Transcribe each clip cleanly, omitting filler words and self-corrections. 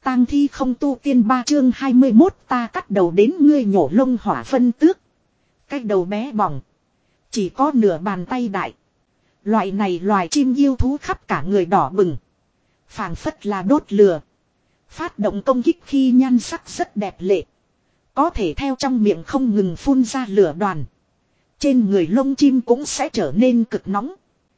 tang thi không tu tiên 3 chương 21 ta cắt đầu đến ngươi nhổ lông hỏa vân tước. Cái đầu bé bỏng. Chỉ có nửa bàn tay đại. Loại này loài chim yêu thú khắp cả người đỏ bừng. Phảng phất là đốt lửa. Phát động công kích khi nhan sắc rất đẹp lệ. Có thể theo trong miệng không ngừng phun ra lửa đoàn. Trên người lông chim cũng sẽ trở nên cực nóng.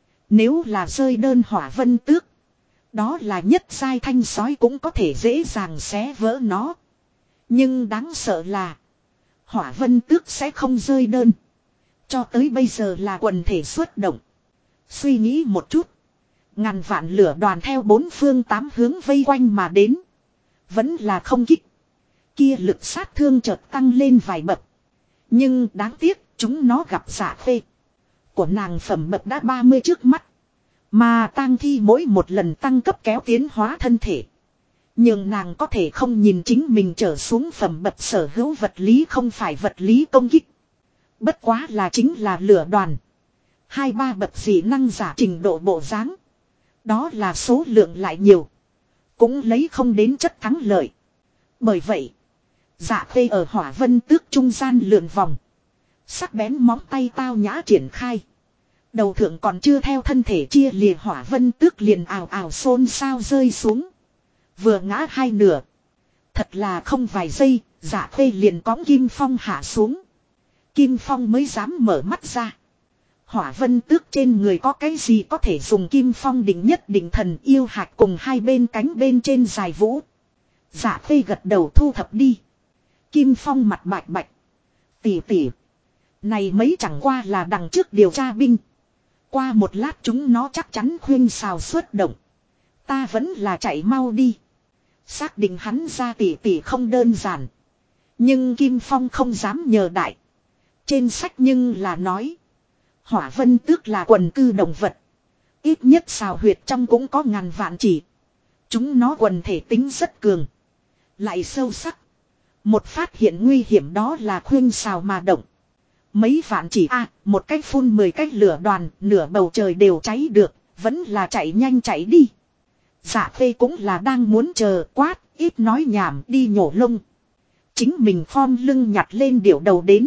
Nếu là rơi đơn hỏa vân tước. Đó là nhất giai thanh sói cũng có thể dễ dàng xé vỡ nó. Nhưng đáng sợ là hỏa vân tước sẽ không rơi đơn. Cho tới bây giờ là quần thể xuất động. Suy nghĩ một chút. Ngàn vạn lửa đoàn theo bốn phương tám hướng vây quanh mà đến. Vẫn là không kích. Kia lực sát thương chợt tăng lên vài bậc. Nhưng đáng tiếc chúng nó gặp Dạ Khê. Của nàng phẩm bậc đã 30 trước mắt. Mà tang thi mỗi một lần tăng cấp kéo tiến hóa thân thể. Nhưng nàng có thể không nhìn chính mình trở xuống phẩm bậc sở hữu vật lý không phải vật lý công kích. Bất quá là chính là lửa đoàn. 2-3 bậc dị năng giả trình độ bộ dáng. Đó là số lượng lại nhiều. Cũng lấy không đến chất thắng lợi. Bởi vậy, Dạ Khê ở hỏa vân tước trung gian lượn vòng. Sắc bén móng tay tao nhã triển khai. Đầu thượng còn chưa theo thân thể chia lìa hỏa vân tước liền ào ào xôn xao rơi xuống. Vừa ngã hai nửa. Thật là không vài giây, Dạ Khê liền cõng Kim Phong hạ xuống. Kim Phong mới dám mở mắt ra. Hỏa vân tước trên người có cái gì có thể dùng Kim Phong định nhất định thần yêu hạt cùng hai bên cánh bên trên dài vũ. Dạ Khê gật đầu thu thập đi. Kim Phong mặt bạch bạch. Tỉ tỉ. Này mấy chẳng qua là đằng trước điều tra binh. Qua một lát chúng nó chắc chắn khuyên xào xuất động. Ta vẫn là chạy mau đi. Xác định hắn ra tỉ tỉ không đơn giản. Nhưng Kim Phong không dám nhờ đại. Trên sách nhưng là nói. Hỏa vân tước là quần cư động vật. Ít nhất xào huyệt trong cũng có ngàn vạn chỉ. Chúng nó quần thể tính rất cường. Lại sâu sắc. Một phát hiện nguy hiểm đó là khuyên xào mà động. Mấy vạn chỉ một cách phun 10 cái lửa đoàn, nửa bầu trời đều cháy được, vẫn là chạy nhanh chạy đi. Dạ Khê cũng là đang muốn chờ quát, ít nói nhảm đi nhổ lông. Chính mình khom lưng nhặt lên điểu đầu đến.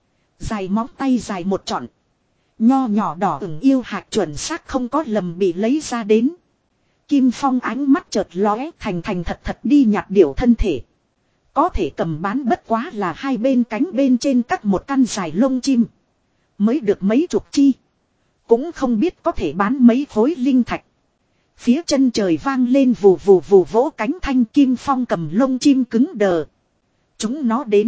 Dài móng tay dài một trọn. Nho nhỏ đỏ ửng yêu hạt chuẩn xác không có lầm bị lấy ra đến. Kim Phong ánh mắt chợt lóe thành thật đi nhặt điểu thân thể. Có thể cầm bán bất quá là hai bên cánh bên trên cắt một căn dài lông chim. Mới được mấy chục chi. Cũng không biết có thể bán mấy khối linh thạch. Phía chân trời vang lên vù vù vù vỗ cánh thanh Kim Phong cầm lông chim cứng đờ. Chúng nó đến.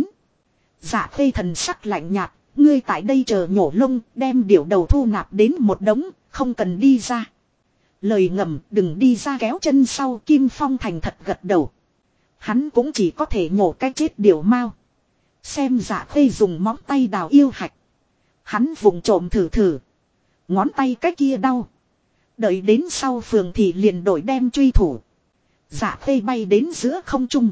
Dạ Khê thần sắc lạnh nhạt. Ngươi tại đây chờ nhổ lông đem điểu đầu thu nạp đến một đống. Không cần đi ra. Lời ngầm đừng đi ra kéo chân sau Kim Phong thành thật gật đầu. Hắn cũng chỉ có thể nhổ cái chết điểu mao. Xem Dạ Khê dùng móng tay đào yêu hạch. Hắn vùng trộm thử. Ngón tay cái kia đau. Đợi đến sau phường thì liền đổi đem truy thủ. Dạ Khê bay đến giữa không trung.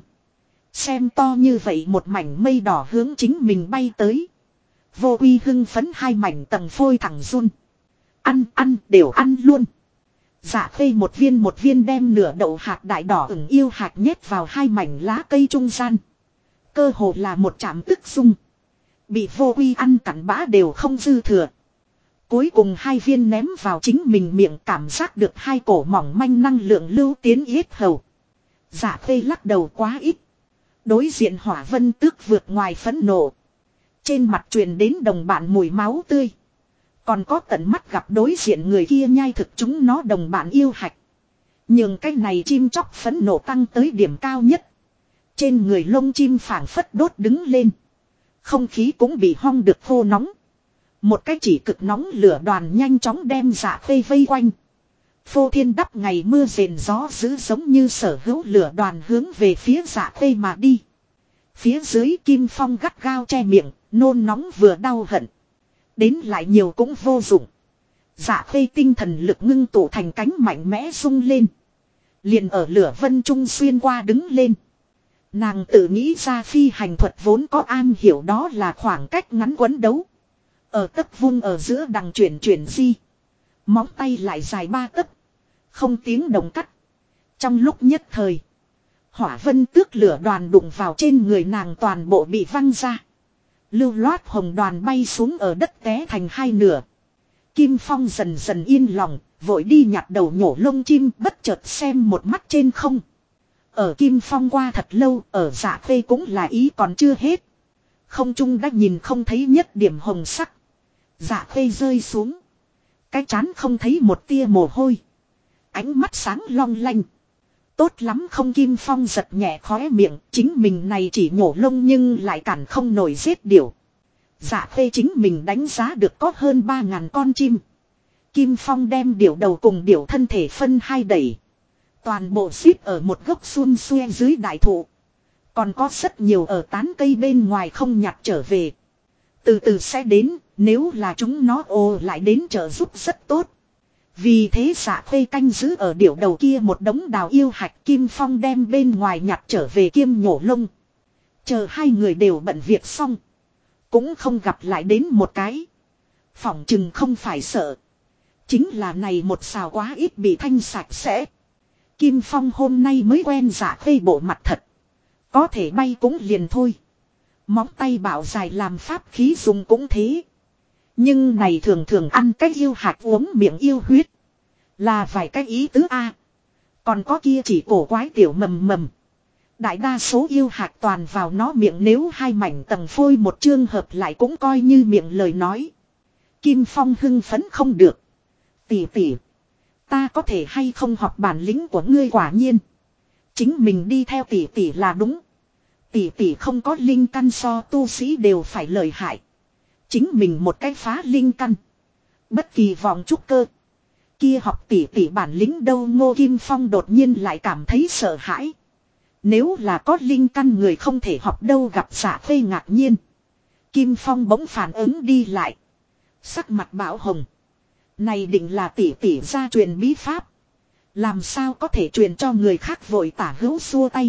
Xem to như vậy một mảnh mây đỏ hướng chính mình bay tới. Vô uy hưng phấn hai mảnh tầng phôi thẳng run. Ăn đều ăn luôn. Dạ Khê một viên đem nửa đậu hạt đại đỏ ửng yêu hạt nhét vào hai mảnh lá cây trung gian. Cơ hồ là một chạm tức dung. Bị vô uy ăn cặn bã đều không dư thừa. Cuối cùng hai viên ném vào chính mình miệng cảm giác được hai cổ mỏng manh năng lượng lưu tiến yết hầu. Dạ Khê lắc đầu quá ít. Đối diện hỏa vân tước vượt ngoài phẫn nộ. Trên mặt truyền đến đồng bạn mùi máu tươi. Còn có tận mắt gặp đối diện người kia nhai thực chúng nó đồng bạn yêu hạch. Nhưng cái này chim chóc phẫn nộ tăng tới điểm cao nhất. Trên người lông chim phảng phất đốt đứng lên. Không khí cũng bị hong được khô nóng. Một cái chỉ cực nóng lửa đoàn nhanh chóng đem Dạ Khê vây quanh. Phô thiên đắp ngày mưa rền gió dữ giống như sở hữu lửa đoàn hướng về phía Dạ Khê mà đi. Phía dưới Kim Phong gắt gao che miệng, nôn nóng vừa đau hận. Đến lại nhiều cũng vô dụng. Dạ Khê tinh thần lực ngưng tụ thành cánh mạnh mẽ rung lên. Liền ở lửa vân trung xuyên qua đứng lên. Nàng tự nghĩ ra phi hành thuật vốn có am hiểu đó là khoảng cách ngắn quấn đấu. Ở tấc vung ở giữa đằng chuyển di. Móng tay lại dài 3 tấc. Không tiếng động cắt. Trong lúc nhất thời. Hỏa vân tước lửa đoàn đụng vào trên người nàng toàn bộ bị văng ra. Lưu loát hồng đoàn bay xuống ở đất té thành hai nửa. Kim Phong dần dần yên lòng, vội đi nhặt đầu nhổ lông chim bất chợt xem một mắt trên không. Ở Kim Phong qua thật lâu, ở Dạ Khê cũng là ý còn chưa hết. Không trung đã nhìn không thấy nhất điểm hồng sắc. Dạ Khê rơi xuống. Cái trán không thấy một tia mồ hôi. Ánh mắt sáng long lanh. Tốt lắm không, Kim Phong giật nhẹ khóe miệng, chính mình này chỉ nhổ lông nhưng lại cản không nổi giết điểu. Dạ Khê chính mình đánh giá được có hơn 3.000 con chim. Kim Phong đem điểu đầu cùng điểu thân thể phân hai đẩy. Toàn bộ xếp ở một gốc xuân xuê dưới đại thụ. Còn có rất nhiều ở tán cây bên ngoài không nhặt trở về. Từ từ sẽ đến, nếu là chúng nó ồ lại đến trợ giúp rất tốt. Vì thế Dạ Khê canh giữ ở điểu đầu kia một đống đào yêu hạch, Kim Phong đem bên ngoài nhặt trở về kiêm nhổ lông. Chờ hai người đều bận việc xong. Cũng không gặp lại đến một cái. Phỏng chừng không phải sợ. Chính là này một xào quá ít bị thanh sạch sẽ. Kim Phong hôm nay mới quen Dạ Khê bộ mặt thật. Có thể bay cũng liền thôi. Móng tay bảo dài làm pháp khí dùng cũng thế. Nhưng này thường thường ăn cái yêu hạt uống miệng yêu huyết. Là vài cái ý tứ A. Còn có kia chỉ cổ quái tiểu mầm mầm. Đại đa số yêu hạt toàn vào nó miệng, nếu hai mảnh tầng phôi một chương hợp lại cũng coi như miệng lời nói. Kim Phong hưng phấn không được. Tỷ tỷ. Ta có thể hay không học bản lĩnh của ngươi, quả nhiên. Chính mình đi theo tỷ tỷ là đúng. Tỷ tỷ không có linh căn so tu sĩ đều phải lợi hại. Chính mình một cái phá linh căn. Bất kỳ vọng trúc cơ. Kia học tỷ tỷ bản lĩnh đâu. Ngô Kim Phong đột nhiên lại cảm thấy sợ hãi. Nếu là có linh căn người không thể học đâu, gặp Dạ Khê ngạc nhiên. Kim Phong bỗng phản ứng đi lại. Sắc mặt bão hồng. Này định là tỷ tỷ gia truyền bí pháp. Làm sao có thể truyền cho người khác, vội tả hữu xua tay.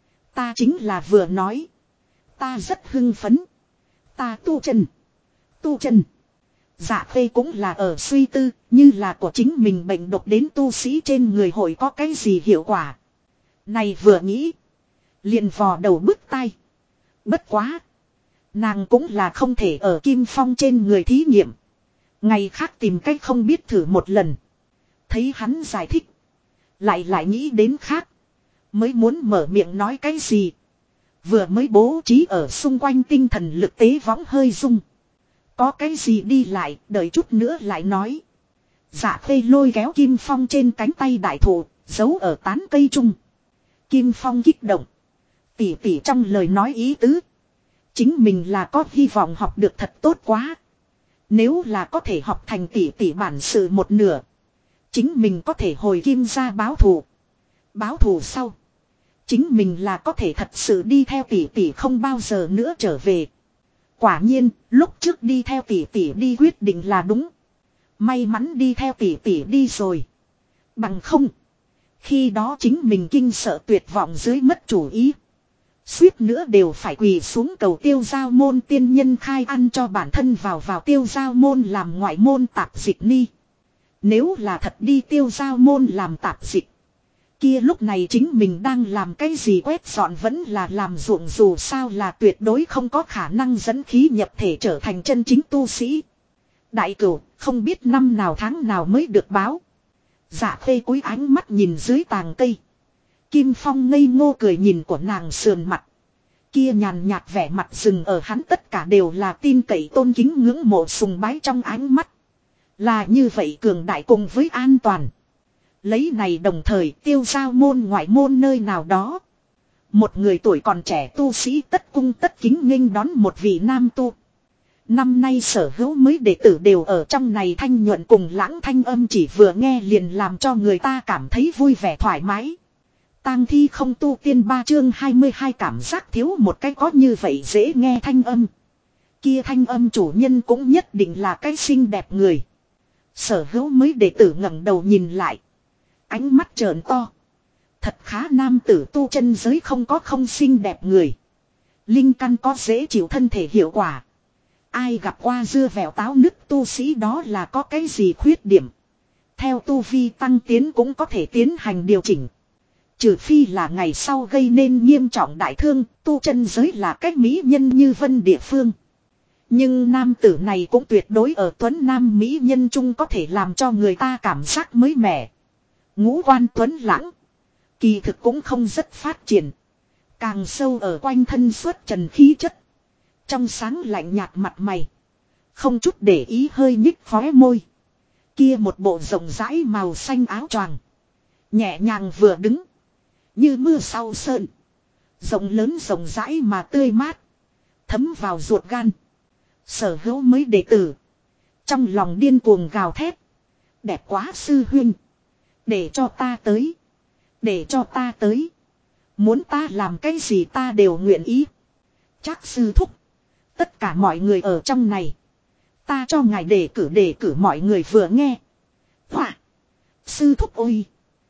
Ta chính là vừa nói. Ta rất hưng phấn. Ta tu chân. Tu chân. Dạ Khê cũng là ở suy tư, như là của chính mình bệnh độc đến tu sĩ trên người hội có cái gì hiệu quả. Này vừa nghĩ. Liền vò đầu bứt tai. Bất quá. Nàng cũng là không thể ở Kim Phong trên người thí nghiệm. Ngày khác tìm cách không biết thử một lần. Thấy hắn giải thích. Lại nghĩ đến khác. Mới muốn mở miệng nói cái gì. Vừa mới bố trí ở xung quanh tinh thần lực tế võng hơi rung. Có cái gì đi lại, đợi chút nữa lại nói. Dạ Khê lôi kéo Kim Phong trên cánh tay đại thụ, giấu ở tán cây trung. Kim Phong kích động. Tỷ tỷ trong lời nói ý tứ. Chính mình là có hy vọng học được thật tốt quá. Nếu là có thể học thành tỷ tỷ bản sự một nửa. Chính mình có thể hồi Kim ra báo thù. Báo thù sau. Chính mình là có thể thật sự đi theo tỷ tỷ không bao giờ nữa trở về. Quả nhiên, lúc trước đi theo tỷ tỷ đi quyết định là đúng. May mắn đi theo tỷ tỷ đi rồi. Bằng không. Khi đó chính mình kinh sợ tuyệt vọng dưới mất chủ ý. Suýt nữa đều phải quỳ xuống cầu Tiêu Giao môn tiên nhân khai ăn cho bản thân vào Tiêu Giao môn làm ngoại môn tạp dịch ni. Nếu là thật đi Tiêu Giao môn làm tạp dịch. Kia lúc này chính mình đang làm cái gì, quét dọn vẫn là làm ruộng, dù sao là tuyệt đối không có khả năng dẫn khí nhập thể trở thành chân chính tu sĩ. Đại cửu không biết năm nào tháng nào mới được báo. Dạ Khê cúi ánh mắt nhìn dưới tàng cây. Kim Phong ngây ngô cười nhìn của nàng sườn mặt. Kia nhàn nhạt vẻ mặt dừng ở hắn tất cả đều là tin cậy tôn kính ngưỡng mộ sùng bái trong ánh mắt. Là như vậy cường đại cùng với an toàn. Lấy này đồng thời Tiêu Giao môn ngoại môn nơi nào đó. Một người tuổi còn trẻ tu sĩ tất cung tất kính nghênh đón một vị nam tu. Năm nay sở hữu mới đệ tử đều ở trong này, thanh nhuận cùng lãng thanh âm chỉ vừa nghe liền làm cho người ta cảm thấy vui vẻ thoải mái. Tang thi không tu tiên 3 chương 22 cảm giác thiếu một cái có như vậy dễ nghe thanh âm. Kia thanh âm chủ nhân cũng nhất định là cái xinh đẹp người. Sở hữu mới đệ tử ngẩng đầu nhìn lại. Ánh mắt trợn to. Thật khá, nam tử tu chân giới không có không xinh đẹp người. Linh căn có dễ chịu thân thể hiệu quả. Ai gặp qua dưa vẻo táo nứt tu sĩ đó là có cái gì khuyết điểm. Theo tu vi tăng tiến cũng có thể tiến hành điều chỉnh. Trừ phi là ngày sau gây nên nghiêm trọng đại thương, tu chân giới là cách mỹ nhân như vân địa phương. Nhưng nam tử này cũng tuyệt đối ở tuấn nam mỹ nhân trung có thể làm cho người ta cảm giác mới mẻ. Ngũ quan tuấn lãng. Kỳ thực cũng không rất phát triển. Càng sâu ở quanh thân xuất trần khí chất. Trong sáng lạnh nhạt mặt mày. Không chút để ý hơi nhích khóe môi. Kia một bộ rộng rãi màu xanh áo choàng. Nhẹ nhàng vừa đứng. Như mưa sau sơn. Rộng lớn rộng rãi mà tươi mát. Thấm vào ruột gan. Sở hữu mới đệ tử. Trong lòng điên cuồng gào thét. Đẹp quá sư huynh. Để cho ta tới. Để cho ta tới. Muốn ta làm cái gì ta đều nguyện ý. Chắc sư thúc. Tất cả mọi người ở trong này. Ta cho ngài đề cử mọi người vừa nghe. Hỏa. Sư thúc ôi.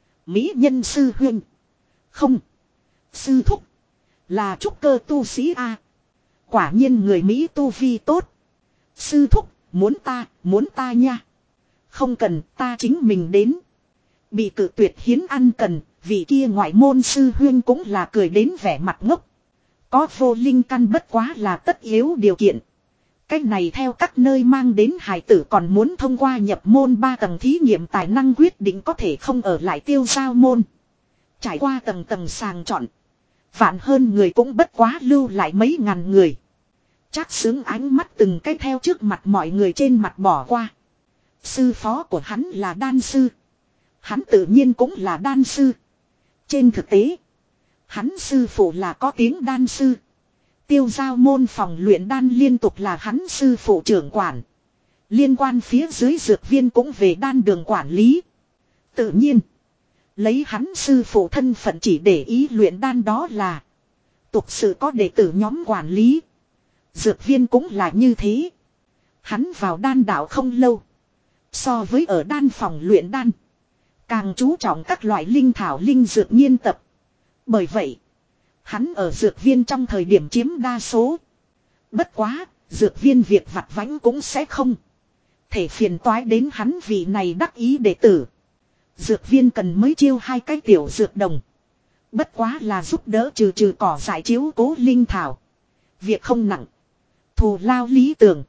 Mỹ nhân sư huynh. Không. Sư thúc. Là trúc cơ tu sĩ A. Quả nhiên người Mỹ tu vi tốt. Sư thúc. Muốn ta nha. Không cần ta chính mình đến. Bị cự tuyệt hiến ăn cần. Vị kia ngoại môn sư huynh cũng là cười đến vẻ mặt ngốc. Có vô linh căn bất quá là tất yếu điều kiện. Cách này theo các nơi mang đến hài tử còn muốn thông qua nhập môn 3 tầng thí nghiệm tài năng quyết định có thể không ở lại tiêu giao môn. Trải qua tầng tầng sàng chọn. Vạn hơn người cũng bất quá lưu lại mấy ngàn người. Chắc sướng ánh mắt từng cái theo trước mặt mọi người trên mặt bỏ qua. Sư phó của hắn là đan sư. Hắn tự nhiên cũng là đan sư. Trên thực tế, hắn sư phụ là có tiếng đan sư. Tiêu giao môn phòng luyện đan liên tục là hắn sư phụ trưởng quản. Liên quan phía dưới dược viên cũng về đan đường quản lý. Tự nhiên, lấy hắn sư phụ thân phận chỉ để ý luyện đan đó là tục sự có đệ tử nhóm quản lý. Dược viên cũng là như thế. Hắn vào đan đạo không lâu. So với ở đan phòng luyện đan, càng chú trọng các loại linh thảo linh dược nghiên tập. Bởi vậy, hắn ở dược viên trong thời điểm chiếm đa số. Bất quá, dược viên việc vặt vãnh cũng sẽ không thể phiền toái đến hắn vị này đắc ý đệ tử. Dược viên cần mới chiêu 2 cái tiểu dược đồng. Bất quá là giúp đỡ trừ cỏ dại chiếu cố linh thảo. Việc không nặng. Thù lao lý tưởng.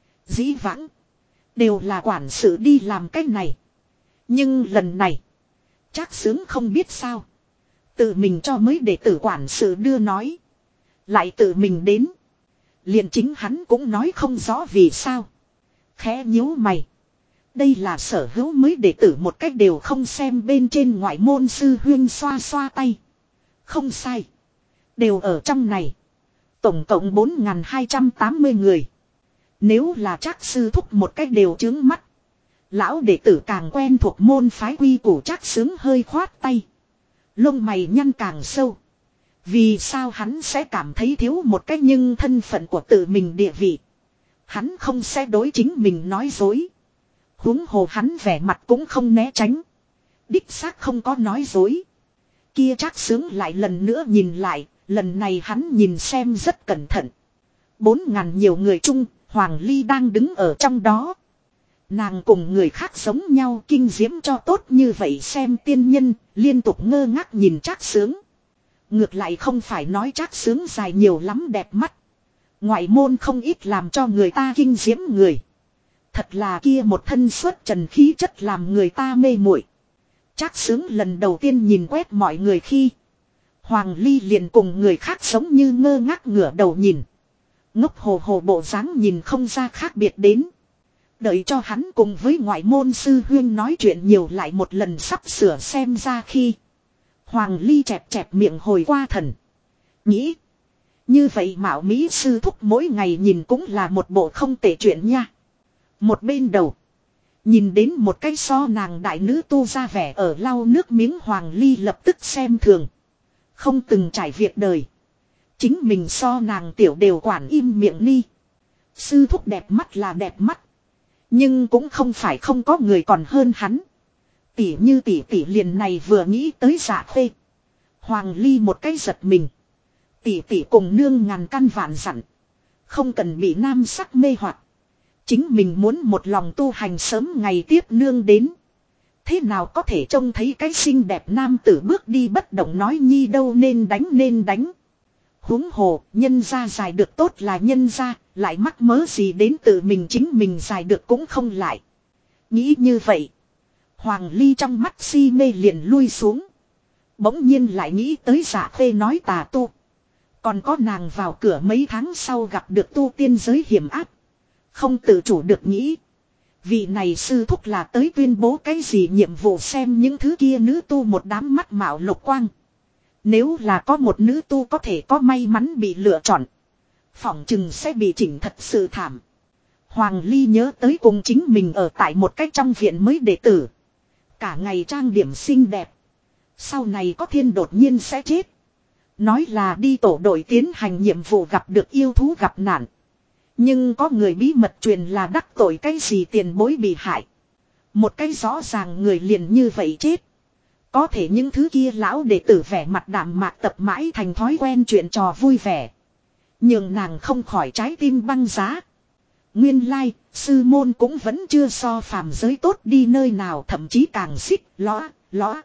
Dĩ vãng. Đều là quản sự đi làm cách này. Nhưng lần này. Chắc sướng không biết sao. Tự mình cho mới đệ tử quản sự đưa nói. Lại tự mình đến. Liền chính hắn cũng nói không rõ vì sao. Khẽ nhíu mày. Đây là sở hữu mới đệ tử một cách đều không xem bên trên ngoại môn sư huyên xoa xoa tay. Không sai. Đều ở trong này. Tổng cộng 4.280 người. Nếu là chắc sư thúc một cách đều chướng mắt. Lão đệ tử càng quen thuộc môn phái quy củ chắc sướng hơi khoát tay. Lông mày nhăn càng sâu. Vì sao hắn sẽ cảm thấy thiếu một cách nhưng thân phận của tự mình địa vị. Hắn không sẽ đối chính mình nói dối. Huống hồ hắn vẻ mặt cũng không né tránh. Đích xác không có nói dối. Kia chắc sướng lại lần nữa nhìn lại. Lần này hắn nhìn xem rất cẩn thận. 4.000 nhiều người chung. Hoàng Ly đang đứng ở trong đó. Nàng cùng người khác giống nhau kinh diễm cho tốt như vậy xem tiên nhân. Liên tục ngơ ngác nhìn chắc sướng. Ngược lại không phải nói chắc sướng dài nhiều lắm đẹp mắt. Ngoại môn không ít làm cho người ta kinh diễm người. Thật là kia một thân xuất trần khí chất làm người ta mê muội. Chắc sướng lần đầu tiên nhìn quét mọi người khi Hoàng Ly liền cùng người khác giống như ngơ ngác ngửa đầu nhìn. Ngốc hồ hồ bộ dáng nhìn không ra khác biệt đến. Đợi cho hắn cùng với ngoại môn sư huyên nói chuyện nhiều lại một lần sắp sửa xem ra khi Hoàng Ly chẹp chẹp miệng hồi qua thần. Nghĩ. Như vậy mạo mỹ sư thúc mỗi ngày nhìn cũng là một bộ không tệ chuyện nha. Một bên đầu. Nhìn đến một cái so nàng đại nữ tu ra vẻ ở lau nước miếng Hoàng Ly lập tức xem thường. Không từng trải việc đời. Chính mình so nàng tiểu đều quản im miệng ni. Sư thúc đẹp mắt là đẹp mắt. Nhưng cũng không phải không có người còn hơn hắn. Tỉ như tỷ liền này vừa nghĩ tới Dạ Khê. Hoàng Ly một cái giật mình. Tỷ cùng nương ngàn căn vạn dặn. Không cần bị nam sắc mê hoặc. Chính mình muốn một lòng tu hành sớm ngày tiếp nương đến. Thế nào có thể trông thấy cái xinh đẹp nam tử bước đi bất động nói nhi đâu nên đánh nên đánh. Huống hồ, nhân gia dài được tốt là nhân gia, lại mắc mớ gì đến tự mình chính mình dài được cũng không lại. Nghĩ như vậy. Hoàng Ly trong mắt si mê liền lui xuống. Bỗng nhiên lại nghĩ tới Dạ Khê nói tà tu. Còn có nàng vào cửa mấy tháng sau gặp được tu tiên giới hiểm áp. Không tự chủ được nghĩ. Vị này sư thúc là tới tuyên bố cái gì nhiệm vụ xem những thứ kia nữ tu một đám mắt mạo lục quang. Nếu là có một nữ tu có thể có may mắn bị lựa chọn. Phỏng chừng sẽ bị chỉnh thật sự thảm. Hoàng Ly nhớ tới cùng chính mình ở tại một cách trong viện mới đệ tử. Cả ngày trang điểm xinh đẹp. Sau này có thiên đột nhiên sẽ chết. Nói là đi tổ đội tiến hành nhiệm vụ gặp được yêu thú gặp nạn. Nhưng có người bí mật truyền là đắc tội cái gì tiền bối bị hại. Một cái rõ ràng người liền như vậy chết. Có thể những thứ kia lão đệ tử vẻ mặt đạm mạc tập mãi thành thói quen chuyện trò vui vẻ. Nhưng nàng không khỏi trái tim băng giá. Nguyên lai, sư môn cũng vẫn chưa so phàm giới tốt đi nơi nào thậm chí càng xích, lõa.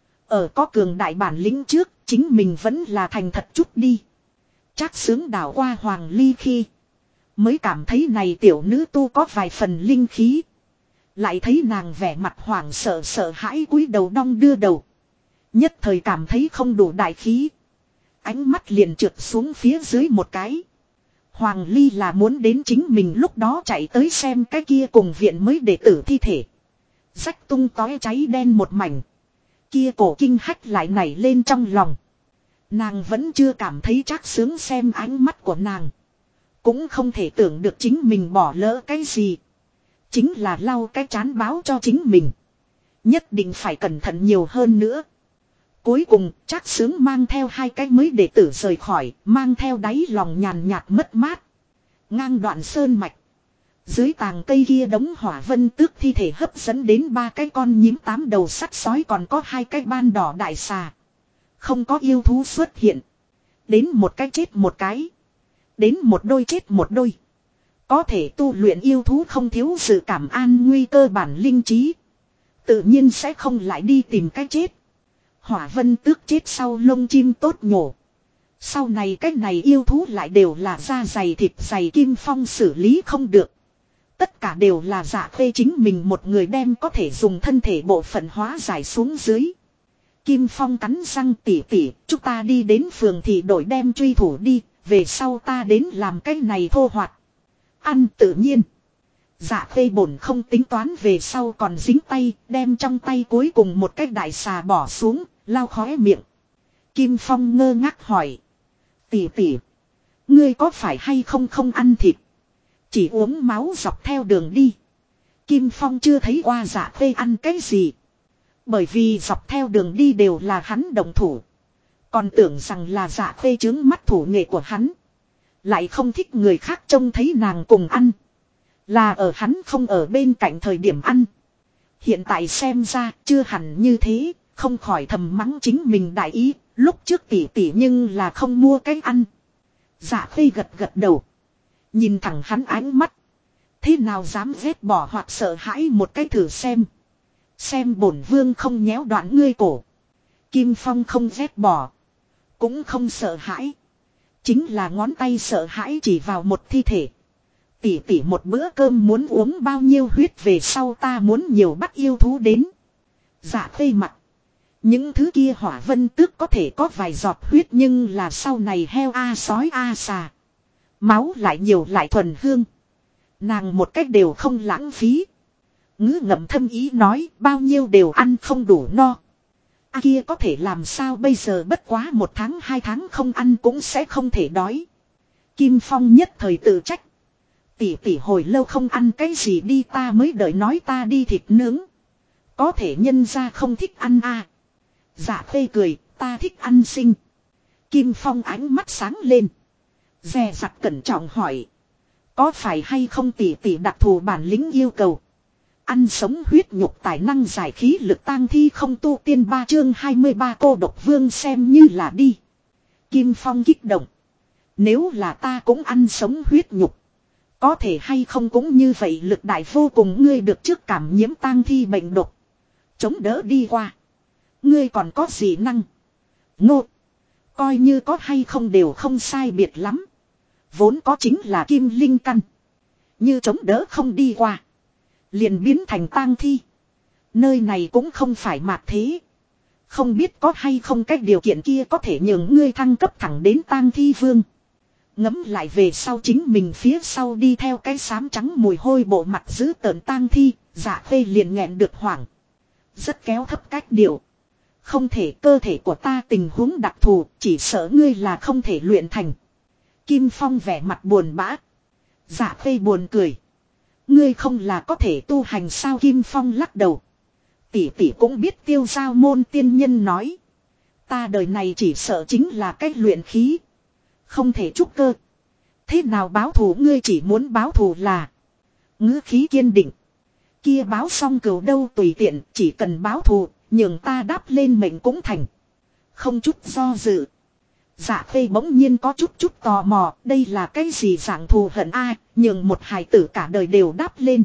Ở có cường đại bản lĩnh trước, chính mình vẫn là thành thật chút đi. Trác Sướng đảo qua Hoàng Ly khi mới cảm thấy này tiểu nữ tu có vài phần linh khí. Lại thấy nàng vẻ mặt hoảng sợ hãi cúi đầu đong đưa đầu. Nhất thời cảm thấy không đủ đại khí. Ánh mắt liền trượt xuống phía dưới một cái. Hoàng Ly là muốn đến chính mình lúc đó chạy tới xem cái kia cùng viện mới đệ tử thi thể. Rách tung tóe cháy đen một mảnh. Kia cổ kinh hách lại nảy lên trong lòng. Nàng vẫn chưa cảm thấy Trác Sướng xem ánh mắt của nàng. Cũng không thể tưởng được chính mình bỏ lỡ cái gì. Chính là lau cái chán báo cho chính mình. Nhất định phải cẩn thận nhiều hơn nữa. Cuối cùng Trác Sướng mang theo hai cái mới đệ tử rời khỏi. Mang theo đáy lòng nhàn nhạt mất mát. Ngang đoạn sơn mạch. Dưới tàng cây kia đống hỏa vân tước thi thể hấp dẫn đến ba cái con nhím 8 đầu sắt sói còn có hai cái ban đỏ đại xà. Không có yêu thú xuất hiện. Đến một cái chết một cái. Đến một đôi chết một đôi. Có thể tu luyện yêu thú không thiếu sự cảm an nguy cơ bản linh trí. Tự nhiên sẽ không lại đi tìm cái chết. Hỏa vân tước chết sau lông chim tốt nhổ. Sau này cái này yêu thú lại đều là da dày thịt dày Kim Phong xử lý không được. Tất cả đều là Dạ Khê chính mình một người đem có thể dùng thân thể bộ phận hóa giải xuống dưới. Kim Phong cắn răng tỉ chúng ta đi đến phường thì đổi đem truy thủ đi, về sau ta đến làm cái này thô hoạt. Ăn tự nhiên. Dạ Khê bổn không tính toán về sau còn dính tay, đem trong tay cuối cùng một cái đại xà bỏ xuống, lau khóe miệng. Kim Phong ngơ ngác hỏi. Tỉ, ngươi có phải hay không ăn thịt? Chỉ uống máu dọc theo đường đi. Kim Phong chưa thấy qua Dạ Khê ăn cái gì. Bởi vì dọc theo đường đi đều là hắn đồng thủ. Còn tưởng rằng là Dạ Khê trướng mắt thủ nghệ của hắn. Lại không thích người khác trông thấy nàng cùng ăn. Là ở hắn không ở bên cạnh thời điểm ăn. Hiện tại xem ra chưa hẳn như thế. Không khỏi thầm mắng chính mình đại ý. Lúc trước tỉ nhưng là không mua cái ăn. Dạ Khê gật đầu. Nhìn thẳng hắn ánh mắt. Thế nào dám ghét bỏ hoặc sợ hãi một cái thử xem. Xem bổn vương không nhéo đoạn ngươi cổ. Kim Phong không ghét bỏ. Cũng không sợ hãi. Chính là ngón tay sợ hãi chỉ vào một thi thể. Tỉ một bữa cơm muốn uống bao nhiêu huyết về sau ta muốn nhiều bắt yêu thú đến. Dạ Khê mặt. Những thứ kia hỏa vân tước có thể có vài giọt huyết nhưng là sau này heo a sói a xà. Máu lại nhiều lại thuần hương. Nàng một cách đều không lãng phí. Ngữ ngậm thâm ý nói bao nhiêu đều ăn không đủ no. Kia có thể làm sao bây giờ bất quá 1 tháng 2 tháng không ăn cũng sẽ không thể đói. Kim Phong nhất thời tự trách. Tỉ hồi lâu không ăn cái gì đi ta mới đợi nói ta đi thịt nướng. Có thể nhân ra không thích ăn à. Dạ Khê cười ta thích ăn sinh. Kim Phong ánh mắt sáng lên. Dè dặt cẩn trọng hỏi. Có phải hay không tỉ đặc thù bản lĩnh yêu cầu. Ăn sống huyết nhục tài năng giải khí lực tang thi không tu tiên 3 chương 23 cô độc vương xem như là đi. Kim Phong kích động. Nếu là ta cũng ăn sống huyết nhục. Có thể hay không cũng như vậy lực đại vô cùng ngươi được trước cảm nhiễm tang thi bệnh độc. Chống đỡ đi qua. Ngươi còn có gì năng? Ngô. Coi như có hay không đều không sai biệt lắm. Vốn có chính là kim linh căn. Như chống đỡ không đi qua. Liền biến thành tang thi. Nơi này cũng không phải mạt thế. Không biết có hay không cách điều kiện kia có thể nhường ngươi thăng cấp thẳng đến tang thi vương. Ngấm lại về sau chính mình phía sau đi theo cái xám trắng mùi hôi bộ mặt giữ tợn tang thi. Dạ Khê liền nghẹn được hoảng. Rất kéo thấp cách điệu. Không thể, cơ thể của ta tình huống đặc thù, chỉ sợ ngươi là không thể luyện thành. Kim Phong vẻ mặt buồn bã. Dạ Khê buồn cười. Ngươi không là có thể tu hành sao? Kim Phong lắc đầu. Tỷ tỷ cũng biết Tiêu Giao môn tiên nhân nói. Ta đời này chỉ sợ chính là cách luyện khí. Không thể trúc cơ. Thế nào báo thù? Ngươi chỉ muốn báo thù là. Ngữ khí kiên định. Kia báo xong cừu đâu tùy tiện, chỉ cần báo thù, nhường ta đáp lên mệnh cũng thành. Không chút do dự. Dạ Khê bỗng nhiên có chút tò mò, đây là cái gì dạng thù hận a, nhường một hài tử cả đời đều đáp lên.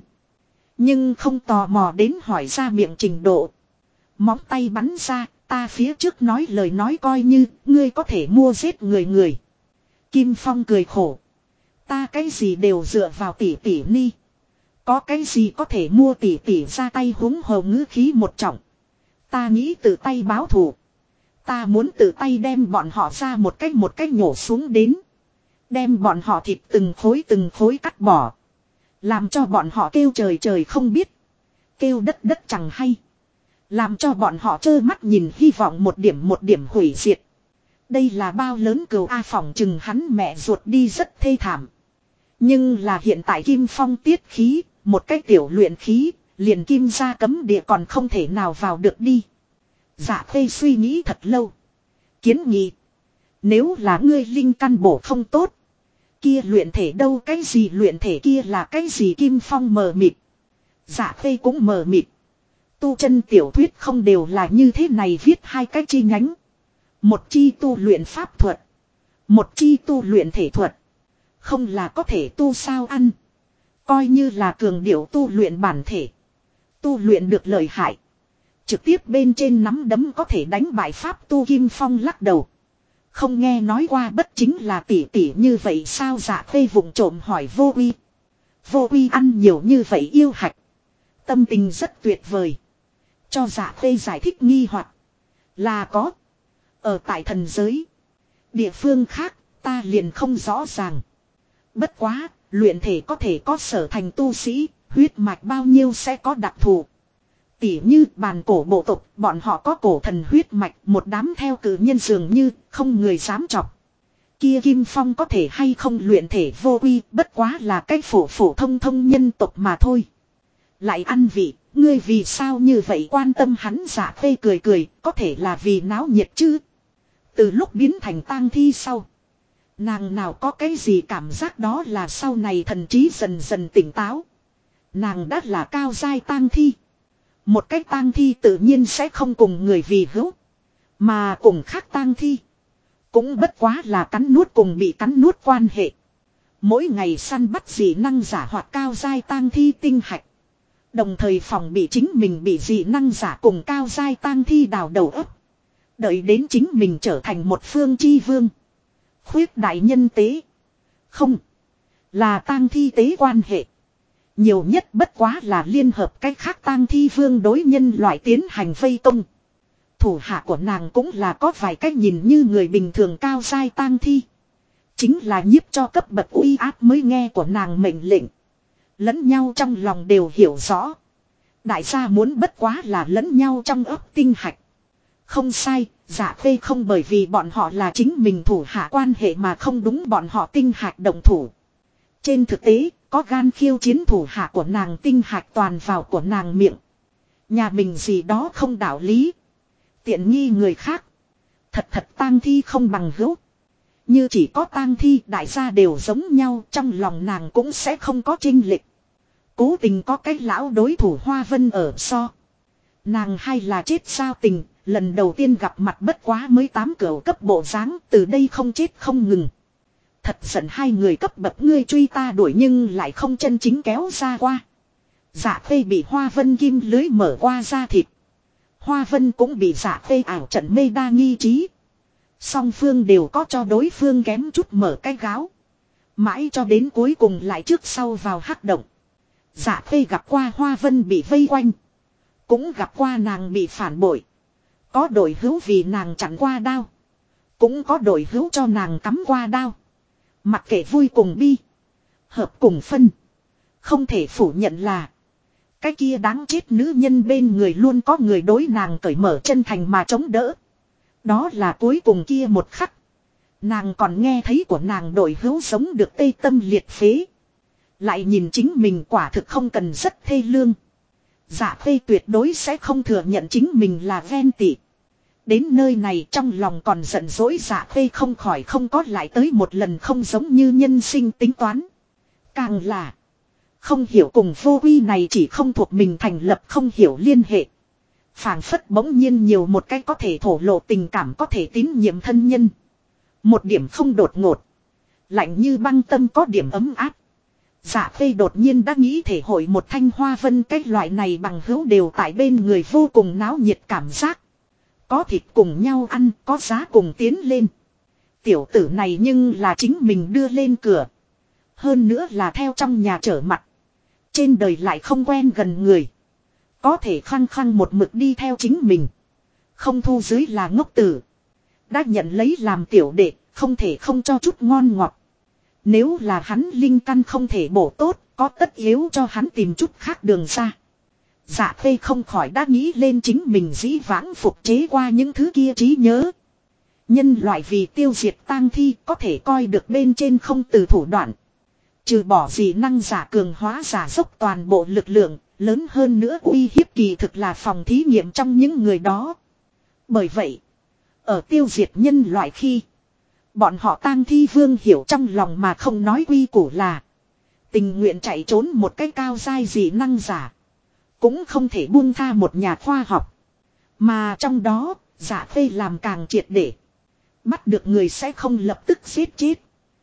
Nhưng không tò mò đến hỏi ra miệng trình độ. Móng tay bắn ra, ta phía trước nói lời nói coi như, ngươi có thể mua giết người. Kim Phong cười khổ. Ta cái gì đều dựa vào tỷ tỷ ni. Có cái gì có thể mua tỷ tỷ ra tay? Húng hồ ngữ khí một trọng. Ta nghĩ tự tay báo thù. Ta muốn tự tay đem bọn họ ra một cách nhổ xuống đến. Đem bọn họ thịt từng khối cắt bỏ. Làm cho bọn họ kêu trời trời không biết. Kêu đất đất chẳng hay. Làm cho bọn họ trơ mắt nhìn hy vọng một điểm hủy diệt. Đây là bao lớn cừu a, phỏng chừng hắn mẹ ruột đi rất thê thảm. Nhưng là hiện tại Kim Phong tiết khí, một cái tiểu luyện khí, liền kim ra cấm địa còn không thể nào vào được đi. Dạ Khê suy nghĩ thật lâu. Kiến nghị. Nếu là ngươi linh căn bổ không tốt. Kia luyện thể đâu? Cái gì luyện thể kia là cái gì? Kim Phong mờ mịt. Dạ Khê cũng mờ mịt. Tu chân tiểu thuyết không đều là như thế này, viết hai cái chi nhánh. Một chi tu luyện pháp thuật. Một chi tu luyện thể thuật. Không là có thể tu sao ăn. Coi như là cường điệu tu luyện bản thể. Tu luyện được lợi hại. Trực tiếp bên trên nắm đấm có thể đánh bại pháp tu. Kim Phong lắc đầu. Không nghe nói qua bất chính là tỷ tỷ như vậy sao? Dạ Khê vụng trộm hỏi Vô Uy. Vô Uy ăn nhiều như vậy yêu hạch. Tâm tình rất tuyệt vời. Cho Dạ Khê giải thích nghi hoặc là có. Ở tại thần giới. Địa phương khác ta liền không rõ ràng. Bất quá, luyện thể có thể có sở thành tu sĩ, huyết mạch bao nhiêu sẽ có đặc thù. Tỉ như bàn cổ bộ tộc, bọn họ có cổ thần huyết mạch, một đám theo cử nhân dường như, không người dám chọc. Kia Kim Phong có thể hay không luyện thể? Vô Uy, bất quá là cái phổ thông nhân tộc mà thôi. Lại ăn vị, ngươi vì sao như vậy quan tâm hắn? Dạ Khê cười, có thể là vì náo nhiệt chứ. Từ lúc biến thành tang thi sau. Nàng nào có cái gì cảm giác? Đó là sau này thần trí dần dần tỉnh táo. Nàng đã là cao giai tang thi. Một cái tang thi tự nhiên sẽ không cùng người vì hữu. Mà cùng khác tang thi. Cũng bất quá là cắn nuốt cùng bị cắn nuốt quan hệ. Mỗi ngày săn bắt dị năng giả hoặc cao giai tang thi tinh hạch. Đồng thời phòng bị chính mình bị dị năng giả cùng cao giai tang thi đào đầu ấp. Đợi đến chính mình trở thành một phương chi vương. Khuyết đại nhân tế. Không. Là tang thi tế quan hệ. Nhiều nhất bất quá là liên hợp cách khác tang thi vương đối nhân loại tiến hành vây công. Thủ hạ của nàng cũng là có vài cách nhìn như người bình thường cao giai tang thi. Chính là nhiếp cho cấp bậc uy áp mới nghe của nàng mệnh lệnh. Lẫn nhau trong lòng đều hiểu rõ. Đại gia muốn bất quá là lẫn nhau trong ấp tinh hạch. Không sai, Dạ Khê không bởi vì bọn họ là chính mình thủ hạ quan hệ mà không đúng bọn họ tinh hạch động thủ. Trên thực tế, có gan khiêu chiến thủ hạ của nàng tinh hạch toàn vào của nàng miệng. Nhà mình gì đó không đạo lý. Tiện nghi người khác. Thật tang thi không bằng hữu. Như chỉ có tang thi đại gia đều giống nhau, trong lòng nàng cũng sẽ không có chênh lệch. Cố tình có cái lão đối thủ Hoa Vân ở so. Nàng hay là chết sao tình, lần đầu tiên gặp mặt bất quá mới 8 cửu cấp bộ dáng, từ đây không chết không ngừng. Thật giận hai người cấp bậc ngươi truy ta đuổi nhưng lại không chân chính kéo ra qua. Dạ Khê bị Hoa Vân kim lưới mở qua da thịt. Hoa Vân cũng bị Dạ Khê ảo trận mê đa nghi trí. Song phương đều có cho đối phương kém chút mở cái gáo. Mãi cho đến cuối cùng lại trước sau vào hắc động. Dạ Khê gặp qua Hoa Vân bị vây quanh. Cũng gặp qua nàng bị phản bội. Có đội hữu vì nàng chặn qua đao. Cũng có đội hữu cho nàng cắm qua đao. Mặc kệ vui cùng bi. Hợp cùng phân. Không thể phủ nhận là. Cái kia đáng chết nữ nhân bên người luôn có người đối nàng cởi mở chân thành mà chống đỡ. Đó là cuối cùng kia một khắc. Nàng còn nghe thấy của nàng đội hữu sống được tê tâm liệt phế. Lại nhìn chính mình quả thực không cần rất thê lương. Dạ Khê tuyệt đối sẽ không thừa nhận chính mình là ghen tị. Đến nơi này trong lòng còn giận dỗi Dạ Khê không khỏi không có lại tới một lần không giống như nhân sinh tính toán. Càng là không hiểu cùng vô quy này chỉ không thuộc mình thành lập không hiểu liên hệ. Phảng phất bỗng nhiên nhiều một cái có thể thổ lộ tình cảm có thể tín nhiệm thân nhân. Một điểm không đột ngột. Lạnh như băng tâm có điểm ấm áp. Dạ Khê đột nhiên đã nghĩ thể hội một Thanh Hoa Vân cái loại này bằng hữu đều tại bên người vô cùng náo nhiệt cảm giác. Có thịt cùng nhau ăn, có giá cùng tiến lên. Tiểu tử này nhưng là chính mình đưa lên cửa. Hơn nữa là theo trong nhà trở mặt. Trên đời lại không quen gần người. Có thể khăng khăng một mực đi theo chính mình. Không thu dưới là ngốc tử. Đã nhận lấy làm tiểu đệ, không thể không cho chút ngon ngọt. Nếu là hắn linh căn không thể bổ tốt, có tất yếu cho hắn tìm chút khác đường ra. Dạ Khê không khỏi đã nghĩ lên chính mình dĩ vãng phục chế qua những thứ kia trí nhớ. Nhân loại vì tiêu diệt tang thi có thể coi được bên trên không từ thủ đoạn. Trừ bỏ dị năng giả cường hóa giả dốc toàn bộ lực lượng, lớn hơn nữa uy hiếp kỳ thực là phòng thí nghiệm trong những người đó. Bởi vậy, ở tiêu diệt nhân loại khi, bọn họ tang thi vương hiểu trong lòng mà không nói quy củ là tình nguyện chạy trốn một cái cao giai dị năng giả. Cũng không thể buông tha một nhà khoa học. Mà trong đó, Dạ Khê làm càng triệt để. Bắt được người sẽ không lập tức giết chết.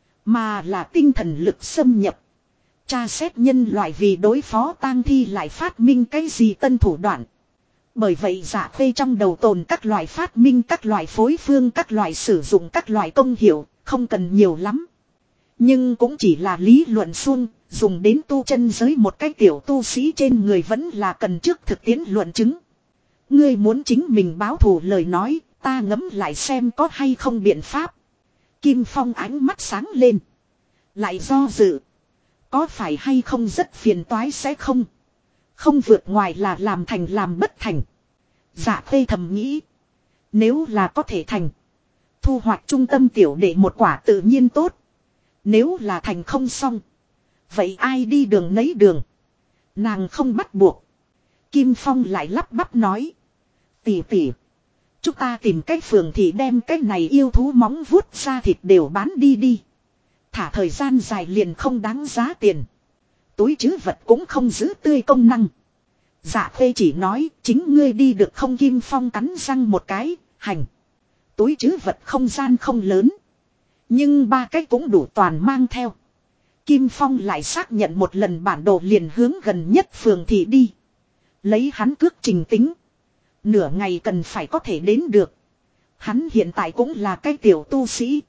Mà là tinh thần lực xâm nhập. Tra xét nhân loại vì đối phó tang thi lại phát minh cái gì tân thủ đoạn. Bởi vậy Dạ Khê trong đầu tồn các loại phát minh, các loại phối phương, các loại sử dụng, các loại công hiệu, không cần nhiều lắm. Nhưng cũng chỉ là lý luận suông, dùng đến tu chân giới một cái tiểu tu sĩ trên người vẫn là cần trước thực tiễn luận chứng. Ngươi muốn chính mình báo thù lời nói, ta ngẫm lại xem có hay không biện pháp. Kim Phong ánh mắt sáng lên. Lại do dự. Có phải hay không rất phiền toái sẽ không? Không vượt ngoài là làm thành làm bất thành. Dạ Khê thầm nghĩ. Nếu là có thể thành. Thu hoạch trung tâm tiểu đệ một quả tự nhiên tốt. Nếu là thành không xong. Vậy ai đi đường nấy đường. Nàng không bắt buộc. Kim Phong lại lắp bắp nói. Tỷ tỷ. Chúng ta tìm cách phường thì đem cái này yêu thú móng vuốt ra thịt đều bán đi đi. Thả thời gian dài liền không đáng giá tiền. Túi trữ vật cũng không giữ tươi công năng. Dạ Khê chỉ nói chính ngươi đi được không. Kim Phong cắn răng một cái. Hành. Túi trữ vật không gian không lớn. Nhưng ba cái cũng đủ toàn mang theo. Kim Phong lại xác nhận một lần bản đồ liền hướng gần nhất phường thị đi. Lấy hắn cước trình tính. Nửa ngày cần phải có thể đến được. Hắn hiện tại cũng là cái tiểu tu sĩ.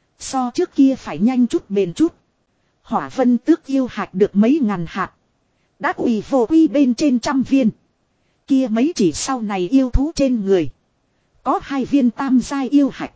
So trước kia phải nhanh chút bền chút. Hỏa Vân Tước yêu hạt được mấy ngàn hạt. Đã ủy vô quy bên trên 100 viên. Kia mấy chỉ sau này yêu thú trên người. Có 2 viên tam giai yêu hạch.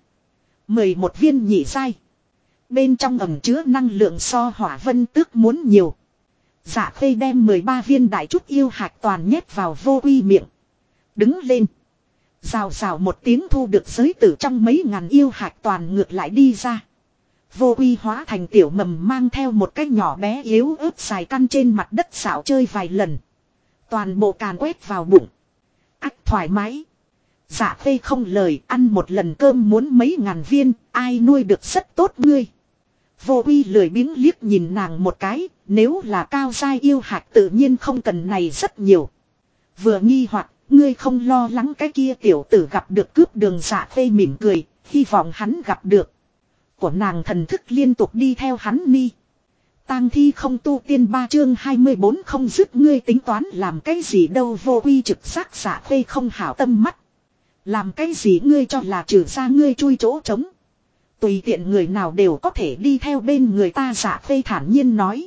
11 viên nhị giai. Bên trong ẩm chứa năng lượng so Hỏa Vân Tước muốn nhiều. Dạ Khê đem 13 viên đại trúc yêu hạch toàn nhét vào vô quy miệng. Đứng lên. Rào rào một tiếng thu được giới tử trong mấy ngàn yêu hạch toàn ngược lại đi ra. Vô quy hóa thành tiểu mầm mang theo một cái nhỏ bé yếu ớt dài căn trên mặt đất xảo chơi vài lần. Toàn bộ càn quét vào bụng. Ách thoải mái. Dạ Khê không lời ăn một lần cơm muốn mấy ngàn viên, ai nuôi được rất tốt ngươi. Vô quy lười biếng liếc nhìn nàng một cái, nếu là cao giai yêu hạch tự nhiên không cần này rất nhiều. Vừa nghi hoặc ngươi không lo lắng cái kia tiểu tử gặp được cướp đường. Dạ Khê mỉm cười, hy vọng hắn gặp được. Của nàng thần thức liên tục đi theo hắn ni. Tang thi không tu tiên 3 chương 24 không dứt ngươi tính toán làm cái gì đâu vô quy trực giác Dạ Khê không hảo tâm mắt. Làm cái gì ngươi cho là trừ ra ngươi chui chỗ trống. Tùy tiện người nào đều có thể đi theo bên người ta Dạ Khê thản nhiên nói.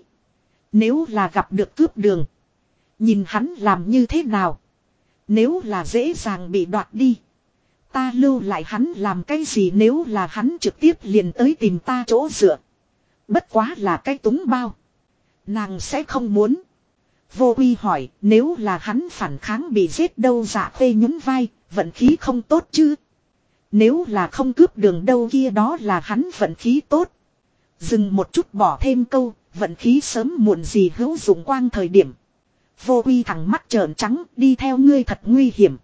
Nếu là gặp được cướp đường. Nhìn hắn làm như thế nào. Nếu là dễ dàng bị đoạt đi. Ta lưu lại hắn làm cái gì nếu là hắn trực tiếp liền tới tìm ta chỗ dựa. Bất quá là cái túng bao. Nàng sẽ không muốn. Vô Quy hỏi nếu là hắn phản kháng bị giết đâu Dạ Khê nhún vai. Vận khí không tốt chứ. Nếu là không cướp đường đâu kia đó là hắn vận khí tốt. Dừng một chút bỏ thêm câu. Vận khí sớm muộn gì hữu dụng quang thời điểm. Vô Quy thẳng mắt trợn trắng đi theo ngươi thật nguy hiểm.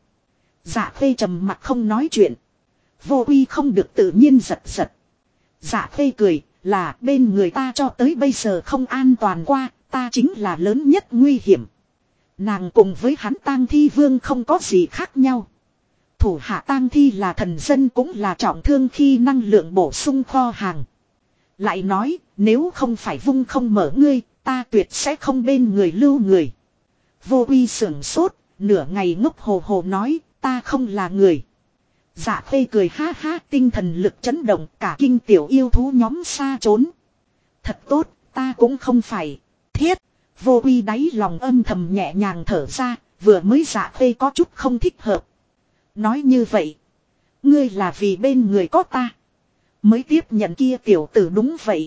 Dạ Khê trầm mặt không nói chuyện. Vô Quy không được tự nhiên giật giật. Dạ Khê cười là bên người ta cho tới bây giờ không an toàn qua. Ta chính là lớn nhất nguy hiểm. Nàng cùng với hắn Tang Thi Vương không có gì khác nhau. Thủ hạ Tang Thi là thần dân cũng là trọng thương khi năng lượng bổ sung kho hàng. Lại nói nếu không phải vung không mở ngươi ta tuyệt sẽ không bên người lưu người. Vô Quy sưởng sốt nửa ngày ngốc hồ hồ nói ta không là người. Dạ Khê cười ha ha tinh thần lực chấn động cả kinh tiểu yêu thú nhóm xa trốn. Thật tốt ta cũng không phải. Thiết. Vô Quy đáy lòng âm thầm nhẹ nhàng thở ra. Vừa mới Dạ Khê có chút không thích hợp. Nói như vậy. Ngươi là vì bên người có ta. Mới tiếp nhận kia tiểu tử đúng vậy.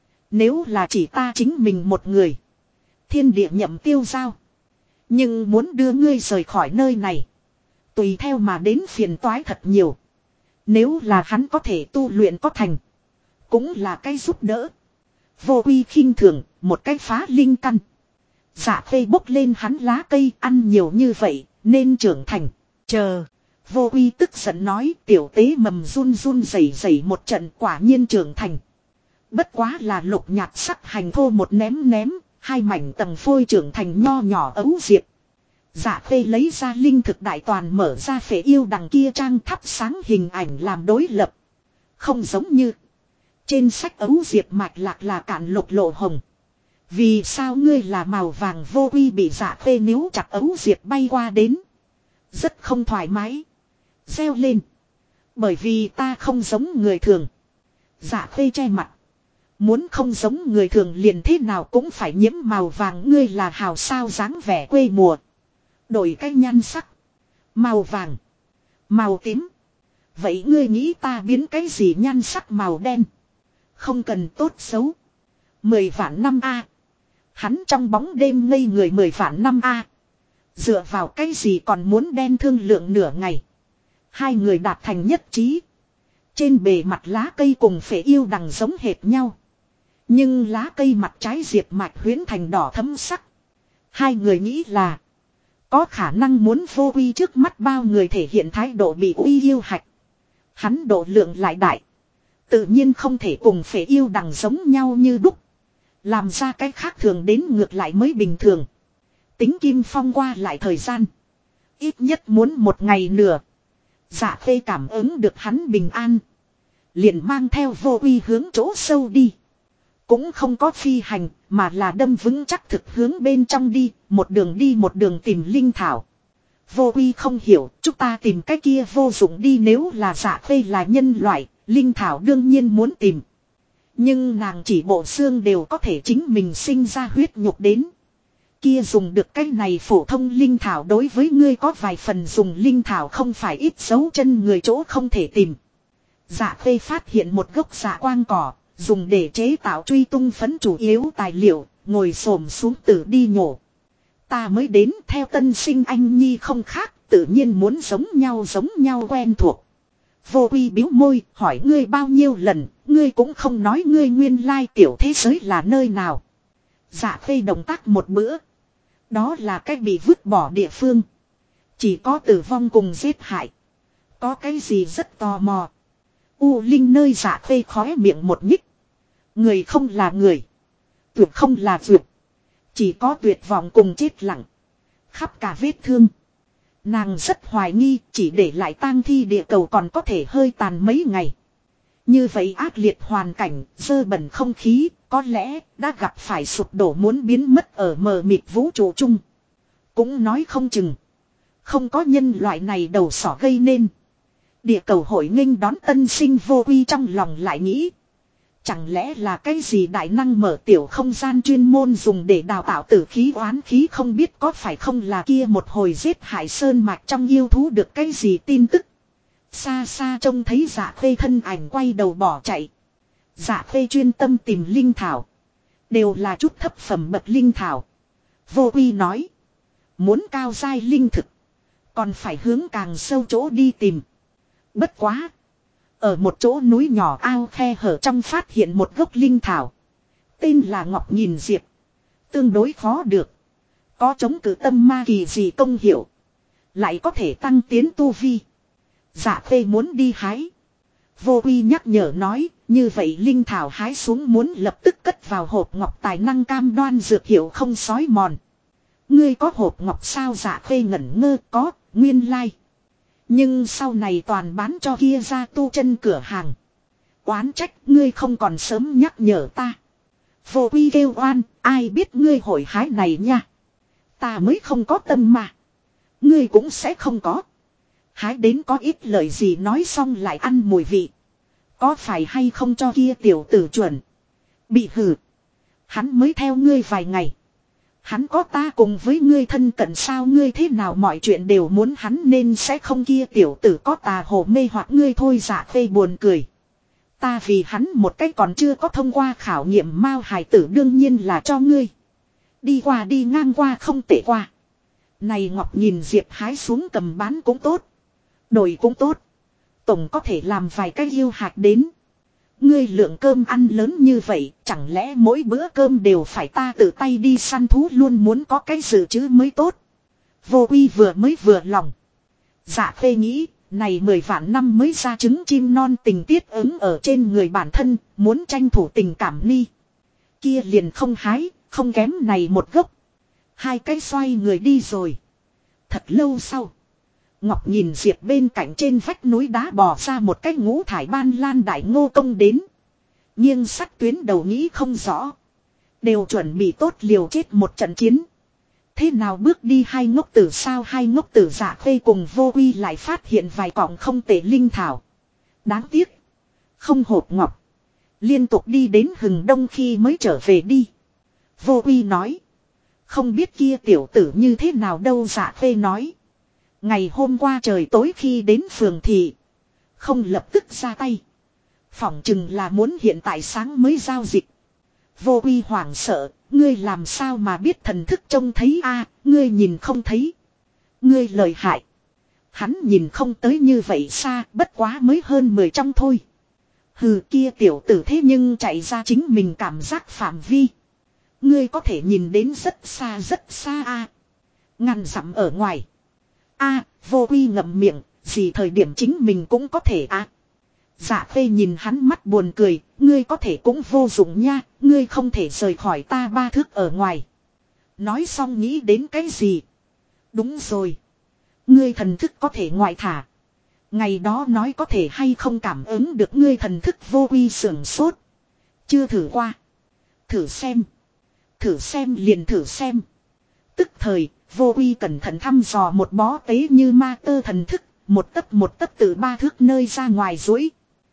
Nếu là chỉ ta chính mình một người. Thiên địa nhậm tiêu giao. Nhưng muốn đưa ngươi rời khỏi nơi này. Tùy theo mà đến phiền toái thật nhiều. Nếu là hắn có thể tu luyện có thành. Cũng là cái giúp đỡ. Vô Quy khinh thường một cái phá linh căn. Dạ Khê bốc lên hắn lá cây ăn nhiều như vậy nên trưởng thành. Chờ. Vô Quy tức giận nói tiểu tế mầm run run rẩy rẩy một trận quả nhiên trưởng thành. Bất quá là lục nhạt sắc hành thô một ném ném. Hai mảnh tầng phôi trưởng thành nho nhỏ ấu diệp. Dạ Khê lấy ra linh thực đại toàn mở ra phệ yêu đằng kia trang thắp sáng hình ảnh làm đối lập. Không giống như. Trên sách ấu diệp mạch lạc là cạn lục lộ hồng. Vì sao ngươi là màu vàng Vô Quy bị Dạ Khê níu chặt ấu diệp bay qua đến. Rất không thoải mái. Reo lên. Bởi vì ta không giống người thường. Dạ Khê che mặt. Muốn không giống người thường liền thế nào cũng phải nhiễm màu vàng ngươi là hào sao dáng vẻ quê mùa. Đổi cái nhan sắc. Màu vàng. Màu tím. Vậy ngươi nghĩ ta biến cái gì nhan sắc màu đen. Không cần tốt xấu. 10 vạn năm A. Hắn trong bóng đêm ngây người 10 vạn năm A. Dựa vào cái gì còn muốn đen thương lượng nửa ngày. Hai người đạt thành nhất trí. Trên bề mặt lá cây cùng phệ yêu đằng giống hệt nhau. Nhưng lá cây mặt trái diệp mạch huyễn thành đỏ thấm sắc. Hai người nghĩ là. Có khả năng muốn Vô Quy trước mắt bao người thể hiện thái độ bị uy yêu hạch. Hắn độ lượng lại đại. Tự nhiên không thể cùng phệ yêu đằng giống nhau như đúc. Làm ra cái khác thường đến ngược lại mới bình thường. Tính Kim Phong qua lại thời gian. Ít nhất muốn một ngày nửa. Dạ Khê cảm ứng được hắn bình an. Liền mang theo Vô Quy hướng chỗ sâu đi. Cũng không có phi hành mà là đâm vững chắc thực hướng bên trong đi một đường tìm linh thảo. Vô Quy không hiểu chúng ta tìm cái kia vô dụng đi nếu là Dạ Khê là nhân loại. Linh thảo đương nhiên muốn tìm. Nhưng nàng chỉ bộ xương đều có thể chính mình sinh ra huyết nhục đến. Kia dùng được cái này phổ thông linh thảo đối với ngươi có vài phần dùng linh thảo không phải ít dấu chân người chỗ không thể tìm. Dạ Khê phát hiện một gốc dạ quang cỏ, dùng để chế tạo truy tung phấn chủ yếu tài liệu, ngồi xổm xuống tử đi nhổ. Ta mới đến theo tân sinh anh nhi không khác, tự nhiên muốn giống nhau quen thuộc. Vô Quy biếu môi, hỏi ngươi bao nhiêu lần, ngươi cũng không nói ngươi nguyên lai tiểu thế giới là nơi nào. Dạ Khê động tác một bữa. Đó là cách bị vứt bỏ địa phương. Chỉ có tử vong cùng giết hại. Có cái gì rất tò mò. U Linh nơi Dạ Khê khóe miệng một nhích. Người không là người. Tuyệt không là tuyệt. Chỉ có tuyệt vọng cùng chết lặng. Khắp cả vết thương. Nàng rất hoài nghi chỉ để lại tang thi địa cầu còn có thể hơi tàn mấy ngày. Như vậy ác liệt hoàn cảnh, dơ bẩn không khí, Có lẽ đã gặp phải sụp đổ muốn biến mất ở mờ mịt vũ trụ chung. Cũng nói không chừng. Không có nhân loại này đầu sỏ gây nên. Địa cầu hội nghênh đón tân sinh vô quy trong lòng lại nghĩ. Chẳng lẽ là cái gì đại năng mở tiểu không gian chuyên môn dùng để đào tạo tử khí oán khí, không biết có phải không là kia một hồi giết hại sơn mạch trong yêu thú được cái gì tin tức. Xa xa trông thấy Dạ Khê thân ảnh quay đầu bỏ chạy. Dạ Khê chuyên tâm tìm linh thảo. Đều là chút thấp phẩm bậc linh thảo. Vô quy nói. Muốn cao giai linh thực. Còn phải hướng càng sâu chỗ đi tìm. Bất quá. Ở một chỗ núi nhỏ ao khe hở trong phát hiện một gốc linh thảo. Tên là Ngọc Nhìn Diệp. Tương đối khó được. Có chống cự tâm ma kỳ gì công hiệu. Lại có thể tăng tiến tu vi. Dạ Khê muốn đi hái. Vô quy nhắc nhở nói. Như vậy linh thảo hái xuống muốn lập tức cất vào hộp ngọc, tài năng cam đoan dược hiệu không xói mòn. Ngươi có hộp ngọc sao? Dạ Khê ngẩn ngơ. Có, nguyên lai. Nhưng sau này toàn bán cho kia ra tu chân cửa hàng. Oán trách ngươi không còn sớm nhắc nhở ta. Vô quy kêu oan, ai biết ngươi hội hái này nha. Ta mới không có tâm mà. Ngươi cũng sẽ không có. Hái đến có ít lời gì nói xong lại ăn mùi vị. Có phải hay không cho kia tiểu tử chuẩn. Bị hử. Hắn mới theo ngươi vài ngày. Hắn có ta cùng với ngươi thân cận sao? Ngươi thế nào mọi chuyện đều muốn hắn, nên sẽ không kia tiểu tử có tà hồ mê hoặc ngươi thôi. Dạ Khê buồn cười. Ta vì hắn một cách còn chưa có thông qua khảo nghiệm mao hài tử đương nhiên là cho ngươi. Đi qua đi ngang qua không tệ qua. Này Ngọc Nhìn Diệp hái xuống cầm bán cũng tốt. Đổi cũng tốt. Tổng có thể làm vài cái yêu hạt đến. Ngươi lượng cơm ăn lớn như vậy, chẳng lẽ mỗi bữa cơm đều phải ta tự tay đi săn thú, luôn muốn có cái dự trữ mới tốt. Vô quy vừa lòng. Dạ Khê nghĩ, này 10 vạn năm mới ra trứng chim non tình tiết ứng ở trên người bản thân, muốn tranh thủ tình cảm ni. Kia liền không hái, không kém này một gốc. Hai cái xoay người đi rồi. Thật lâu sau. Ngọc Nhìn Diệp bên cạnh trên vách núi đá bò ra một cái ngũ thải ban lan đại ngô công đến. Nghiêng sắt tuyến đầu nghĩ không rõ. Đều chuẩn bị tốt liều chết một trận chiến. Thế nào bước đi hai ngốc tử sao? Hai ngốc tử Dạ Khê cùng Vô Quy lại phát hiện vài cọng không tệ linh thảo. Đáng tiếc. Không hộp ngọc. Liên tục đi đến hừng đông khi mới trở về đi. Vô Quy nói. Không biết kia tiểu tử như thế nào đâu. Dạ Khê nói. Ngày hôm qua trời tối khi đến phường thị. Không lập tức ra tay. Phỏng chừng là muốn hiện tại sáng mới giao dịch. Vô Quy hoảng sợ. Ngươi làm sao mà biết thần thức trông thấy a? Ngươi nhìn không thấy. Ngươi lợi hại. Hắn nhìn không tới như vậy xa, bất quá mới hơn 10 trong thôi. Hừ, kia tiểu tử thế nhưng chạy ra chính mình cảm giác phạm vi. Ngươi có thể nhìn đến rất xa a. Ngàn dặm ở ngoài. A, Vô Quy ngậm miệng, gì thời điểm chính mình cũng có thể a. Dạ Khê nhìn hắn mắt buồn cười, ngươi có thể cũng vô dụng nha, ngươi không thể rời khỏi ta 3 thước ở ngoài. Nói xong nghĩ đến cái gì? Đúng rồi. Ngươi thần thức có thể ngoại thả. Ngày đó nói có thể hay không cảm ứng được ngươi thần thức. Vô Quy sưởng sốt. Chưa thử qua. Thử xem. Thử xem liền thử xem. Tức thời, Vô Quy cẩn thận thăm dò một bó tế như ma tơ thần thức, một tấc từ 3 thước nơi ra ngoài duỗi.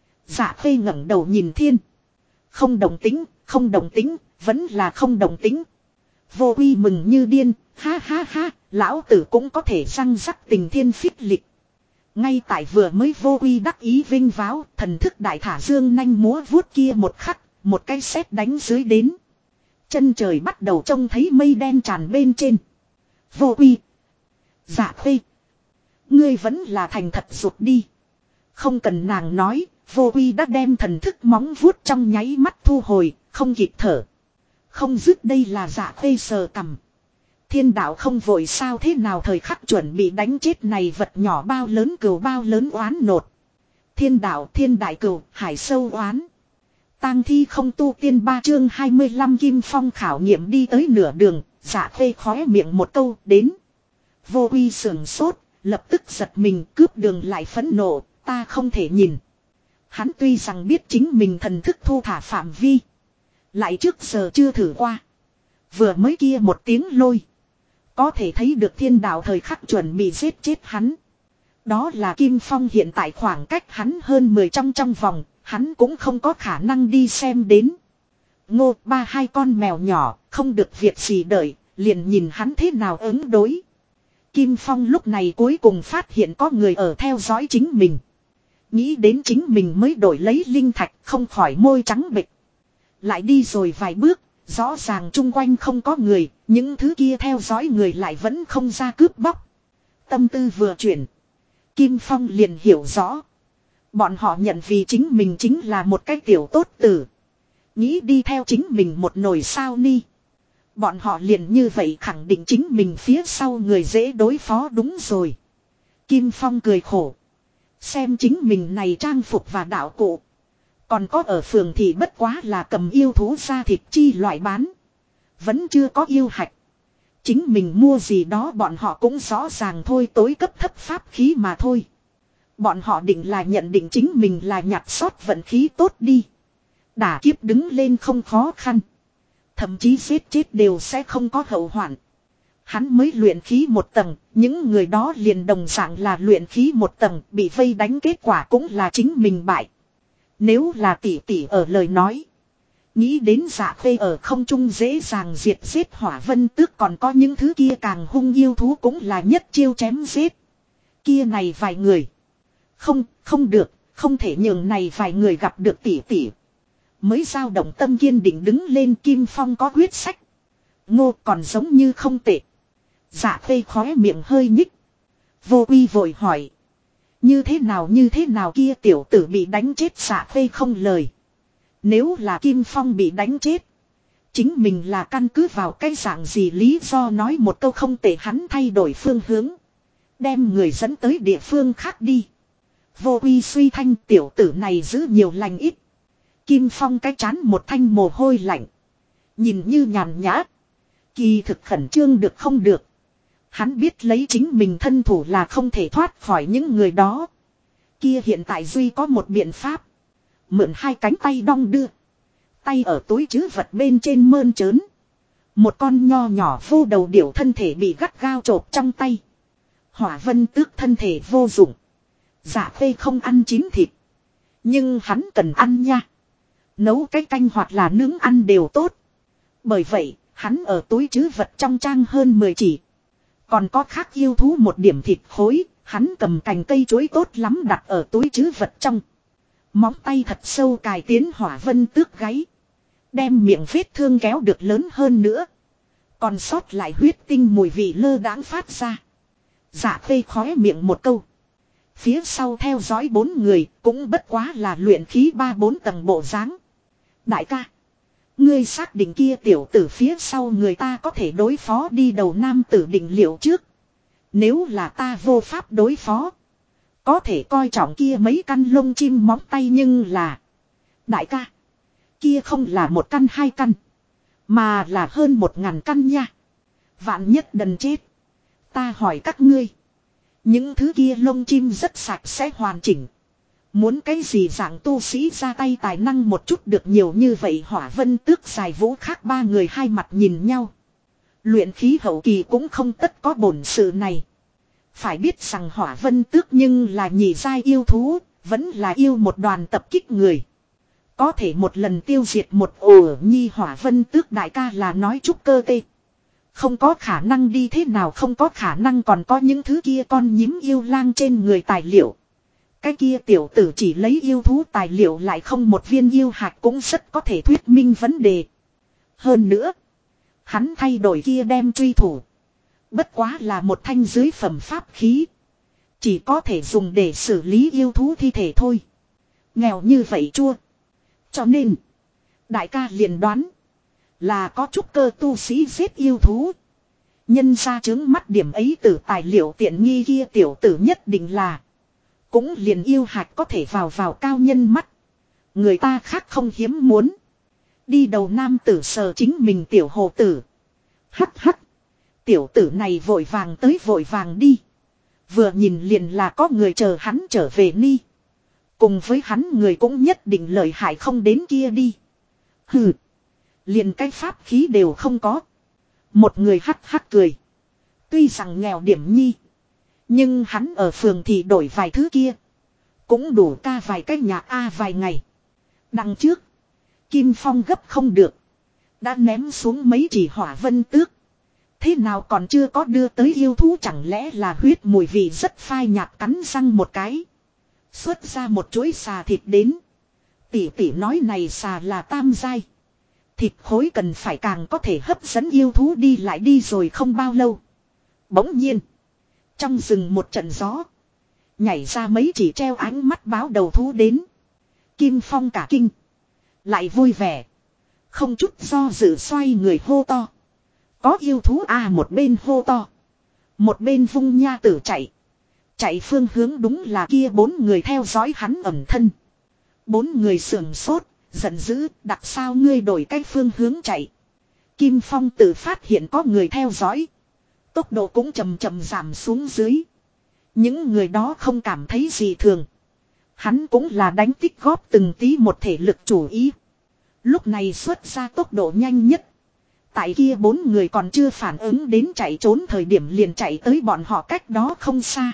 Dạ Khê ngẩng đầu nhìn thiên. Không động tĩnh, vẫn là không động tĩnh. Vô Quy mừng như điên, ha ha ha, lão tử cũng có thể răng rắc tình thiên phích lịch. Ngay tại vừa mới Vô Quy đắc ý vinh váo, thần thức đại thả dương nanh múa vuốt kia một khắc, một cái sét đánh dưới đến. Chân trời bắt đầu trông thấy mây đen tràn bên trên. Vô Quy. Dạ Khê. Ngươi vẫn là thành thật rụt đi. Không cần nàng nói, Vô Quy đã đem thần thức móng vuốt trong nháy mắt thu hồi, không kịp thở. Không dứt đây là Dạ Khê sờ cằm. Thiên đạo không vội sao? Thế nào thời khắc chuẩn bị đánh chết này vật nhỏ bao lớn cừu bao lớn oán nột. Thiên đạo thiên đại cừu, hải sâu oán. Tang thi không tu tiên 3 chương 25 Kim Phong khảo nghiệm đi tới nửa đường, Dạ Khê khóe miệng một câu đến. Vô Quy sườn sốt, lập tức giật mình, cướp đường lại phẫn nộ, ta không thể nhìn. Hắn tuy rằng biết chính mình thần thức thu thả phạm vi, Lại trước giờ chưa thử qua. Vừa mới kia một tiếng lôi. Có thể thấy được thiên đạo thời khắc chuẩn bị giết chết hắn. Đó là Kim Phong hiện tại khoảng cách hắn hơn 10 trong vòng. Hắn cũng không có khả năng đi xem đến. Ngô ba hai con mèo nhỏ không được việc gì đợi. Liền nhìn hắn thế nào ứng đối. Kim Phong lúc này cuối cùng phát hiện có người ở theo dõi chính mình. Nghĩ đến chính mình mới đổi lấy linh thạch không khỏi môi trắng bệch. Lại đi rồi vài bước, rõ ràng chung quanh không có người, những thứ kia theo dõi người lại vẫn không ra cướp bóc. Tâm tư vừa chuyển. Kim Phong liền hiểu rõ. Bọn họ nhận vì chính mình chính là một cái tiểu tốt tử. Nghĩ đi theo chính mình một nồi sao ni. Bọn họ liền như vậy khẳng định chính mình phía sau người dễ đối phó đúng rồi. Kim Phong cười khổ. Xem chính mình này trang phục và đạo cụ. Còn có ở phường thì bất quá là cầm yêu thú ra thịt chi loại bán. Vẫn chưa có yêu hạch. Chính mình mua gì đó bọn họ cũng rõ ràng thôi, tối cấp thấp pháp khí mà thôi. Bọn họ định là nhận định chính mình là nhặt sót vận khí tốt đi. Đả kiếp đứng lên không khó khăn. Thậm chí giết chết đều sẽ không có hậu hoạn. Hắn mới luyện khí một tầng, những người đó liền đồng dạng là luyện khí một tầng, bị vây đánh kết quả cũng là chính mình bại. Nếu là tỷ tỷ ở lời nói. Nghĩ đến Dạ Khê ở không trung dễ dàng diệt giết Hỏa Vân Tước, còn có những thứ kia càng hung yêu thú cũng là nhất chiêu chém giết. Kia này vài người. Không được, không thể nhường này vài người gặp được tỷ tỷ. Mới dao động tâm kiên định đứng lên, Kim Phong có quyết sách. Ngô còn giống như không tệ. Dạ Khê khóe miệng hơi nhích. Vô Uy vội hỏi. Như thế nào kia tiểu tử bị đánh chết? Dạ Khê không lời. Nếu là Kim Phong bị đánh chết. Chính mình là căn cứ vào cái dạng gì lý do nói một câu không tệ, hắn thay đổi phương hướng. Đem người dẫn tới địa phương khác đi. Vô Uy suy thanh, tiểu tử này giữ nhiều lành ít. Kim Phong cái chán một thanh mồ hôi lạnh. Nhìn như nhàn nhã. Kỳ thực khẩn trương được không được. Hắn biết lấy chính mình thân thủ là không thể thoát khỏi những người đó. Kia hiện tại duy có một biện pháp. Mượn hai cánh tay đong đưa. Tay ở túi trữ vật bên trên mơn trớn. Một con nho nhỏ vô đầu điểu thân thể bị gắt gao chộp trong tay. Hỏa Vân Tước thân thể vô dụng. Dạ Khê không ăn chín thịt. Nhưng hắn cần ăn nha. Nấu cái canh hoặc là nướng ăn đều tốt. Bởi vậy, hắn ở túi trữ vật trong trang hơn 10 chỉ. Còn có khác yêu thú một điểm thịt khối, hắn cầm cành cây chuối tốt lắm đặt ở túi trữ vật trong. Móng tay thật sâu cài tiến Hỏa Vân Tước gáy. Đem miệng vết thương kéo được lớn hơn nữa. Còn sót lại huyết tinh mùi vị lơ đãng phát ra. Dạ Khê khóe miệng một câu. Phía sau theo dõi 4 người, cũng bất quá là luyện khí 3-4 tầng bộ dáng. Đại ca, ngươi xác định kia tiểu tử phía sau người ta có thể đối phó đi? Đầu nam tử định liệu trước. Nếu là ta vô pháp đối phó, có thể coi trọng kia mấy căn lông chim móng tay, nhưng là... Đại ca, kia không là một căn 2 căn, mà là hơn 1000 căn nha. Vạn nhất đần chết. Ta hỏi các ngươi, những thứ kia lông chim rất sạch sẽ hoàn chỉnh. Muốn cái gì dạng tu sĩ ra tay tài năng một chút được nhiều như vậy? Hỏa Vân Tước Giải Vũ khác 3 người hai mặt nhìn nhau. Luyện khí hậu kỳ cũng không tất có bổn sự này. Phải biết rằng Hỏa Vân Tước nhưng là nhị giai yêu thú, vẫn là yêu một đoàn tập kích người. Có thể một lần tiêu diệt một ổ nhi Hỏa Vân Tước đại ca là nói trúc cơ tê. Không có khả năng đi, thế nào không có khả năng? Còn có những thứ kia con nhím yêu lang trên người tài liệu. Cái kia tiểu tử chỉ lấy yêu thú tài liệu lại không một viên yêu hạt cũng rất có thể thuyết minh vấn đề. Hơn nữa, hắn thay đổi kia đem truy thủ. Bất quá là một thanh dưới phẩm pháp khí. Chỉ có thể dùng để xử lý yêu thú thi thể thôi. Nghèo như vậy chua. Cho nên, đại ca liền đoán là có trúc cơ tu sĩ giết yêu thú. Nhân ra chứng mắt điểm ấy từ tài liệu tiện nghi kia tiểu tử nhất định là cũng liền yêu hạt có thể vào cao nhân mắt. Người ta khác không hiếm muốn. Đi đầu nam tử sờ chính mình tiểu hồ tử. Hắc hắc. Tiểu tử này vội vàng tới vội vàng đi. Vừa nhìn liền là có người chờ hắn trở về ni. Cùng với hắn người cũng nhất định lợi hại không đến kia đi. Hừ. Liền cái pháp khí đều không có. Một người hắc hắc cười. Tuy rằng nghèo điểm nhi. Nhưng hắn ở phường thì đổi vài thứ kia. Cũng đủ ca vài cái nhà vài ngày. Đằng trước. Kim Phong gấp không được. Đã ném xuống mấy chỉ hỏa vân tước. Thế nào còn chưa có đưa tới yêu thú, chẳng lẽ là huyết mùi vị rất phai nhạt, cắn răng một cái. Xuất ra một chuỗi xà thịt đến. Tỷ tỷ nói này xà là tam giai. Thịt khối cần phải càng có thể hấp dẫn yêu thú đi lại đi rồi không bao lâu. Bỗng nhiên. Trong rừng một trận gió. Nhảy ra mấy chỉ treo ánh mắt báo đầu thú đến. Kim Phong cả kinh. Lại vui vẻ. Không chút do dự xoay người hô to. Có yêu thú một bên hô to. Một bên vung nha tử chạy. Chạy phương hướng đúng là kia 4 người theo dõi hắn ẩn thân. 4 người sườn sốt, giận dữ, đặc sao ngươi đổi cách phương hướng chạy. Kim Phong tự phát hiện có người theo dõi. Tốc độ cũng chậm chậm giảm xuống dưới. Những người đó không cảm thấy gì thường. Hắn cũng là đánh tích góp từng tí một thể lực chủ ý. Lúc này xuất ra tốc độ nhanh nhất. Tại kia 4 người còn chưa phản ứng đến chạy trốn thời điểm liền chạy tới bọn họ cách đó không xa.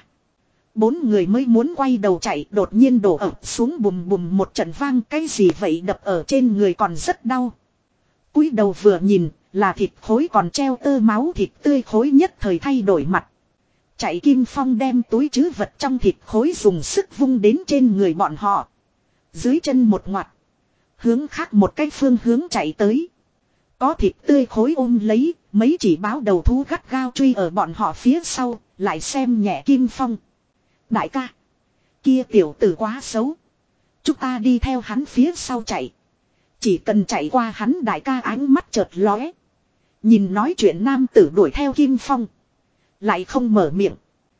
4 người mới muốn quay đầu chạy, đột nhiên đổ ập xuống bùm bùm một trận vang, cái gì vậy đập ở trên người còn rất đau. Cúi đầu vừa nhìn, là thịt khối còn treo tơ máu, thịt tươi khối nhất thời thay đổi mặt. Chạy Kim Phong đem túi trữ vật trong thịt khối dùng sức vung đến trên người bọn họ. Dưới chân một ngoặt. Hướng khác một cái phương hướng chạy tới. Có thịt tươi khối ôm lấy, mấy chỉ báo đầu thú gắt gao truy ở bọn họ phía sau, lại xem nhẹ Kim Phong. Đại ca, kia tiểu tử quá xấu. Chúng ta đi theo hắn phía sau chạy. Chỉ cần chạy qua hắn, đại ca ánh mắt chợt lóe. Nhìn nói chuyện nam tử đuổi theo Kim Phong. Lại không mở miệng.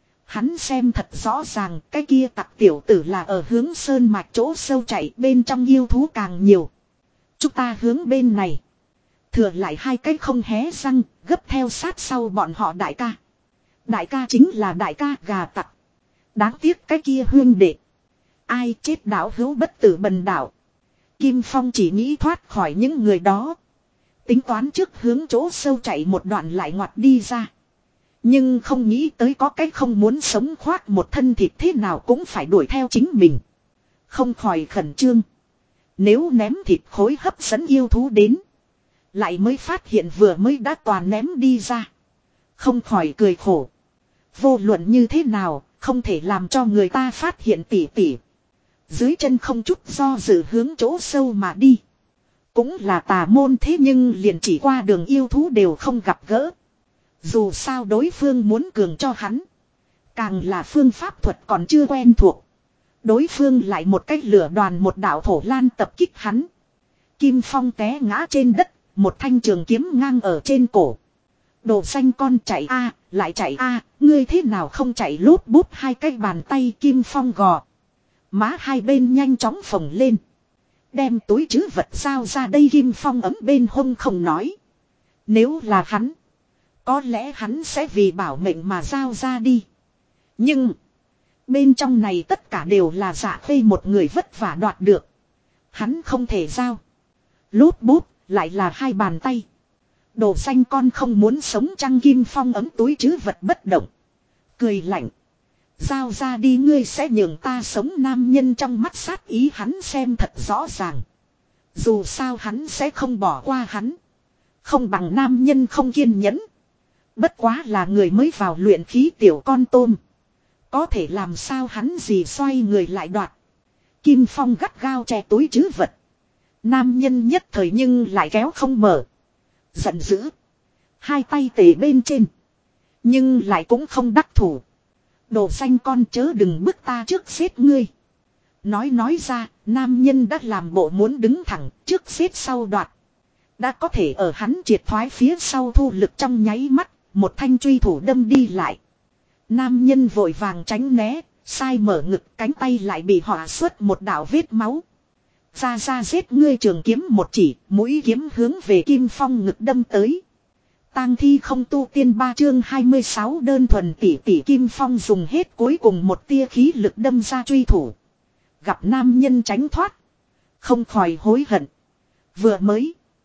Hắn xem thật rõ ràng, cái kia tặc tiểu tử là ở hướng sơn mạch chỗ sâu chạy, bên trong yêu thú càng nhiều. Chúng ta hướng bên này. Thừa lại 2 cái không hé răng, gấp theo sát sau bọn họ đại ca. Đại ca chính là đại ca gà tặc. Đáng tiếc cái kia huyên đệ. Ai chết đảo hữu bất tử bần đảo. Kim Phong chỉ nghĩ thoát khỏi những người đó. Tính toán trước hướng chỗ sâu chạy một đoạn lại ngoặt đi ra. Nhưng không nghĩ tới có cái không muốn sống khoác một thân thịt thế nào cũng phải đuổi theo chính mình. Không khỏi khẩn trương. Nếu ném thịt khối hấp dẫn yêu thú đến. Lại mới phát hiện vừa mới đã toàn ném đi ra. Không khỏi cười khổ. Vô luận như thế nào, không thể làm cho người ta phát hiện tỉ tỉ. Dưới chân không chút do dự hướng chỗ sâu mà đi. Cũng là tà môn thế nhưng liền chỉ qua đường yêu thú đều không gặp gỡ. Dù sao đối phương muốn cường cho hắn. Càng là phương pháp thuật còn chưa quen thuộc. Đối phương lại một cách lửa đoàn một đạo thổ lan tập kích hắn. Kim Phong té ngã trên đất. Một thanh trường kiếm ngang ở trên cổ. Đồ xanh con chạy lại chạy ngươi thế nào không chạy, lốp bút 2 cái bàn tay Kim Phong gò. Má hai bên nhanh chóng phồng lên. Đem túi trữ vật giao ra đây, Kim Phong ấm bên hông không nói. Nếu là hắn, có lẽ hắn sẽ vì bảo mệnh mà giao ra đi. Nhưng bên trong này tất cả đều là Dạ Khê một người vất vả đoạt được. Hắn không thể giao. Lốp bút lại là 2 bàn tay. Đồ xanh con không muốn sống chăng? Kim Phong ấm túi trữ vật bất động. Cười lạnh. Giao ra đi, ngươi sẽ nhường ta sống. Nam nhân trong mắt sát ý hắn xem thật rõ ràng. Dù sao hắn sẽ không bỏ qua hắn. Không bằng nam nhân không kiên nhẫn. Bất quá là người mới vào luyện khí tiểu con tôm. Có thể làm sao hắn gì, xoay người lại đoạt. Kim Phong gắt gao che túi trữ vật. Nam nhân nhất thời nhưng lại kéo không mở. Giận dữ. 2 tay tề bên trên. Nhưng lại cũng không đắc thủ. Đồ xanh con chớ đừng bức ta trước giết ngươi. Nói ra, nam nhân đã làm bộ muốn đứng thẳng trước giết sau đoạt. Đã có thể ở hắn triệt thoái phía sau thu lực trong nháy mắt, một thanh truy thủ đâm đi lại. Nam nhân vội vàng tránh né, sai mở ngực, cánh tay lại bị họa xuất một đạo vết máu. Ra giết ngươi, trường kiếm một chỉ, mũi kiếm hướng về Kim Phong ngực đâm tới. Tang thi không tu tiên 3 chương 26 đơn thuần tỷ tỷ. Kim Phong dùng hết cuối cùng một tia khí lực đâm ra truy thủ. Gặp nam nhân tránh thoát, không khỏi hối hận. Vừa mới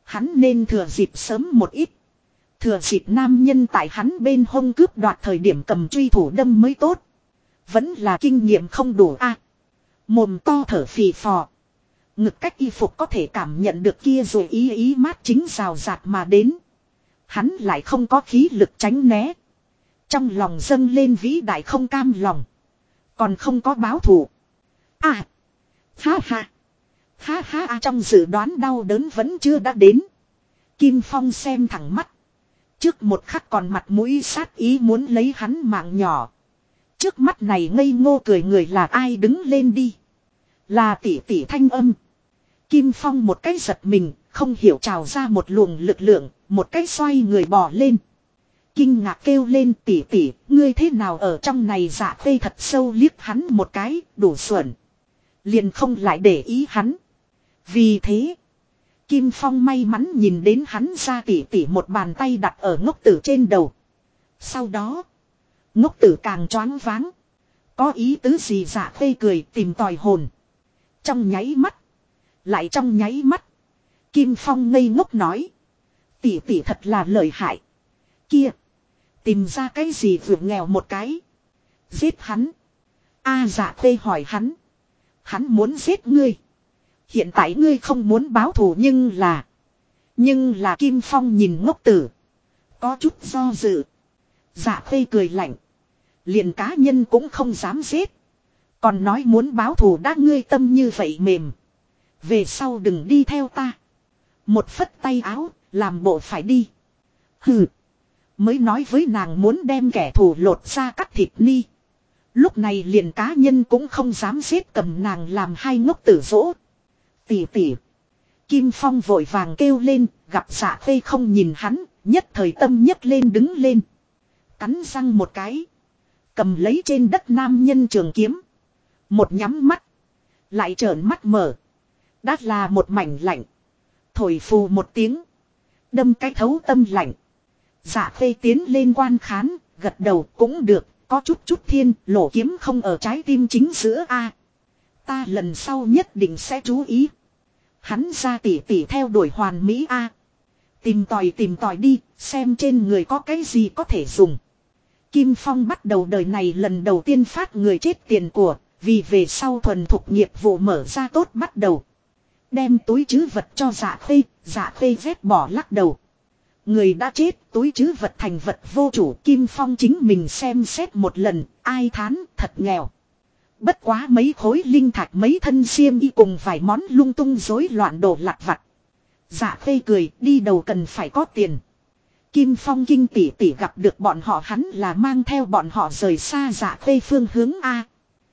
Hắn nên thừa dịp sớm một ít. Thừa dịp nam nhân tại hắn bên hông cướp đoạt thời điểm cầm truy thủ đâm mới tốt. Vẫn là kinh nghiệm không đủ a. Mồm to thở phì phò. Ngực cách y phục có thể cảm nhận được kia rồi ý mát chính rào rạt mà đến. Hắn lại không có khí lực tránh né. Trong lòng dâng lên vĩ đại không cam lòng. Còn không có báo thù. À. Ha ha. Ha ha trong dự đoán đau đớn vẫn chưa đã đến. Kim Phong xem thẳng mắt. Trước một khắc còn mặt mũi sát ý muốn lấy hắn mạng nhỏ. Trước mắt này ngây ngô cười người là ai đứng lên đi. Là tỷ tỷ thanh âm. Kim Phong một cái giật mình, không hiểu trào ra một luồng lực lượng, một cái xoay người bò lên. Kinh ngạc kêu lên tỷ tỷ, ngươi thế nào ở trong này dạ tê thật sâu liếc hắn một cái, đủ xuẩn. Liền không lại để ý hắn. Vì thế, Kim Phong may mắn nhìn đến hắn ra tỷ tỷ một bàn tay đặt ở ngốc tử trên đầu. Sau đó, ngốc tử càng choáng váng. Có ý tứ gì dạ tê cười tìm tòi hồn. Trong nháy mắt. Lại trong nháy mắt. Kim Phong ngây ngốc nói. Tỷ tỷ thật là lợi hại. Kia. Tìm ra cái gì vượt nghèo một cái. Giết hắn. A dạ tê hỏi hắn. Hắn muốn giết ngươi. Hiện tại ngươi không muốn báo thù nhưng là Kim Phong nhìn ngốc tử. Có chút do dự. Dạ tê cười lạnh. Liền cá nhân cũng không dám giết. Còn nói muốn báo thù đã ngươi tâm như vậy mềm. Về sau đừng đi theo ta. Một phất tay áo, làm bộ phải đi. Hừ. Mới nói với nàng muốn đem kẻ thù lột ra cắt thịt ni. Lúc này liền cá nhân cũng không dám giết cầm nàng làm hai ngốc tử dỗ. Tỷ tỷ. Kim Phong vội vàng kêu lên, gặp Dạ Khê không nhìn hắn, nhất thời tâm nhấc lên đứng lên. Cắn răng một cái. Cầm lấy trên đất nam nhân trường kiếm. Một nhắm mắt. Lại trợn mắt mở. Đã là một mảnh lạnh. Thổi phù một tiếng. Đâm cái thấu tâm lạnh. Dạ Khê tiến lên quan khán, gật đầu cũng được, có chút thiên, lỗ kiếm không ở trái tim chính giữa a. Ta lần sau nhất định sẽ chú ý. Hắn ra tỉ tỉ theo đuổi hoàn mỹ a. Tìm tòi đi, xem trên người có cái gì có thể dùng. Kim Phong bắt đầu đời này lần đầu tiên phát người chết tiền của, vì về sau thuần thục nghiệp vụ mở ra tốt bắt đầu. Đem túi trữ vật cho Dạ Khê vét bỏ lắc đầu. Người đã chết, túi trữ vật thành vật vô chủ. Kim Phong chính mình xem xét một lần, ai thán, thật nghèo. Bất quá mấy khối linh thạch mấy thân xiêm y cùng vài món lung tung rối loạn đồ lặt vặt. Dạ Khê cười, đi đầu cần phải có tiền. Kim Phong kinh tỉ gặp được bọn họ hắn là mang theo bọn họ rời xa Dạ Khê phương hướng A.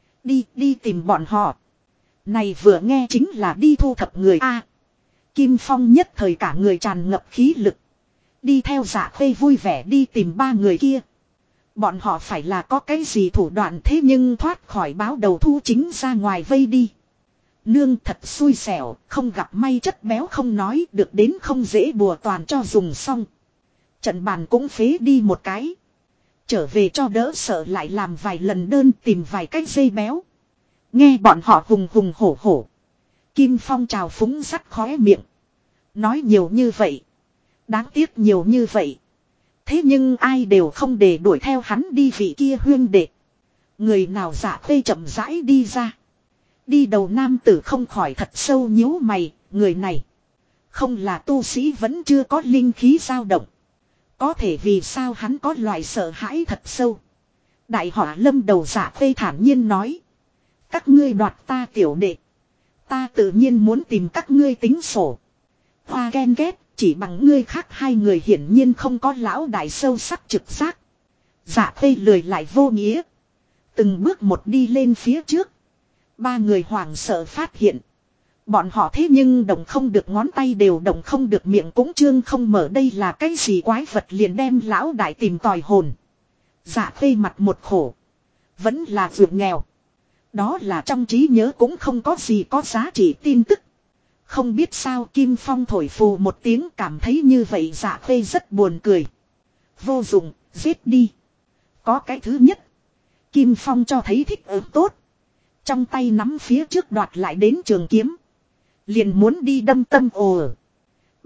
Đi tìm bọn họ. Này vừa nghe chính là đi thu thập người A. Kim Phong nhất thời cả người tràn ngập khí lực. Đi theo Dạ Khê vui vẻ đi tìm ba người kia. Bọn họ phải là có cái gì thủ đoạn thế nhưng thoát khỏi báo đầu thu chính ra ngoài vây đi. Nương thật xui xẻo, không gặp may chất béo không nói được đến không dễ bùa toàn cho dùng xong. Trận bàn cũng phế đi một cái. Trở về cho đỡ sợ lại làm vài lần đơn tìm vài cái dây béo. Nghe bọn họ hùng hổ. Kim Phong trào phúng rắt khóe miệng. Nói nhiều như vậy. Đáng tiếc nhiều như vậy. Thế nhưng ai đều không để đuổi theo hắn đi vị kia huyên đệ. Người nào Dạ Khê chậm rãi đi ra. Đi đầu nam tử không khỏi thật sâu nhíu mày, người này. Không là tu sĩ vẫn chưa có linh khí dao động. Có thể vì sao hắn có loại sợ hãi thật sâu. Đại họa lâm đầu Dạ Khê thản nhiên nói. Các ngươi đoạt ta tiểu đệ. Ta tự nhiên muốn tìm các ngươi tính sổ. Hoa ghen ghét. Chỉ bằng ngươi khác hai người hiển nhiên không có lão đại sâu sắc trực giác. Dạ Khê lười lại vô nghĩa. Từng bước một đi lên phía trước. Ba người hoảng sợ phát hiện. Bọn họ thế nhưng động không được ngón tay đều động không được miệng cũng trương không mở đây là cái gì quái vật liền đem lão đại tìm tòi hồn. Dạ Khê mặt một khổ. Vẫn là vượt nghèo. Đó là trong trí nhớ cũng không có gì có giá trị tin tức. Không biết sao Kim Phong thổi phù một tiếng cảm thấy như vậy Dạ Khê rất buồn cười. Vô dụng, giết đi. Có cái thứ nhất. Kim Phong cho thấy thích ứng tốt. Trong tay nắm phía trước đoạt lại đến trường kiếm. Liền muốn đi đâm tâm ồ.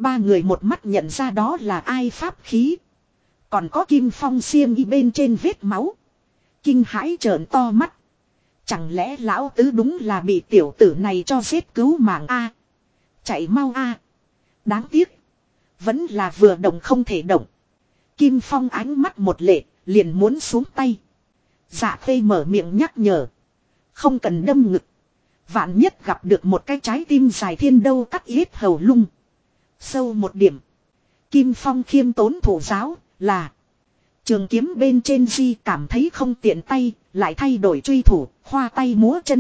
Ba người một mắt nhận ra đó là ai pháp khí. Còn có Kim Phong xiêm y bên trên vết máu. Kinh hãi trợn to mắt. Chẳng lẽ lão tứ đúng là bị tiểu tử này cho giết cứu mạng a? Chạy mau a. Đáng tiếc. Vẫn là vừa động không thể động. Kim Phong ánh mắt một lệ, liền muốn xuống tay. Dạ Khê mở miệng nhắc nhở. Không cần đâm ngực. Vạn nhất gặp được một cái trái tim dài thiên đâu cắt yết hầu lung. Sâu một điểm. Kim Phong khiêm tốn thủ giáo là. Trường kiếm bên trên di cảm thấy không tiện tay, lại thay đổi truy thủ, khoa tay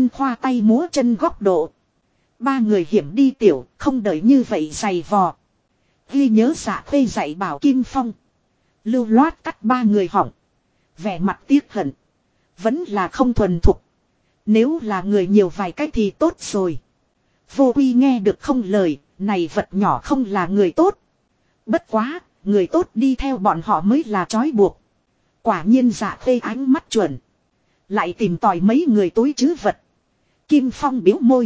múa chân góc độ. Ba người hiểm đi tiểu, không đợi như vậy dày vò. Ghi nhớ Dạ Khê dạy bảo Kim Phong. Lưu loát cắt ba người hỏng. Vẻ mặt tiếc hận. Vẫn là không thuần thục. Nếu là người nhiều vài cách thì tốt rồi. Vô Quy nghe được không lời, này vật nhỏ không là người tốt. Bất quá, người tốt đi theo bọn họ mới là trói buộc. Quả nhiên Dạ Khê ánh mắt chuẩn. Lại tìm tòi mấy người túi trữ vật. Kim Phong biếu môi.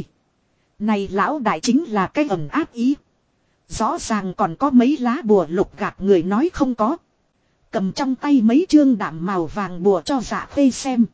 Này lão đại chính là cái ẩn áp ý. Rõ ràng còn có mấy lá bùa lục gạt người nói không có. Cầm trong tay mấy chương đảm màu vàng bùa cho Dạ Khê xem.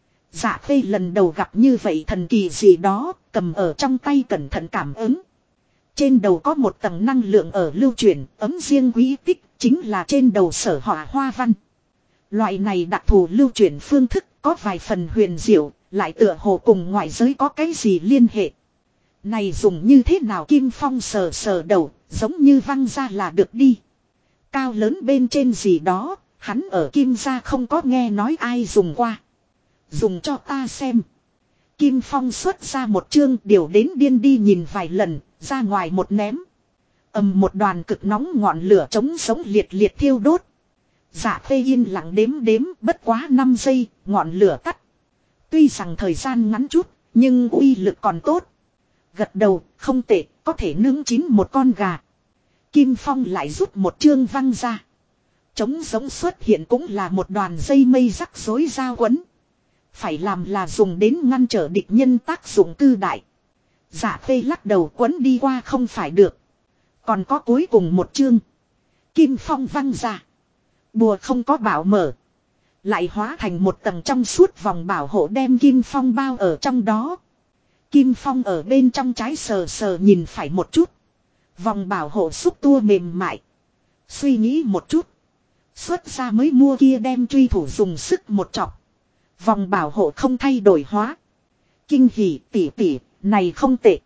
Dạ Khê lần đầu gặp như vậy thần kỳ gì đó, cầm ở trong tay cẩn thận cảm ứng. Trên đầu có một tầng năng lượng ở lưu chuyển, ấm riêng quý tích, chính là trên đầu sở họa hoa văn. Loại này đặc thù lưu chuyển phương thức có vài phần huyền diệu, lại tựa hồ cùng ngoại giới có cái gì liên hệ. Này dùng như thế nào Kim Phong sờ sờ đầu, giống như văng ra là được đi. Cao lớn bên trên gì đó, hắn ở Kim gia không có nghe nói ai dùng qua. Dùng cho ta xem. Kim Phong xuất ra một chương điều đến điên đi nhìn vài lần, ra ngoài một ném. Một đoàn cực nóng ngọn lửa trống sống liệt liệt thiêu đốt. Dạ Khê yên lặng đếm bất quá 5 giây, ngọn lửa tắt. Tuy rằng thời gian ngắn chút, nhưng uy lực còn tốt. Gật đầu, không tệ, có thể nướng chín một con gà. Kim Phong lại rút một chương văng ra. Trống giống xuất hiện cũng là một đoàn dây mây rắc rối giao quấn. Phải làm là dùng đến ngăn trở địch nhân tác dụng cư đại. Dạ Khê lắc đầu quấn đi qua không phải được. Còn có cuối cùng một chương. Kim Phong văng ra. Bùa không có bảo mở. Lại hóa thành một tầng trong suốt vòng bảo hộ đem Kim Phong bao ở trong đó. Kim Phong ở bên trong trái sờ sờ nhìn phải một chút. Vòng bảo hộ xúc tua mềm mại. Suy nghĩ một chút. Xuất ra mới mua kia đem truy thủ dùng sức một chọc. Vòng bảo hộ không thay đổi hóa. Kinh hỉ tỉ tỉ, này không tệ.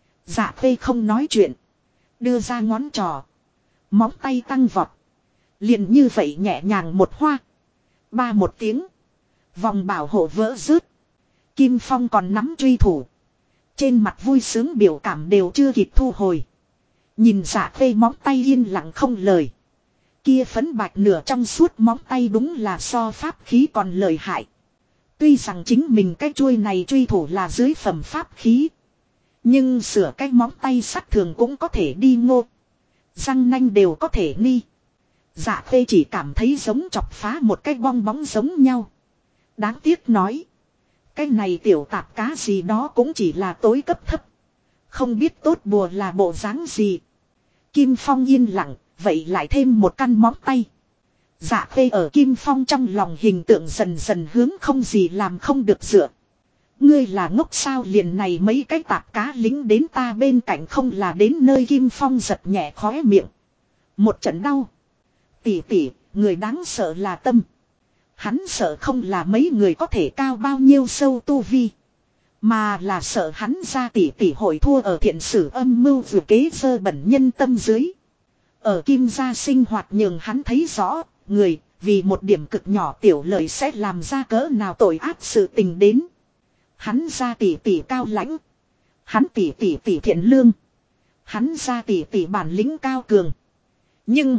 Dạ Khê không nói chuyện. Đưa ra ngón trò. Móng tay tăng vọt. Liền như vậy nhẹ nhàng một hoa. Ba một tiếng. Vòng bảo hộ vỡ rớt. Kim Phong còn nắm truy thủ. Trên mặt vui sướng biểu cảm đều chưa kịp thu hồi. Nhìn Dạ Khê móng tay yên lặng không lời. Kia phấn bạch nửa trong suốt móng tay đúng là so pháp khí còn lợi hại. Tuy rằng chính mình cái chuôi này truy thủ là dưới phẩm pháp khí. Nhưng sửa cái móng tay sắt thường cũng có thể đi ngô. Răng nanh đều có thể ni. Dạ Khê chỉ cảm thấy giống chọc phá một cái bong bóng giống nhau. Đáng tiếc nói. Cái này tiểu tạp cá gì đó cũng chỉ là tối cấp thấp. Không biết tốt bùa là bộ dáng gì. Kim Phong yên lặng, vậy lại thêm một căn móng tay. Dạ Khê ở Kim Phong trong lòng hình tượng dần dần hướng không gì làm không được dựa. Ngươi là ngốc sao liền này mấy cái tạp cá lính đến ta bên cạnh không là đến nơi Kim Phong giật nhẹ khóe miệng. Một trận đau. Tỉ tỉ, người đáng sợ là tâm. Hắn sợ không là mấy người có thể cao bao nhiêu sâu tu vi. Mà là sợ hắn ra tỉ tỉ hội thua ở thiện sử âm mưu vừa kế sơ bẩn nhân tâm dưới. Ở Kim gia sinh hoạt nhường hắn thấy rõ, người, vì một điểm cực nhỏ tiểu lợi sẽ làm ra cỡ nào tội ác sự tình đến. Hắn ra tỉ tỉ cao lãnh. Hắn tỉ tỉ tỉ thiện lương. Hắn ra tỉ tỉ bản lĩnh cao cường. Nhưng,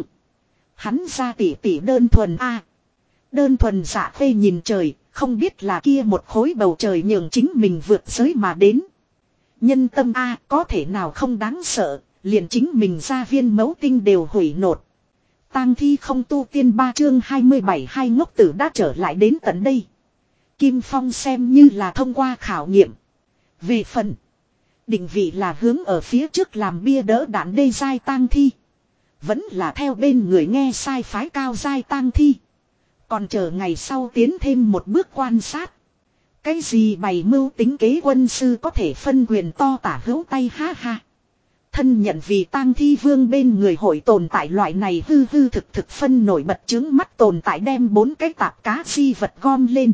hắn ra tỉ tỉ đơn thuần a. Đơn thuần Dạ Khê nhìn trời, không biết là kia một khối bầu trời nhường chính mình vượt giới mà đến. Nhân tâm a có thể nào không đáng sợ, liền chính mình ra viên mấu tinh đều hủy nột. Tang thi không tu tiên 3 chương 27 hai ngốc tử đã trở lại đến tận đây. Kim Phong xem như là thông qua khảo nghiệm. Về phần định vị là hướng ở phía trước làm bia đỡ đạn đê dai tang thi. Vẫn là theo bên người nghe sai phái cao giai tang thi. Còn chờ ngày sau tiến thêm một bước quan sát. Cái gì bày mưu tính kế quân sư có thể phân quyền to tả hữu tay ha ha. Thân nhận vì tang thi vương bên người hội tồn tại loại này hư hư thực phân nổi bật chứng mắt tồn tại đem 4 cái tạp cá di vật gom lên.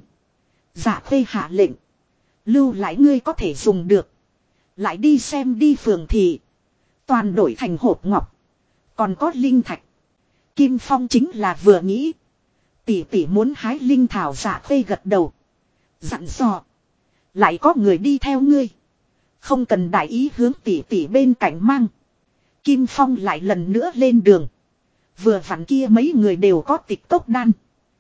Dạ Khê hạ lệnh. Lưu lại ngươi có thể dùng được. Lại đi xem đi phường thị. Toàn đổi thành hộp ngọc. Còn có linh thạch. Kim Phong chính là vừa nghĩ. Tỷ tỷ muốn hái linh thảo. Dạ Khê gật đầu. Dặn dò. Lại có người đi theo ngươi. Không cần đại ý hướng tỷ tỷ bên cạnh mang. Kim Phong lại lần nữa lên đường. Vừa vặn kia mấy người đều có tịch cốc đan.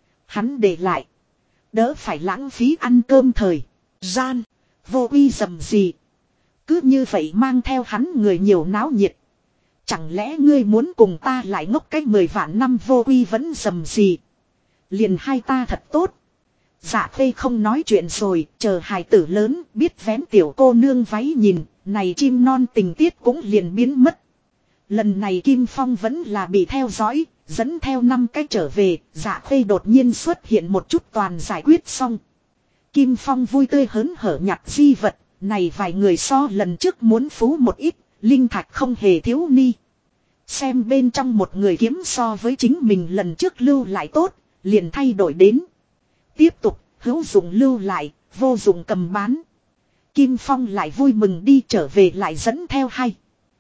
Hắn để lại. Đỡ phải lãng phí ăn cơm thời gian. Vô uy dầm gì. Cứ như vậy mang theo hắn người nhiều náo nhiệt. Chẳng lẽ ngươi muốn cùng ta lại ngốc cách 10 vạn năm vô uy vẫn dầm gì. Liền hai ta thật tốt. Dạ Khê không nói chuyện rồi, chờ hài tử lớn, biết vén tiểu cô nương váy nhìn, này chim non tình tiết cũng liền biến mất. Lần này Kim Phong vẫn là bị theo dõi, dẫn theo 5 cái trở về, Dạ Khê đột nhiên xuất hiện một chút toàn giải quyết xong. Kim Phong vui tươi hớn hở nhặt di vật, này vài người so lần trước muốn phú một ít, linh thạch không hề thiếu ni. Xem bên trong một người kiếm so với chính mình lần trước lưu lại tốt, liền thay đổi đến. Tiếp tục, hữu dụng lưu lại, vô dụng cầm bán. Kim Phong lại vui mừng đi trở về lại dẫn theo hai.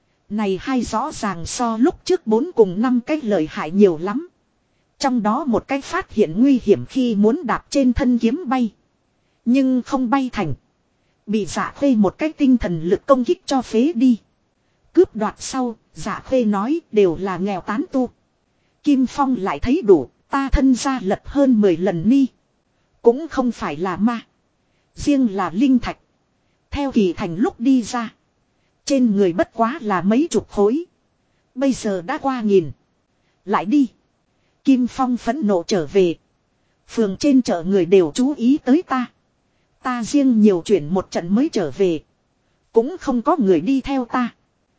Này hai rõ ràng so lúc trước 4 cùng 5 cái lợi hại nhiều lắm. Trong đó một cái phát hiện nguy hiểm khi muốn đạp trên thân kiếm bay. Nhưng không bay thành. Bị Dạ Khê một cái tinh thần lực công kích cho phế đi. Cướp đoạt sau, Dạ Khê nói đều là nghèo tán tu. Kim Phong lại thấy đủ, ta thân ra lật hơn 10 lần ni. Cũng không phải là ma. Riêng là linh thạch. Theo kỳ thành lúc đi ra. Trên người bất quá là mấy chục khối. Bây giờ đã qua 1000. Lại đi. Kim Phong phẫn nộ trở về. Phường trên chợ người đều chú ý tới ta. Ta riêng nhiều chuyển một trận mới trở về. Cũng không có người đi theo ta.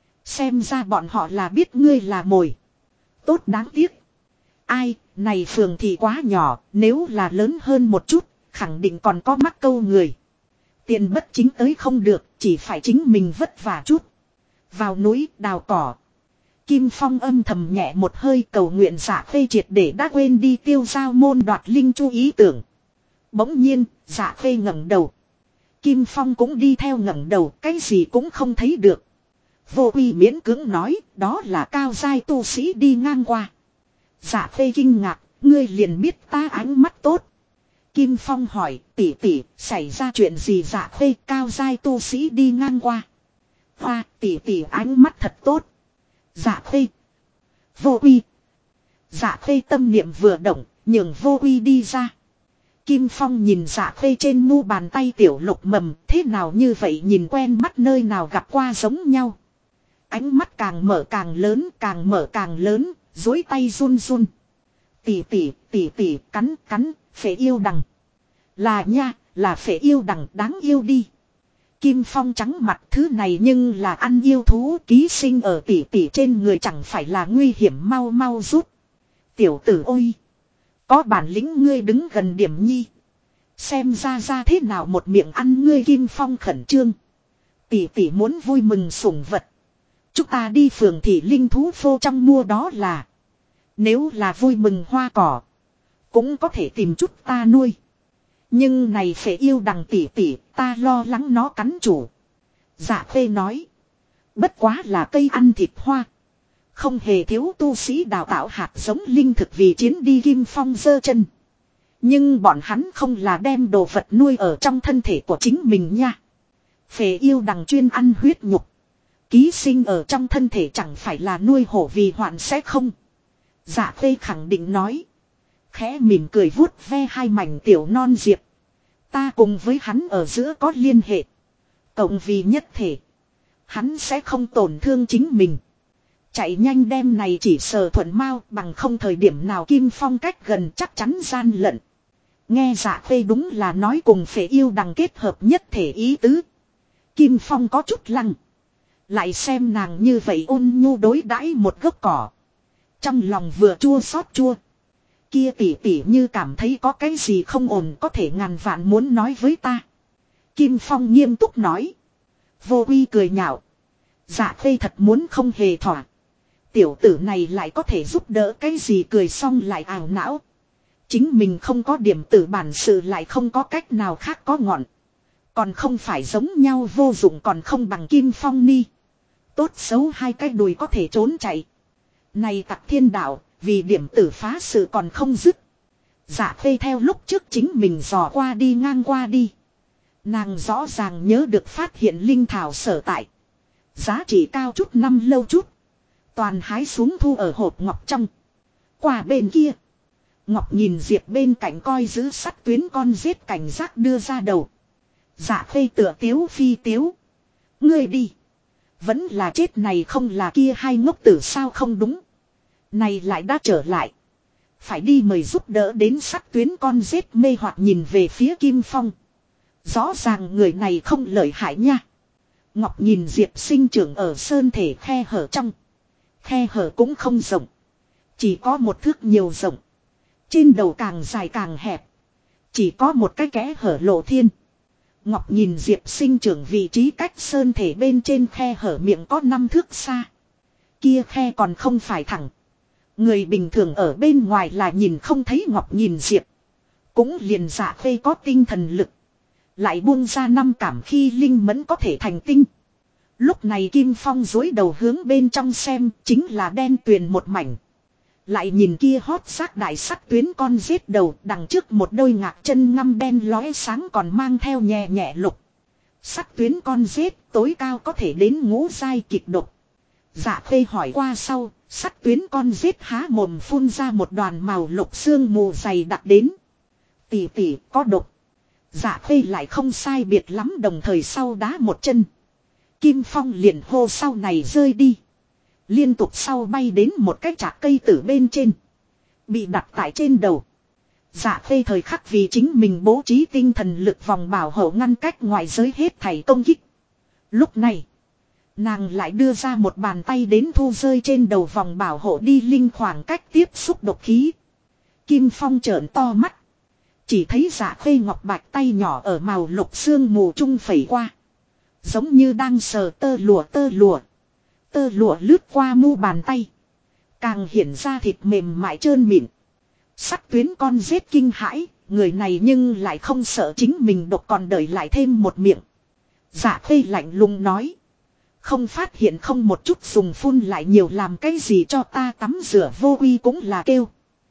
Xem ra bọn họ là biết ngươi là mồi. Tốt đáng tiếc. Ai, này phường thì quá nhỏ, nếu là lớn hơn một chút, khẳng định còn có mắc câu người. Tiền bất chính tới không được, chỉ phải chính mình vất vả chút. Vào núi đào cỏ. Kim Phong âm thầm nhẹ một hơi cầu nguyện Dạ Khê triệt để đã quên đi tiêu giao môn đoạt linh chu ý tưởng. Bỗng nhiên, Dạ Khê ngẩng đầu. Kim Phong cũng đi theo ngẩng đầu, cái gì cũng không thấy được. Vô Uy miễn cưỡng nói, đó là cao giai tu sĩ đi ngang qua. Dạ Khê kinh ngạc, ngươi liền biết ta ánh mắt tốt. Kim Phong hỏi, tỷ tỷ, xảy ra chuyện gì? Dạ Khê, cao giai tu sĩ đi ngang qua. Hoa, tỷ tỷ ánh mắt thật tốt. Dạ Khê. Vô Uy. Dạ Khê tâm niệm vừa động, nhường Vô Uy đi ra. Kim Phong nhìn Dạ Khê trên mu bàn tay tiểu lục mầm, thế nào như vậy nhìn quen mắt nơi nào gặp qua giống nhau. Ánh mắt càng mở càng lớn, càng mở càng lớn, dối tay run run. Tỷ tỷ, cắn, phệ yêu đằng. Là nha, là phệ yêu đằng đáng yêu đi. Kim Phong trắng mặt thứ này nhưng là ăn yêu thú ký sinh ở tỷ tỷ trên người chẳng phải là nguy hiểm mau mau rút. Tiểu tử ôi! Có bản lĩnh ngươi đứng gần điểm nhi. Xem ra thế nào một miệng ăn ngươi. Kim Phong khẩn trương. Tỷ tỷ muốn vui mừng sủng vật. Chúng ta đi phường thị linh thú phô trong mua đó là. Nếu là vui mừng hoa cỏ. Cũng có thể tìm chút ta nuôi. Nhưng này phải yêu đằng tỷ tỷ, ta lo lắng nó cắn chủ. Dạ Khê nói. Bất quá là cây ăn thịt hoa. Không hề thiếu tu sĩ đào tạo hạt giống linh thực vì chiến đi. Kim Phong giơ chân. Nhưng bọn hắn không là đem đồ vật nuôi ở trong thân thể của chính mình nha. Phệ yêu đằng chuyên ăn huyết nhục. Ký sinh ở trong thân thể chẳng phải là nuôi hổ vì hoạn sẽ không. Dạ Khê khẳng định nói. Khẽ mỉm cười vuốt ve hai mảnh tiểu non diệp. Ta cùng với hắn ở giữa có liên hệ. Cộng vì nhất thể. Hắn sẽ không tổn thương chính mình. Chạy nhanh đem này chỉ sờ thuận mau bằng không thời điểm nào. Kim Phong cách gần chắc chắn gian lận. Nghe Dạ Khê đúng là nói cùng phệ yêu đằng kết hợp nhất thể ý tứ. Kim Phong có chút lăng. Lại xem nàng như vậy ôn nhu đối đãi một gốc cỏ. Trong lòng vừa chua xót chua. Kia tỷ tỷ như cảm thấy có cái gì không ổn có thể ngàn vạn muốn nói với ta. Kim Phong nghiêm túc nói. Vô Uy cười nhạo. Dạ Khê thật muốn không hề thỏa. Tiểu tử này lại có thể giúp đỡ cái gì cười xong lại ảo não. Chính mình không có điểm tử bản sự lại không có cách nào khác có ngọn. Còn không phải giống nhau vô dụng còn không bằng Kim Phong ni. Tốt xấu hai cái đùi có thể trốn chạy. Này tặc thiên đạo, vì điểm tử phá sự còn không dứt. Dạ Khê theo lúc trước chính mình dò qua đi ngang qua đi. Nàng rõ ràng nhớ được phát hiện linh thảo sở tại. Giá trị cao chút năm lâu chút. Toàn hái xuống thu ở hộp ngọc trong. Qua bên kia. Ngọc nhìn Diệp bên cạnh coi giữ sắt tuyến con giết cảnh giác đưa ra đầu. Dạ Khê tựa tiếu phi tiếu. Ngươi đi. Vẫn là chết này không là kia hai ngốc tử sao không đúng. Này lại đã trở lại. Phải đi mời giúp đỡ đến sắt tuyến con giết mê hoặc nhìn về phía Kim Phong. Rõ ràng người này không lợi hại nha. Ngọc nhìn Diệp sinh trưởng ở sơn thể khe hở trong. Khe hở cũng không rộng. Chỉ có một thước nhiều rộng. Trên đầu càng dài càng hẹp. Chỉ có một cái kẽ hở lộ thiên. Ngọc nhìn Diệp sinh trưởng vị trí cách sơn thể bên trên khe hở miệng có 5 thước xa. Kia khe còn không phải thẳng. Người bình thường ở bên ngoài là nhìn không thấy. Ngọc nhìn Diệp. Cũng liền Dạ Khê có tinh thần lực. Lại buông ra 5 cảm khi linh mẫn có thể thành tinh. Lúc này Kim Phong dối đầu hướng bên trong xem chính là đen tuyền một mảnh. Lại nhìn kia hót xác đại sắt tuyến con giết đầu đằng trước một đôi ngạc chân ngăm đen lóe sáng còn mang theo nhẹ nhẹ lục. Sắt tuyến con giết tối cao có thể đến ngũ giai kịch độc. Dạ Khê hỏi qua sau, sắt tuyến con giết há mồm phun ra một đoàn màu lục sương mù dày đặc đến. Tỷ tỷ có độc. Dạ Khê lại không sai biệt lắm đồng thời sau đá một chân. Kim Phong liền hô sau này rơi đi. Liên tục sau bay đến một cái chạc cây tử bên trên. Bị đặt tại trên đầu. Dạ Khê thời khắc vì chính mình bố trí tinh thần lực vòng bảo hộ ngăn cách ngoại giới hết thảy công kích. Lúc này. Nàng lại đưa ra một bàn tay đến thu rơi trên đầu vòng bảo hộ đi linh khoảng cách tiếp xúc độc khí. Kim Phong trợn to mắt. Chỉ thấy Dạ Khê ngọc bạch tay nhỏ ở màu lục sương mù trung phẩy qua. Giống như đang sờ tơ lụa tơ lụa. Tơ lụa lướt qua mu bàn tay. Càng hiện ra thịt mềm mại trơn mịn. Sắt tuyến con giết kinh hãi. Người này nhưng lại không sợ chính mình độc còn đợi lại thêm một miệng. Dạ Khê lạnh lùng nói. Không phát hiện không một chút dùng phun lại nhiều làm cái gì cho ta tắm rửa Vô Uy cũng là kêu.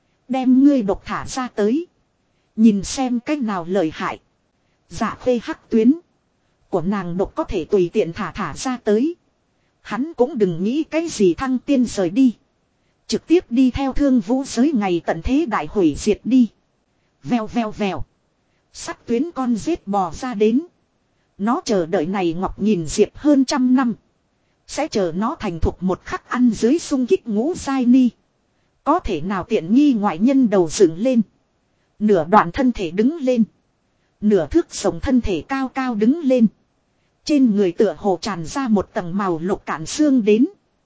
Đem ngươi độc thả ra tới. Nhìn xem cách nào lợi hại. Dạ Khê hắc tuyến. Của nàng độc có thể tùy tiện thả ra tới. Hắn cũng đừng nghĩ cái gì thăng tiên rời đi. Trực tiếp đi theo Thương Vũ giới ngày tận thế đại hủy diệt đi. Vèo vèo vèo. Sắt tuyến con giết bò ra đến. Nó chờ đợi này Ngọc nhìn Diệp hơn 100 năm. Sẽ chờ nó thành thục một khắc ăn dưới xung kích ngũ giai ni. Có thể nào tiện nghi ngoại nhân đầu dựng lên. Nửa đoạn thân thể đứng lên. Nửa thước sống thân thể cao cao đứng lên. Trên người tựa hồ tràn ra một tầng màu lục cạn xương đến.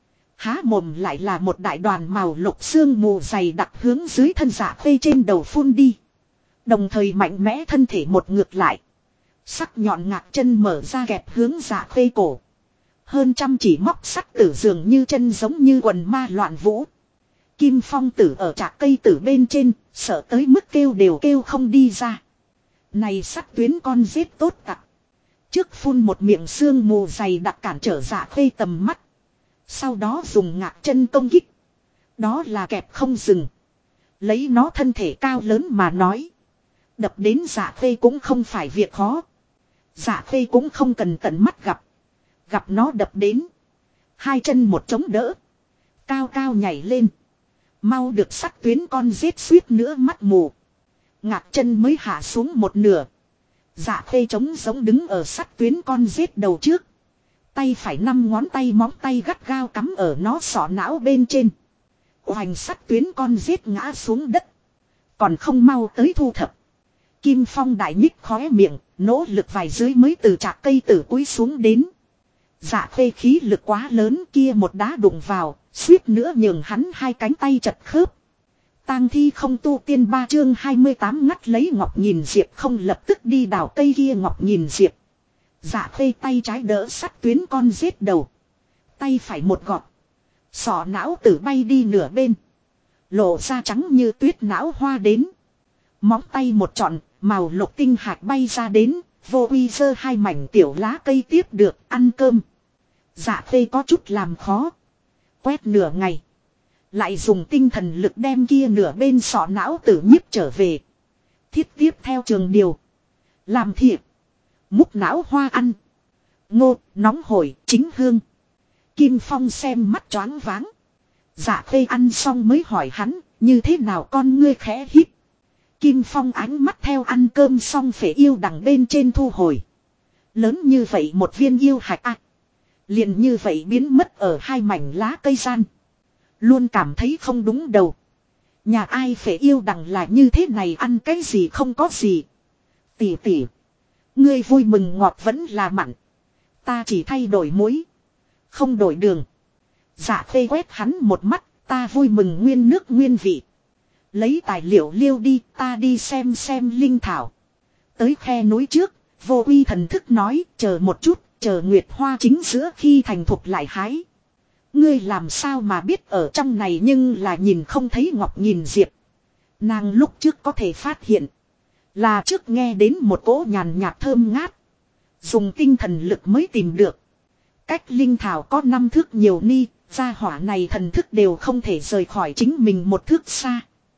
Há mồm lại là một đại đoàn màu lục xương mù dày đặc hướng dưới thân Dạ Khê trên đầu phun đi. Đồng thời mạnh mẽ thân thể một ngược lại. Sắc nhọn ngạc chân mở ra kẹp hướng Dạ Khê cổ. Hơn 100 chỉ móc sắt tử dường như chân giống như quần ma loạn vũ. Kim Phong tử ở trạc cây tử bên trên, sợ tới mức kêu đều kêu không đi ra. Này sắt tuyến con giết tốt tặc. Trước phun một miệng sương mù dày đặc cản trở Dạ Khê tầm mắt. Sau đó dùng ngạc chân công kích. Đó là kẹp không dừng. Lấy nó thân thể cao lớn mà nói. Đập đến Dạ Khê cũng không phải việc khó. Dạ Khê cũng không cần tận mắt gặp. Gặp nó đập đến. Hai chân một chống đỡ. Cao cao nhảy lên. Mau được sắt tuyến con giết suýt nữa mắt mù. Ngạc chân mới hạ xuống một nửa. Dạ Khê trống giống đứng ở sắt tuyến con giết đầu trước. Tay phải 5 ngón tay móng tay gắt gao cắm ở nó sọ não bên trên. Hoành sắt tuyến con giết ngã xuống đất. Còn không mau tới thu thập. Kim Phong đại nhích khóe miệng, nỗ lực vài dưới mới từ trạc cây tử cúi xuống đến. Dạ Khê khí lực quá lớn kia một đá đụng vào, Suýt nữa nhường hắn hai cánh tay chật khớp. Tang thi không tu tiên 3 chương 28 ngắt lấy Ngọc Nhìn Diệp không lập tức đi đào cây kia Ngọc Nhìn Diệp. Dạ Khê tay trái đỡ sắt tuyến con giết đầu. Tay phải một gọt. Sọ não tử bay đi nửa bên. Lộ ra trắng như tuyết não hoa đến. Móng tay một trọn, màu lục tinh hạt bay ra đến. Vô uy giơ hai mảnh tiểu lá cây tiếp được ăn cơm. Dạ Khê có chút làm khó. Quét nửa ngày. Lại dùng tinh thần lực đem kia nửa bên sọ não tử nhiếp trở về. Thiết tiếp theo trường điều. Làm thịt. Múc não hoa ăn. Ngô, nóng hổi, chính hương. Kim Phong xem mắt choáng váng. Dạ Khê ăn xong mới hỏi hắn, như thế nào con ngươi khẽ hít. Kim Phong ánh mắt theo ăn cơm xong phải yêu đằng bên trên thu hồi. Lớn như vậy một viên yêu hạch liền như vậy biến mất ở hai mảnh lá cây gian. Luôn cảm thấy không đúng đầu. Nhà ai phải yêu đằng là như thế này ăn cái gì không có gì. Tỷ tỷ. Ngươi vui mừng ngọt vẫn là mặn. Ta chỉ thay đổi muối. Không đổi đường. Dạ Khê quét hắn một mắt. Ta vui mừng nguyên nước nguyên vị. Lấy tài liệu liêu đi. Ta đi xem linh thảo. Tới khe núi trước. Vô uy thần thức nói. Chờ một chút. Chờ nguyệt hoa chính giữa khi thành thục lại hái. Ngươi làm sao mà biết ở trong này nhưng là nhìn không thấy Ngọc Nhìn Diệp. Nàng lúc trước có thể phát hiện. Là trước nghe đến một cỗ nhàn nhạt thơm ngát. Dùng tinh thần lực mới tìm được. Cách linh thảo có 5 thước nhiều ni. Gia hỏa này thần thức đều không thể rời khỏi chính mình một thước xa.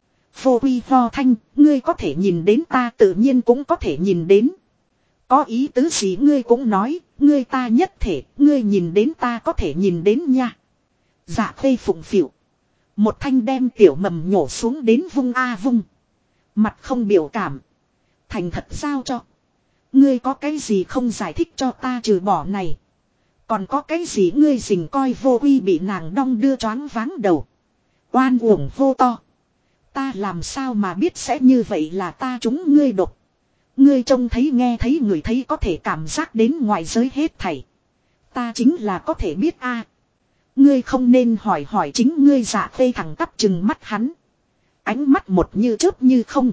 Vô uy ho thanh. Ngươi có thể nhìn đến ta tự nhiên cũng có thể nhìn đến. Có ý tứ gì ngươi cũng nói. Ngươi ta nhất thể. Ngươi nhìn đến ta có thể nhìn đến nha. Dạ Khê phụng phịu. Một thanh đem tiểu mầm nhổ xuống đến vung vung. Mặt không biểu cảm. Thành thật giao cho. Ngươi có cái gì không giải thích cho ta trừ bỏ này. Còn có cái gì ngươi dình coi vô uy bị nàng đong đưa choáng váng đầu. Oan uổng vô to. Ta làm sao mà biết sẽ như vậy là ta chúng ngươi độc. Ngươi trông thấy nghe thấy người thấy có thể cảm giác đến ngoại giới hết thảy. Ta chính là có thể biết Ngươi không nên hỏi chính ngươi. Dạ Khê thẳng tắp chừng mắt hắn. Ánh mắt một như chớp như không.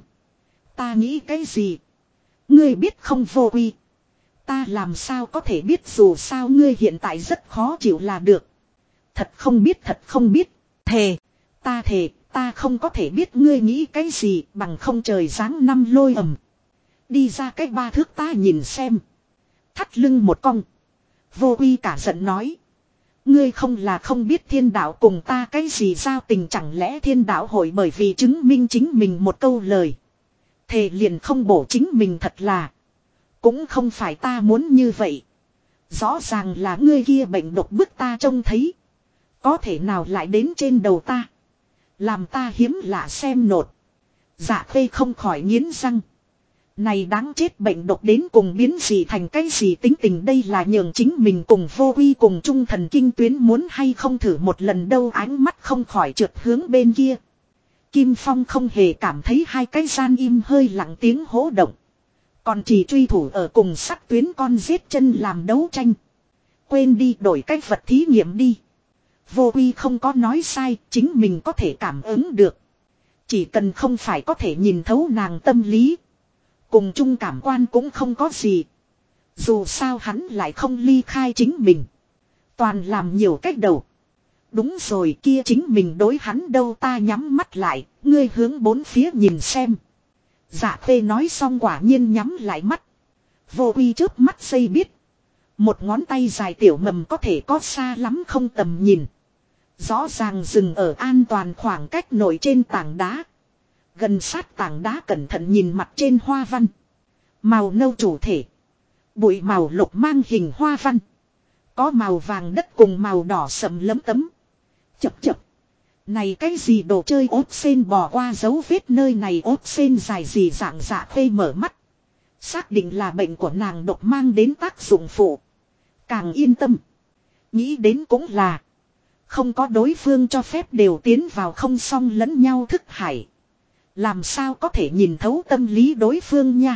Ta nghĩ cái gì? Ngươi biết không vô uy. Ta làm sao có thể biết dù sao ngươi hiện tại rất khó chịu là được. Thật không biết. Thề. Ta không có thể biết ngươi nghĩ cái gì bằng không trời giáng năm lôi ầm. Đi ra cái 3 thước ta nhìn xem. Thắt lưng một cong. Vô uy cả giận nói. Ngươi không là không biết thiên đạo cùng ta cái gì giao tình chẳng lẽ thiên đạo hội bởi vì chứng minh chính mình một câu lời. Thề liền không bổ chính mình thật là. Cũng không phải ta muốn như vậy. Rõ ràng là ngươi kia bệnh độc bức ta trông thấy. Có thể nào lại đến trên đầu ta. Làm ta hiếm lạ xem nột. Dạ Khê không khỏi nghiến răng. Này đáng chết bệnh độc đến cùng biến gì thành cái gì tính tình đây là nhường chính mình cùng vô uy cùng trung thần kinh tuyến muốn hay không thử một lần đâu ánh mắt không khỏi trượt hướng bên kia. Kim Phong không hề cảm thấy hai cái gian im hơi lặng tiếng hố động. Còn chỉ truy thủ ở cùng sắt tuyến con giết chân làm đấu tranh. Quên đi đổi cái vật thí nghiệm đi. Vô uy không có nói sai chính mình có thể cảm ứng được. Chỉ cần không phải có thể nhìn thấu nàng tâm lý. Cùng chung cảm quan cũng không có gì. Dù sao hắn lại không ly khai chính mình. Toàn làm nhiều cách đầu. Đúng rồi kia chính mình đối hắn đâu ta nhắm mắt lại. Ngươi hướng bốn phía nhìn xem. Dạ Khê nói xong quả nhiên nhắm lại mắt. Vô uy chớp mắt xây biết. Một ngón tay dài tiểu mầm có thể có xa lắm không tầm nhìn. Rõ ràng dừng ở an toàn khoảng cách nổi trên tảng đá. Gần sát tảng đá cẩn thận nhìn mặt trên hoa văn. Màu nâu chủ thể. Bụi màu lục mang hình hoa văn. Có màu vàng đất cùng màu đỏ sẫm lấm tấm. Chập. Này cái gì đồ chơi ốt sen bỏ qua dấu vết nơi này ốt sen dài gì dạng Dạ Khê mở mắt. Xác định là bệnh của nàng độc mang đến tác dụng phụ. Càng yên tâm. Nghĩ đến cũng là. Không có đối phương cho phép đều tiến vào không song lẫn nhau thức hải. Làm sao có thể nhìn thấu tâm lý đối phương nha.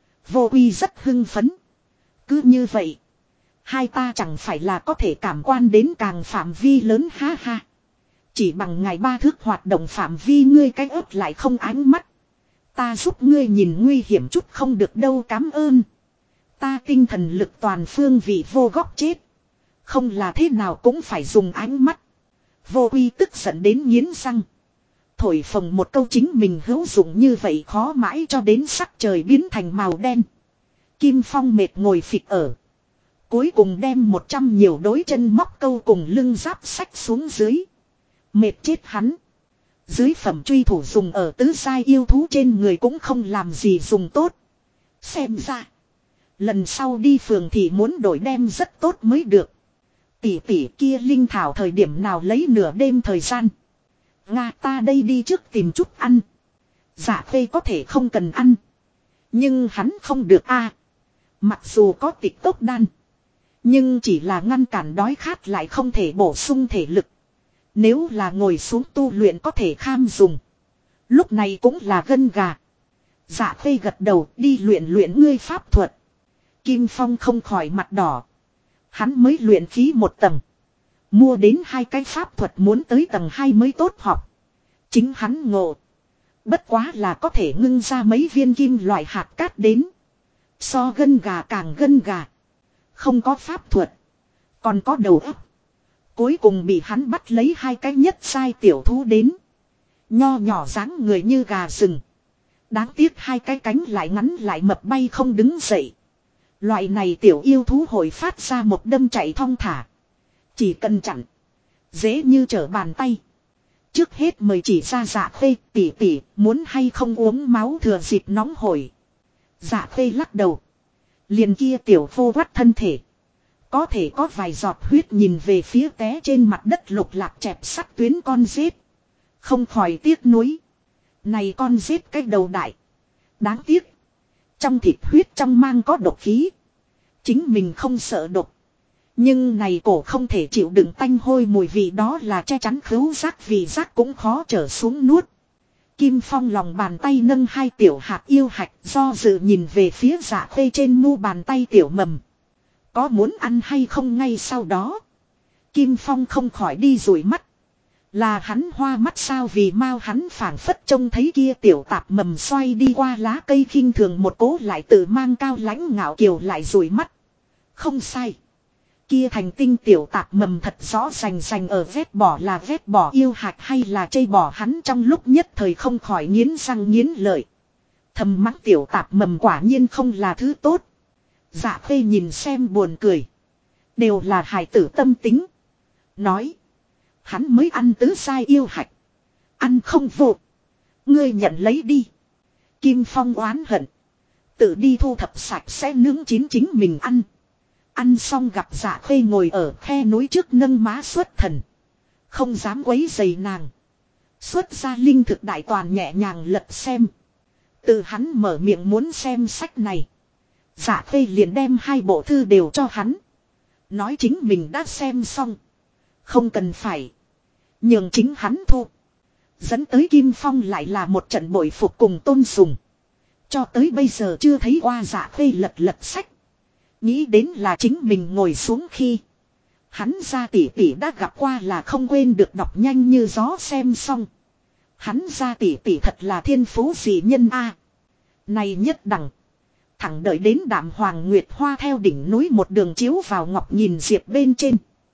Vô uy rất hưng phấn. Cứ như vậy. Hai ta chẳng phải là có thể cảm quan đến càng phạm vi lớn ha ha. Chỉ bằng ngài 3 thước hoạt động phạm vi ngươi cái ớt lại không ánh mắt. Ta giúp ngươi nhìn nguy hiểm chút không được đâu, cảm ơn. Ta tinh thần lực toàn phương vị vô góc chết. Không là thế nào cũng phải dùng ánh mắt. Vô Uy tức giận đến nghiến răng. Thổi phồng một câu chính mình hữu dụng như vậy khó mãi cho đến sắc trời biến thành màu đen. Kim Phong mệt ngồi phịch ở. Cuối cùng đem 100 nhiều đối chân móc câu cùng lưng giáp sách xuống dưới. Mệt chết hắn. Dưới phẩm truy thủ dùng ở tứ giai yêu thú trên người cũng không làm gì dùng tốt. Xem ra. Lần sau đi phường thì muốn đổi đem rất tốt mới được. Tỷ tỷ kia linh thảo thời điểm nào lấy nửa đêm thời gian. Nga ta đây đi trước tìm chút ăn. Dạ Phê có thể không cần ăn. Nhưng hắn không được a. Mặc dù có tịch tốc đan. Nhưng chỉ là ngăn cản đói khát lại không thể bổ sung thể lực. Nếu là ngồi xuống tu luyện có thể kham dùng. Lúc này cũng là gân gà. Dạ Phê gật đầu đi luyện ngươi pháp thuật. Kim Phong không khỏi mặt đỏ. Hắn mới luyện khí 1 tầng. Mua đến 2 cái pháp thuật muốn tới tầng 2 mới tốt học. Chính hắn ngộ. Bất quá là có thể ngưng ra mấy viên kim loại hạt cát đến. So gân gà càng gân gà. Không có pháp thuật. Còn có đầu óc. Cuối cùng bị hắn bắt lấy 2 cái nhất sai tiểu thú đến. Nho nhỏ dáng người như gà rừng. Đáng tiếc 2 cái cánh lại ngắn lại mập bay không đứng dậy. Loại này tiểu yêu thú hồi phát ra một đâm chạy thong thả. Chỉ cần chặn. Dễ như trở bàn tay. Trước hết mời chỉ ra Dạ Phê tỷ tỷ muốn hay không uống máu thừa dịp nóng hổi. Dạ Phê lắc đầu. Liền kia tiểu vô quắt thân thể. Có thể có vài giọt huyết nhìn về phía té trên mặt đất lục lạc chẹp sắt tuyến con rết. Không khỏi tiếc nuối. Này con rết cái đầu đại. Đáng tiếc. Trong thịt huyết trong mang có độc khí. Chính mình không sợ độc. Nhưng này cổ không thể chịu đựng tanh hôi mùi vị đó là che chắn khứu giác vì giác cũng khó trở xuống nuốt. Kim Phong lòng bàn tay nâng 2 tiểu hạt yêu hạch do dự nhìn về phía Dạ Phê trên mu bàn tay tiểu mầm. Có muốn ăn hay không ngay sau đó. Kim Phong không khỏi đi rủi mắt. Là hắn hoa mắt sao vì mau hắn phảng phất trông thấy kia tiểu tạp mầm xoay đi qua lá cây khinh thường một cố lại tự mang cao lãnh ngạo kiều lại rủi mắt. Không sai. Kia thành tinh tiểu tạp mầm thật rõ rành ở vết bỏ là vết bỏ yêu hạt hay là chây bỏ hắn trong lúc nhất thời không khỏi nghiến răng nghiến lợi. Thầm mắng tiểu tạp mầm quả nhiên không là thứ tốt. Dạ Phê nhìn xem buồn cười. Đều là hài tử tâm tính. Nói. Hắn mới ăn tứ sai yêu hạch. Ăn không vô. Ngươi nhận lấy đi. Kim Phong oán hận. Tự đi thu thập sạch sẽ nướng chín chính mình ăn. Ăn xong gặp Dạ Phê ngồi ở khe núi trước nâng má xuất thần. Không dám quấy rầy nàng. Xuất ra linh thực đại toàn nhẹ nhàng lật xem. Từ hắn mở miệng muốn xem sách này. Dạ Phê liền đem 2 bộ thư đều cho hắn. Nói chính mình đã xem xong. Không cần phải. Nhưng chính hắn thu. Dẫn tới Kim Phong lại là một trận bội phục cùng tôn sùng. Cho tới bây giờ chưa thấy qua Dạ Phê lật sách. Nghĩ đến là chính mình ngồi xuống khi. Hắn ra tỷ tỷ đã gặp qua là không quên được đọc nhanh như gió xem xong. Hắn ra tỷ tỷ thật là thiên phú dị nhân a. Này nhất đẳng. Thẳng đợi đến Đạm Hoàng Nguyệt Hoa theo đỉnh núi một đường chiếu vào Ngọc Nhìn Diệp bên trên.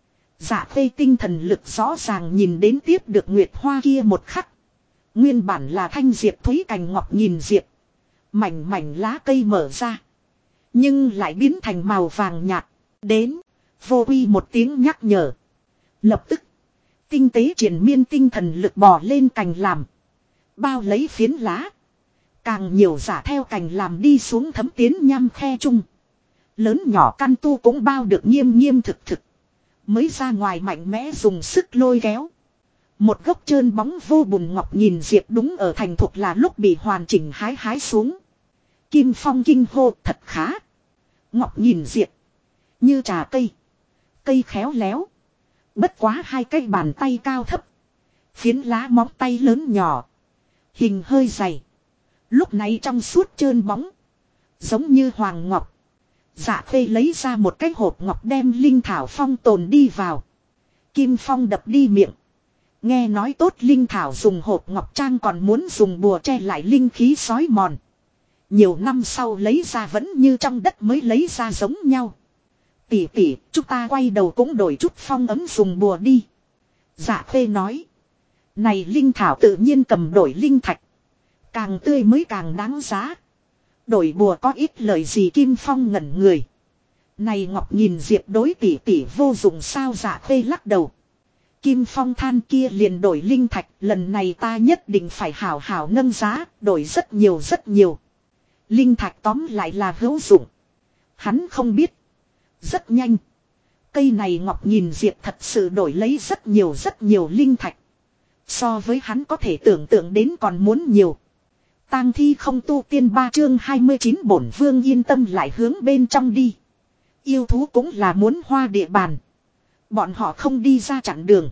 Dạ Phê tinh thần lực rõ ràng nhìn đến tiếp được Nguyệt Hoa kia một khắc. Nguyên bản là thanh diệp thúy cành Ngọc Nhìn Diệp. Mảnh mảnh lá cây mở ra. Nhưng lại biến thành màu vàng nhạt. Đến. Vô Uy một tiếng nhắc nhở. Lập tức. Tinh tế triển miên tinh thần lực bò lên cành làm. Bao lấy phiến lá. Càng nhiều giả theo cành làm đi xuống thấm tiến nham khe chung. Lớn nhỏ căn tu cũng bao được nghiêm nghiêm thực. Mới ra ngoài mạnh mẽ dùng sức lôi kéo. Một gốc trơn bóng vô bùn Ngọc Nhìn Diệp đúng ở thành thục là lúc bị hoàn chỉnh hái xuống. Kim Phong kinh hô thật khá. Ngọc Nhìn Diệp. Như trà cây. Cây khéo léo. Bất quá 2 cái bàn tay cao thấp. Phiến lá móng tay lớn nhỏ. Hình hơi dày. Lúc này trong suốt trơn bóng. Giống như hoàng ngọc. Dạ Phê lấy ra một cái hộp ngọc đem linh thảo phong tồn đi vào. Kim Phong đập đi miệng. Nghe nói tốt linh thảo dùng hộp ngọc trang còn muốn dùng bùa che lại linh khí sói mòn. Nhiều năm sau lấy ra vẫn như trong đất mới lấy ra giống nhau. Tỷ tỷ, chúng ta quay đầu cũng đổi chút phong ấm dùng bùa đi. Dạ Khê nói. Này linh thảo tự nhiên cầm đổi linh thạch. Càng tươi mới càng đáng giá. Đổi bùa có ít lời gì Kim Phong ngẩn người. Này Ngọc nhìn Diệp đối tỷ tỷ vô dụng sao Dạ Khê lắc đầu. Kim Phong than kia liền đổi linh thạch, lần này ta nhất định phải hảo hảo nâng giá, đổi rất nhiều rất nhiều. Linh thạch tóm lại là hữu dụng. Hắn không biết. Rất nhanh. Cây này Ngọc nhìn Diệp thật sự đổi lấy rất nhiều linh thạch. So với hắn có thể tưởng tượng đến còn muốn nhiều. Tang thi không tu tiên 3 chương 29 bổn vương yên tâm lại hướng bên trong đi. Yêu thú cũng là muốn hoa địa bàn. Bọn họ không đi ra chặn đường.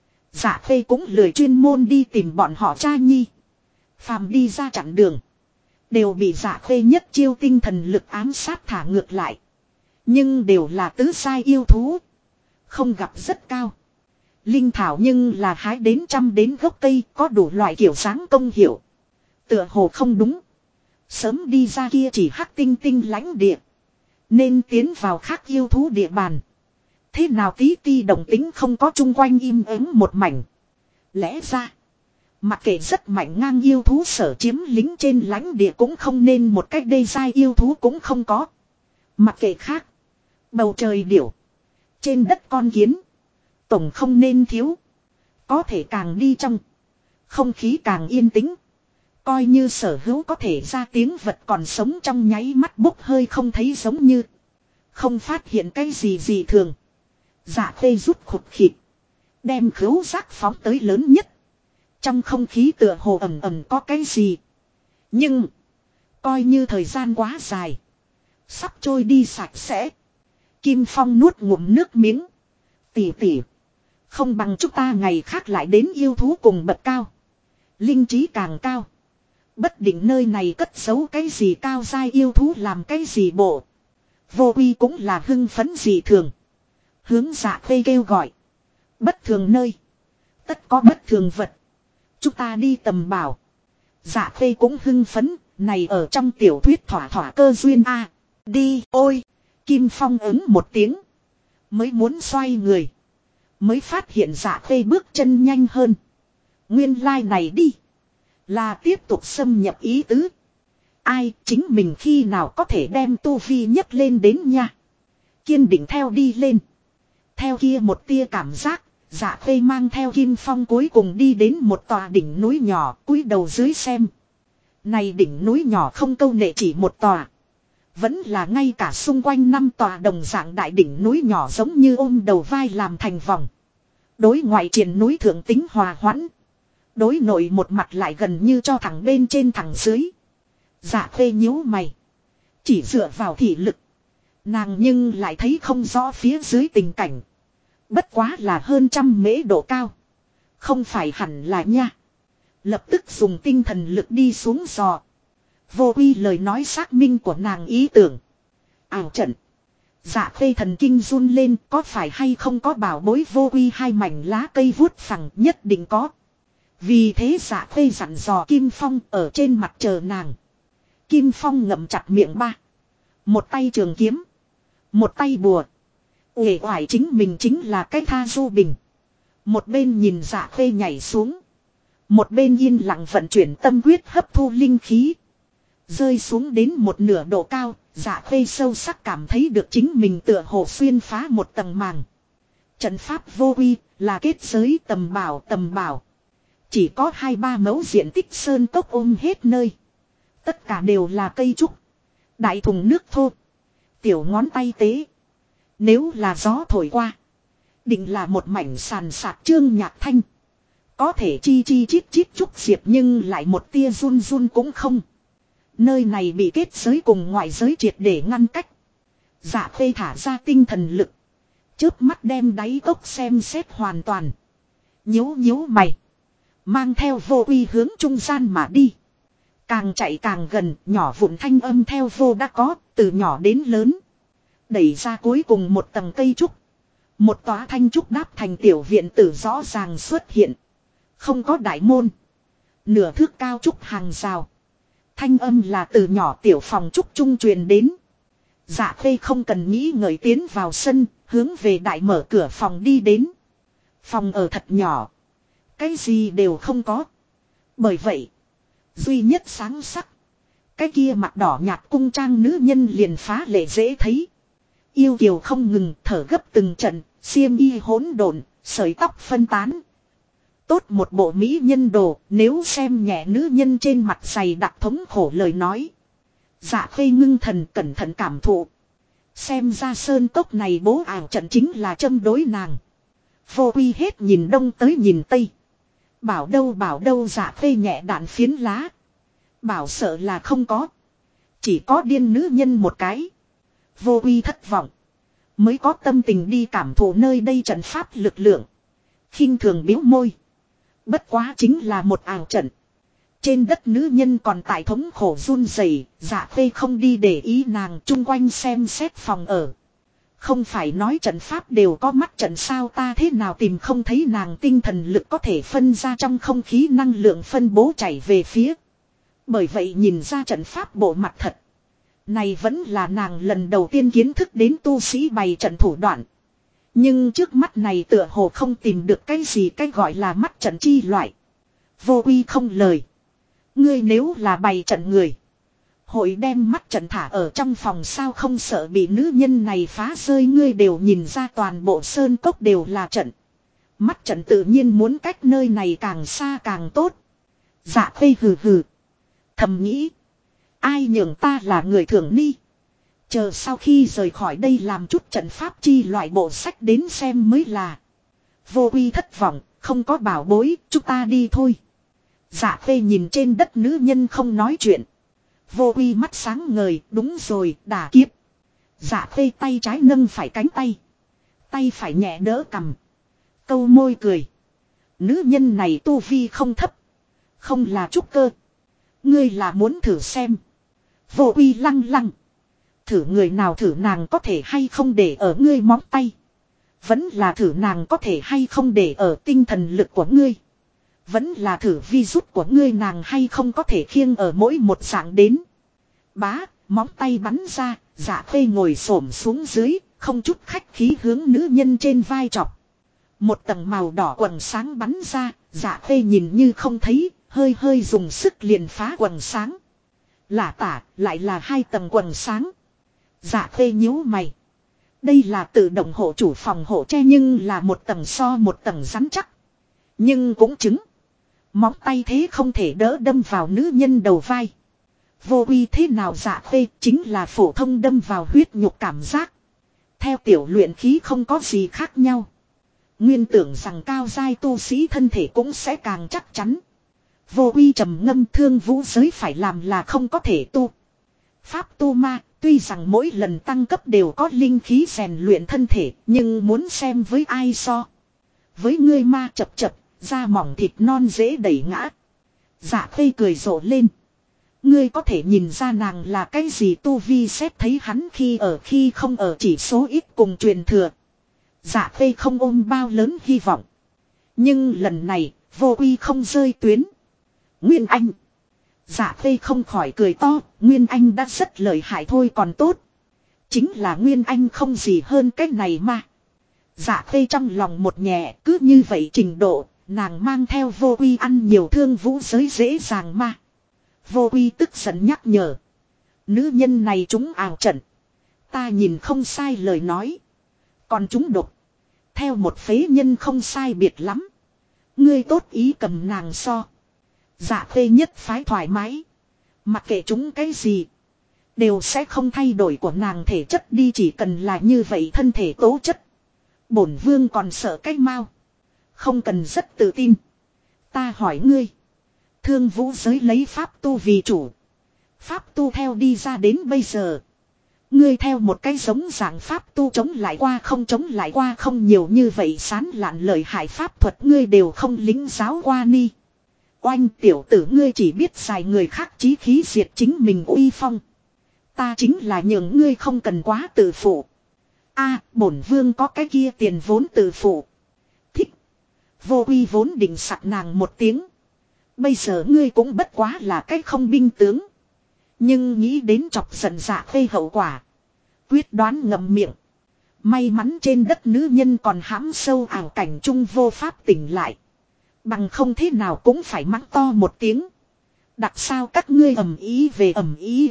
Dạ Khê cũng lười chuyên môn đi tìm bọn họ cha nhi. Phàm đi ra chặn đường. Đều bị Dạ Khê nhất chiêu tinh thần lực ám sát thả ngược lại. Nhưng đều là tứ sai yêu thú. Không gặp rất cao. Linh thảo nhưng là hái đến trăm đến gốc cây có đủ loại kiểu dáng công hiệu. Tựa hồ không đúng. Sớm đi ra kia chỉ hắc tinh tinh lãnh địa. Nên tiến vào khác yêu thú địa bàn. Thế nào tí ti động tính không có chung quanh im ắng một mảnh. Lẽ ra. Mặc kệ rất mạnh ngang yêu thú sở chiếm lính trên lãnh địa cũng không nên một cách đê giai yêu thú cũng không có. Mặc kệ khác. Bầu trời điểu. Trên đất con kiến. Tổng không nên thiếu. Có thể càng đi trong. Không khí càng yên tĩnh. Coi như sở hữu có thể ra tiếng vật còn sống trong nháy mắt bốc hơi không thấy giống như. Không phát hiện cái gì thường. Dạ Khê rút khụt khịt. Đem khứu giác phóng tới lớn nhất. Trong không khí tựa hồ ẩm ẩm có cái gì. Nhưng. Coi như thời gian quá dài. Sắp trôi đi sạch sẽ. Kim Phong nuốt ngụm nước miếng. Tỷ tỷ. Không bằng chúng ta ngày khác lại đến yêu thú cùng bậc cao. Linh trí càng cao. Bất định nơi này cất giấu cái gì cao giai yêu thú làm cái gì bộ. Vô Uy cũng là hưng phấn dị thường. Hướng Dạ Khê kêu gọi. Bất thường nơi. Tất có bất thường vật. Chúng ta đi tầm bảo. Dạ Khê cũng hưng phấn. Này ở trong tiểu thuyết thỏa thỏa cơ duyên a. Đi ôi. Kim Phong ứng một tiếng. Mới muốn xoay người. Mới phát hiện Dạ Khê bước chân nhanh hơn. Nguyên lai này đi. Là tiếp tục xâm nhập ý tứ. Ai chính mình khi nào có thể đem tu vi nhất lên đến nha. Kiên định theo đi lên. Theo kia một tia cảm giác. Dạ Khê mang theo Kim Phong cuối cùng đi đến một tòa đỉnh núi nhỏ cúi đầu dưới xem. Này đỉnh núi nhỏ không câu nệ chỉ một tòa. Vẫn là ngay cả xung quanh 5 tòa đồng dạng đại đỉnh núi nhỏ giống như ôm đầu vai làm thành vòng. Đối ngoại triển núi thượng tính hòa hoãn. Đối nội một mặt lại gần như cho thẳng bên trên thẳng dưới. Dạ Khê nhíu mày. Chỉ dựa vào thị lực. Nàng nhưng lại thấy không rõ phía dưới tình cảnh. Bất quá là hơn 100 mễ độ cao. Không phải hẳn là nha. Lập tức dùng tinh thần lực đi xuống dò. Vô Uy lời nói xác minh của nàng ý tưởng. Ảo trận. Dạ Khê thần kinh run lên có phải hay không có bảo bối Vô Uy hai mảnh lá cây vuốt phẳng nhất định có. Vì thế Dạ Khê dặn dò Kim Phong ở trên mặt chờ nàng. Kim Phong ngậm chặt miệng ba. Một tay trường kiếm. Một tay bùa. Uể oải chính mình chính là cái tha du bình. Một bên nhìn Dạ Khê nhảy xuống. Một bên yên lặng vận chuyển tâm quyết hấp thu linh khí. Rơi xuống đến một nửa độ cao. Dạ Khê sâu sắc cảm thấy được chính mình tựa hồ xuyên phá một tầng màng. Trận pháp Vô Uy là kết giới tầm bảo. Chỉ có 2-3 mẫu diện tích sơn cốc ôm hết nơi. Tất cả đều là cây trúc. Đại thùng nước thô. Tiểu ngón tay tế. Nếu là gió thổi qua. Định là một mảnh sàn sạt trương nhạc thanh. Có thể chi chít chít trúc diệp nhưng lại một tia run run cũng không. Nơi này bị kết giới cùng ngoại giới triệt để ngăn cách. Dạ Khê thả ra tinh thần lực. Chớp mắt đem đáy cốc xem xét hoàn toàn. Nhíu mày. Mang theo Vô Uy hướng trung gian mà đi. Càng chạy càng gần, nhỏ vụn thanh âm theo vô đã có, từ nhỏ đến lớn. Đẩy ra cuối cùng một tầng cây trúc. Một tòa thanh trúc đáp thành tiểu viện tử rõ ràng xuất hiện. Không có đại môn. Nửa thước cao trúc hàng rào. Thanh âm là từ nhỏ tiểu phòng trúc trung truyền đến. Dạ Khê không cần nghĩ ngợi tiến vào sân, hướng về đại mở cửa phòng đi đến. Phòng ở thật nhỏ. Cái gì đều không có. Bởi vậy, duy nhất sáng sắc. Cái kia mặt đỏ nhạt cung trang nữ nhân liền phá lệ dễ thấy. Yêu kiều không ngừng thở gấp từng trận, xiêm y hỗn độn, sợi tóc phân tán. Tốt một bộ mỹ nhân đồ, nếu xem nhẹ nữ nhân trên mặt dày đặc thống khổ lời nói. Dạ Khê ngưng thần cẩn thận cảm thụ. Xem ra sơn cốc này bố ảo trận chính là châm đối nàng. Vô Uy hết nhìn đông tới nhìn tây. Bảo đâu Dạ Khê nhẹ đạn phiến lá. Bảo sợ là không có. Chỉ có điên nữ nhân một cái. Vô Uy thất vọng. Mới có tâm tình đi cảm thụ nơi đây trận pháp lực lượng. Khinh thường biếu môi. Bất quá chính là một ảo trận. Trên đất nữ nhân còn tại thống khổ run rẩy, Dạ Khê không đi để ý nàng, chung quanh xem xét phòng ở. Không phải nói trận pháp đều có mắt trận sao, ta thế nào tìm không thấy nàng, tinh thần lực có thể phân ra trong không khí năng lượng phân bố chảy về phía. Bởi vậy nhìn ra trận pháp bộ mặt thật. Này vẫn là nàng lần đầu tiên kiến thức đến tu sĩ bày trận thủ đoạn. Nhưng trước mắt này tựa hồ không tìm được cái gì cái gọi là mắt trận chi loại. Vô Uy không lời. Ngươi nếu là bày trận người, hội đem mắt trận thả ở trong phòng sao, không sợ bị nữ nhân này phá rơi. Ngươi đều nhìn ra toàn bộ sơn cốc đều là trận. Mắt trận tự nhiên muốn cách nơi này càng xa càng tốt. Dạ Khê hừ hừ. Thầm nghĩ. Ai nhường ta là người thường ni. Chờ sau khi rời khỏi đây làm chút trận pháp chi loại bộ sách đến xem mới là. Vô Uy thất vọng, không có bảo bối, chúng ta đi thôi. Dạ Khê nhìn trên đất nữ nhân không nói chuyện. Vô Uy mắt sáng ngời, đúng rồi, đả kiếp. Dạ Khê tay trái nâng phải cánh tay. Tay phải nhẹ đỡ cằm. Câu môi cười. Nữ nhân này tu vi không thấp. Không là trúc cơ. Ngươi là muốn thử xem. Vô Uy lăng lăng. Thử người nào, thử nàng có thể hay không để ở ngươi móng tay. Vẫn là thử nàng có thể hay không để ở tinh thần lực của ngươi. Vẫn là thử vi rút của ngươi nàng hay không có thể khiêng ở mỗi một dạng đến. Bá, móng tay bắn ra, Dạ Khê ngồi xổm xuống dưới, không chút khách khí hướng nữ nhân trên vai chọc. Một tầng màu đỏ quầng sáng bắn ra, Dạ Khê nhìn như không thấy, hơi hơi dùng sức liền phá quầng sáng. Lả tả, lại là 2 tầng quầng sáng. Dạ Khê nhíu mày. Đây là tự động hộ chủ phòng hộ che nhưng là một tầng so một tầng rắn chắc. Nhưng cũng chứng. Móng tay thế không thể đỡ đâm vào nữ nhân đầu vai. Vô Uy thế nào Dạ Khê chính là phổ thông đâm vào huyết nhục cảm giác. Theo tiểu luyện khí không có gì khác nhau. Nguyên tưởng rằng cao giai tu sĩ thân thể cũng sẽ càng chắc chắn. Vô Uy trầm ngâm, thương vũ giới phải làm là không có thể tu. Pháp tu ma, tuy rằng mỗi lần tăng cấp đều có linh khí rèn luyện thân thể, nhưng muốn xem với ai so. Với ngươi ma chập chập, da mỏng thịt non dễ đẩy ngã. Dạ Khê cười rộ lên. Ngươi có thể nhìn ra nàng là cái gì tu vi, xét thấy hắn khi ở khi không ở chỉ số ít cùng truyền thừa. Dạ Khê không ôm bao lớn hy vọng. Nhưng lần này, Vô Uy không rơi tuyến. Nguyên Anh. Dạ Khê không khỏi cười to, Nguyên Anh đã rất lợi hại thôi còn tốt. Chính là Nguyên Anh không gì hơn cái này mà. Dạ Khê trong lòng một nhẹ, cứ như vậy trình độ, nàng mang theo Vô Uy ăn nhiều thương vũ giới dễ dàng mà. Vô Uy tức giận nhắc nhở. Nữ nhân này chúng ảo trận. Ta nhìn không sai lời nói. Còn chúng độc. Theo một phế nhân không sai biệt lắm. Ngươi tốt ý cầm nàng so. Dạ Khê nhất phái thoải mái. Mặc kệ chúng cái gì. Đều sẽ không thay đổi của nàng thể chất đi, chỉ cần là như vậy thân thể tố chất. Bổn vương còn sợ cái mau. Không cần rất tự tin. Ta hỏi ngươi. Thương vũ giới lấy pháp tu vì chủ. Pháp tu theo đi ra đến bây giờ. Ngươi theo một cái giống dạng pháp tu chống lại qua không nhiều như vậy sán lạn lợi hại pháp thuật ngươi đều không lính giáo qua ni. Oanh tiểu tử ngươi chỉ biết xài người khác chí khí diệt chính mình uy phong. Ta chính là nhường ngươi không cần quá tự phụ. A, bổn vương có cái kia tiền vốn tự phụ. Thích. Vô Uy vốn định sặc nàng một tiếng. Bây giờ ngươi cũng bất quá là cái không binh tướng. Nhưng nghĩ đến chọc giận Dạ Khê hậu quả. Quyết đoán ngậm miệng. May mắn trên đất nữ nhân còn hãm sâu ảo cảnh trung vô pháp tỉnh lại. Bằng không thế nào cũng phải mắng to một tiếng. Đặc sao các ngươi ầm ý về ầm ý.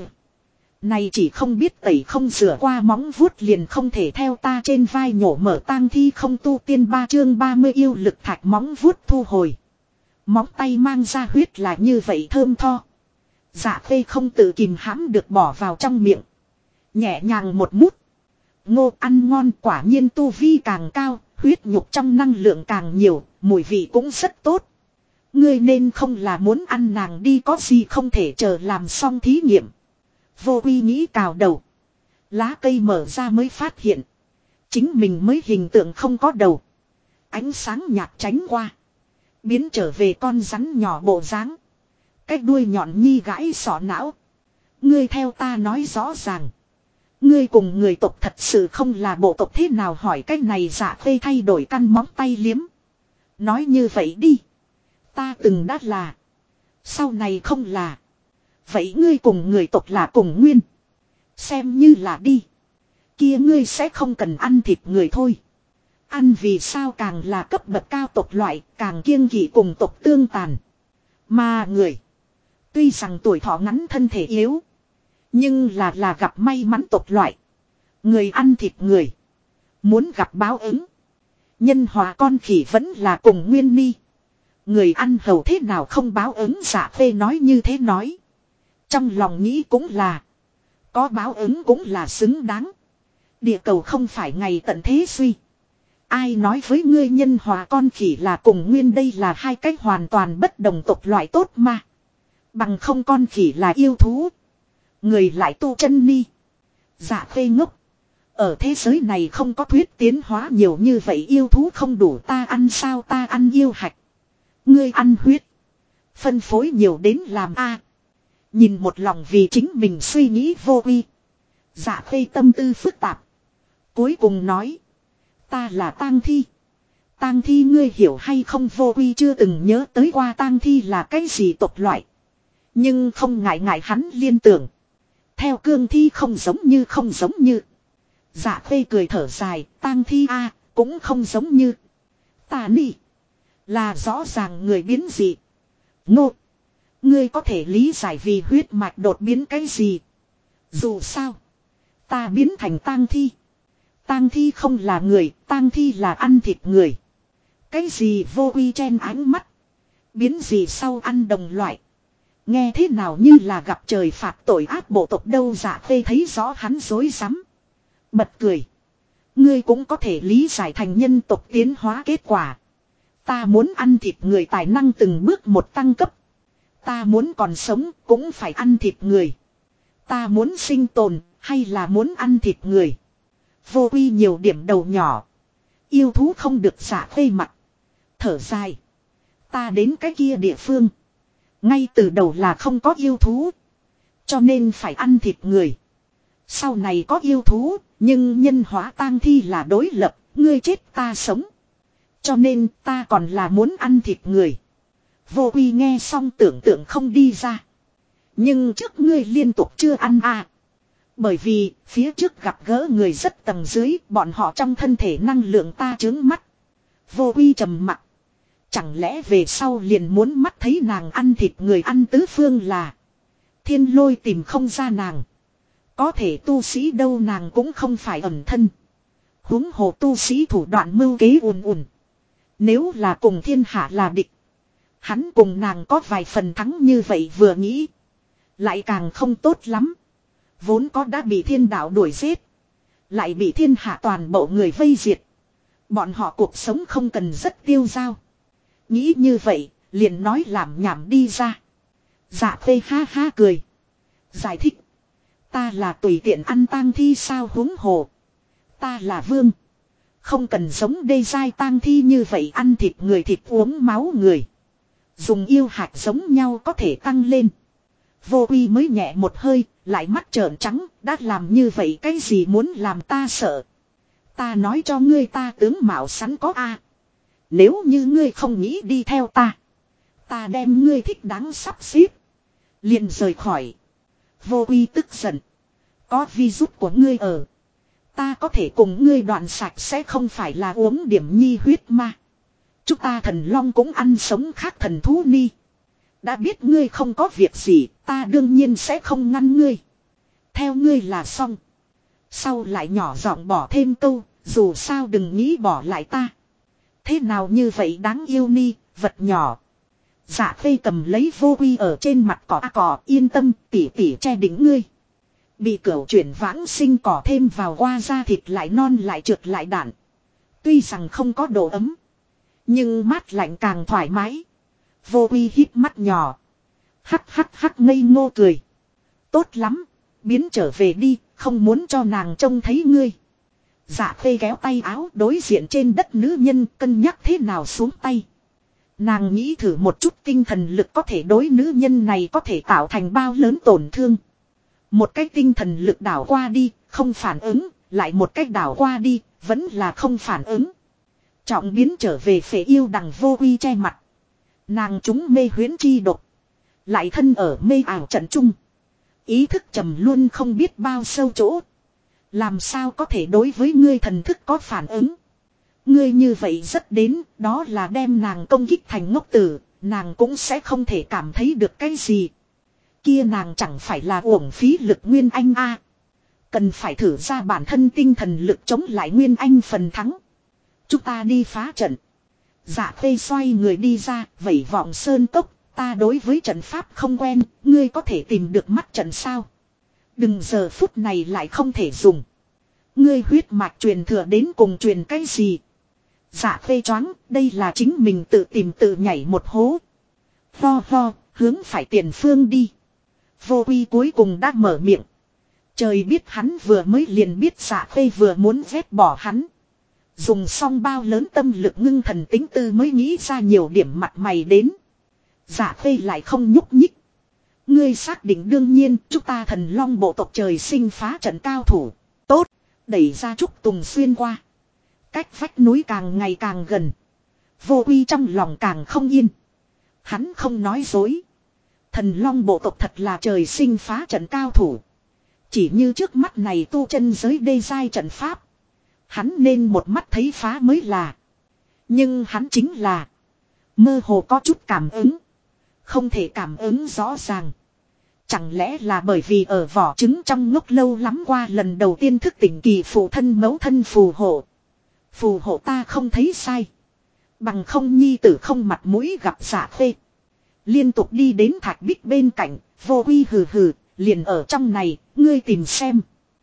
Này chỉ không biết tẩy không rửa qua móng vuốt liền không thể theo ta trên vai nhổ mở tang thi không tu tiên 3 chương 30 yêu lực thạch móng vuốt thu hồi. Móng tay mang ra huyết là như vậy thơm tho. Dạ Khê không tự kìm hãm được bỏ vào trong miệng. Nhẹ nhàng một mút. Ngô ăn ngon quả nhiên tu vi càng cao, huyết nhục trong năng lượng càng nhiều, mùi vị cũng rất tốt. Ngươi nên không là muốn ăn nàng đi có gì không thể chờ làm xong thí nghiệm. Vô Uy nghĩ cào đầu. Lá cây mở ra mới phát hiện. Chính mình mới hình tượng không có đầu. Ánh sáng nhạt tránh qua. Biến trở về con rắn nhỏ bộ dáng. Cái đuôi nhọn nhi gãi sọ não. Ngươi theo ta nói rõ ràng. Ngươi cùng người tộc thật sự không là bộ tộc thế nào hỏi cái này Dạ Khê thay đổi căn móng tay liếm. Nói như vậy đi. Ta từng đã là. Sau này không là. Vậy ngươi cùng người tộc là cùng nguyên. Xem như là đi. Kia ngươi sẽ không cần ăn thịt người thôi. Ăn vì sao càng là cấp bậc cao tộc loại càng kiêng kỵ cùng tộc tương tàn. Mà người. Tuy rằng tuổi thọ ngắn thân thể yếu. Nhưng là gặp may mắn tộc loại. Người ăn thịt người. Muốn gặp báo ứng. Nhân hòa con khỉ vẫn là cùng nguyên ni. Người ăn hầu thế nào không báo ứng Dạ Khê nói như thế nói. Trong lòng nghĩ cũng là. Có báo ứng cũng là xứng đáng. Địa cầu không phải ngày tận thế suy. Ai nói với ngươi nhân hòa con khỉ là cùng nguyên đây là hai cách hoàn toàn bất đồng tộc loại tốt mà. Bằng không con khỉ là yêu thú. Người lại tu chân ni. Dạ Khê ngốc. Ở thế giới này không có thuyết tiến hóa nhiều như vậy yêu thú không đủ ta ăn sao ta ăn yêu hạch. Ngươi ăn huyết. Phân phối nhiều đến làm a. Nhìn một lòng vì chính mình suy nghĩ Vô Uy. Dạ Khê tâm tư phức tạp. Cuối cùng nói. Ta là tang thi. Tang thi ngươi hiểu hay không Vô Uy chưa từng nhớ tới qua tang thi là cái gì tộc loại. Nhưng không ngại ngại hắn liên tưởng. Theo cương thi không giống như. Dạ Khê cười thở dài, tang thi a cũng không giống như. Ta nị. Là rõ ràng người biến dị. Ngô. Ngươi có thể lý giải vì huyết mạch đột biến cái gì. Dù sao. Ta biến thành tang thi. Tang thi không là người, tang thi là ăn thịt người. Cái gì Vô Uy chen ánh mắt. Biến dị sau ăn đồng loại. Nghe thế nào như là gặp trời phạt tội ác bộ tộc đâu Dạ Khê thấy rõ hắn dối rắm bật cười. Ngươi cũng có thể lý giải thành nhân tộc tiến hóa kết quả. Ta muốn ăn thịt người tài năng từng bước một tăng cấp. Ta muốn còn sống cũng phải ăn thịt người. Ta muốn sinh tồn hay là muốn ăn thịt người. Vô Uy nhiều điểm đầu nhỏ. Yêu thú không được Dạ Khê mặt. Thở dài. Ta đến cái kia địa phương. Ngay từ đầu là không có yêu thú. Cho nên phải ăn thịt người. Sau này có yêu thú. Nhưng nhân hóa tang thi là đối lập. Ngươi chết ta sống. Cho nên ta còn là muốn ăn thịt người. Vô Uy nghe xong tưởng tượng không đi ra. Nhưng trước ngươi liên tục chưa ăn à. Bởi vì phía trước gặp gỡ người rất tầng dưới. Bọn họ trong thân thể năng lượng ta trướng mắt. Vô Uy trầm mặc. Chẳng lẽ về sau liền muốn mắt thấy nàng ăn thịt người ăn tứ phương là. Thiên Lôi tìm không ra nàng. Có thể tu sĩ đâu nàng cũng không phải ẩn thân. Huống hồ tu sĩ thủ đoạn mưu kế ùn. Nếu là cùng thiên hạ là địch. Hắn cùng nàng có vài phần thắng như vậy vừa nghĩ. Lại càng không tốt lắm. Vốn có đã bị thiên đạo đuổi giết. Lại bị thiên hạ toàn bộ người vây diệt. Bọn họ cuộc sống không cần rất tiêu dao. Nghĩ như vậy, liền nói làm nhảm đi ra. Dạ Khê ha ha cười. Giải thích. Ta là tùy tiện ăn tang thi sao huống hồ. Ta là vương. Không cần giống đê giai tang thi như vậy ăn thịt người thịt uống máu người. Dùng yêu hạt giống nhau có thể tăng lên. Vô Uy mới nhẹ một hơi, lại mắt trợn trắng, đã làm như vậy cái gì muốn làm ta sợ. Ta nói cho ngươi ta tướng mạo sẵn có a. Nếu như ngươi không nghĩ đi theo ta. Ta đem ngươi thích đáng sắp xếp. Liền rời khỏi. Vô Uy tức giận. Có virus của ngươi ở. Ta có thể cùng ngươi đoạn sạch sẽ không phải là uống điểm nhi huyết ma. Chúng ta thần long cũng ăn sống khác thần thú ni. Đã biết ngươi không có việc gì, ta đương nhiên sẽ không ngăn ngươi. Theo ngươi là xong. Sau lại nhỏ giọng bỏ thêm câu, dù sao đừng nghĩ bỏ lại ta. Thế nào như vậy đáng yêu ni, vật nhỏ. Dạ Khê cầm lấy Vô Uy ở trên mặt cỏ yên tâm tỉ tỉ che đỉnh ngươi. Bị cửu chuyển vãng sinh cỏ thêm vào qua da thịt lại non lại trượt lại đạn. Tuy rằng không có độ ấm. Nhưng mát lạnh càng thoải mái. Vô Uy hít mắt nhỏ. Hắc hắc hắc ngây ngô cười. Tốt lắm. Biến trở về đi. Không muốn cho nàng trông thấy ngươi. Dạ Khê kéo tay áo đối diện trên đất nữ nhân cân nhắc thế nào xuống tay. Nàng nghĩ thử một chút tinh thần lực có thể đối nữ nhân này có thể tạo thành bao lớn tổn thương. Một cái tinh thần lực đảo qua đi, không phản ứng, lại một cách đảo qua đi, vẫn là không phản ứng. Trọng biến trở về phệ yêu đằng Vô Uy che mặt. Nàng chúng mê huyễn chi độc. Lại thân ở mê ảo trận chung. Ý thức trầm luôn không biết bao sâu chỗ. Làm sao có thể đối với ngươi thần thức có phản ứng. Ngươi như vậy rất đến, đó là đem nàng công kích thành ngốc tử, nàng cũng sẽ không thể cảm thấy được cái gì. Kia nàng chẳng phải là uổng phí lực Nguyên Anh a. Cần phải thử ra bản thân tinh thần lực chống lại Nguyên Anh phần thắng. Chúng ta đi phá trận. Dạ Khê xoay người đi ra, vẩy vọng sơn cốc, ta đối với trận pháp không quen, ngươi có thể tìm được mắt trận sao? Đừng giờ phút này lại không thể dùng. Ngươi huyết mạch truyền thừa đến cùng truyền cái gì? Dạ Khê choáng, đây là chính mình tự tìm tự nhảy một hố. Ho ho, hướng phải tiền phương đi. Vô Uy cuối cùng đã mở miệng. Trời biết hắn vừa mới liền biết Dạ Khê vừa muốn vét bỏ hắn. Dùng xong bao lớn tâm lực ngưng thần tính tư mới nghĩ ra nhiều điểm mặt mày đến. Dạ Khê lại không nhúc nhích. Ngươi xác định đương nhiên chúng ta thần long bộ tộc trời sinh phá trận cao thủ. Tốt, đẩy ra Trúc Tùng xuyên qua. Cách vách núi càng ngày càng gần. Vô Uy trong lòng càng không yên. Hắn không nói dối. Thần long bộ tộc thật là trời sinh phá trận cao thủ. Chỉ như trước mắt này tu chân giới đê giai trận pháp. Hắn nên một mắt thấy phá mới là. Nhưng hắn chính là. Mơ hồ có chút cảm ứng. Không thể cảm ứng rõ ràng. Chẳng lẽ là bởi vì ở vỏ trứng trong ngốc lâu lắm qua lần đầu tiên thức tỉnh kỳ phụ thân mẫu thân phù hộ. Phù hộ ta không thấy sai. Bằng không nhi tử không mặt mũi gặp Dạ Khê. Liên tục đi đến thạch bích bên cạnh. Vô Uy hừ hừ. Liền ở trong này. Ngươi tìm xem.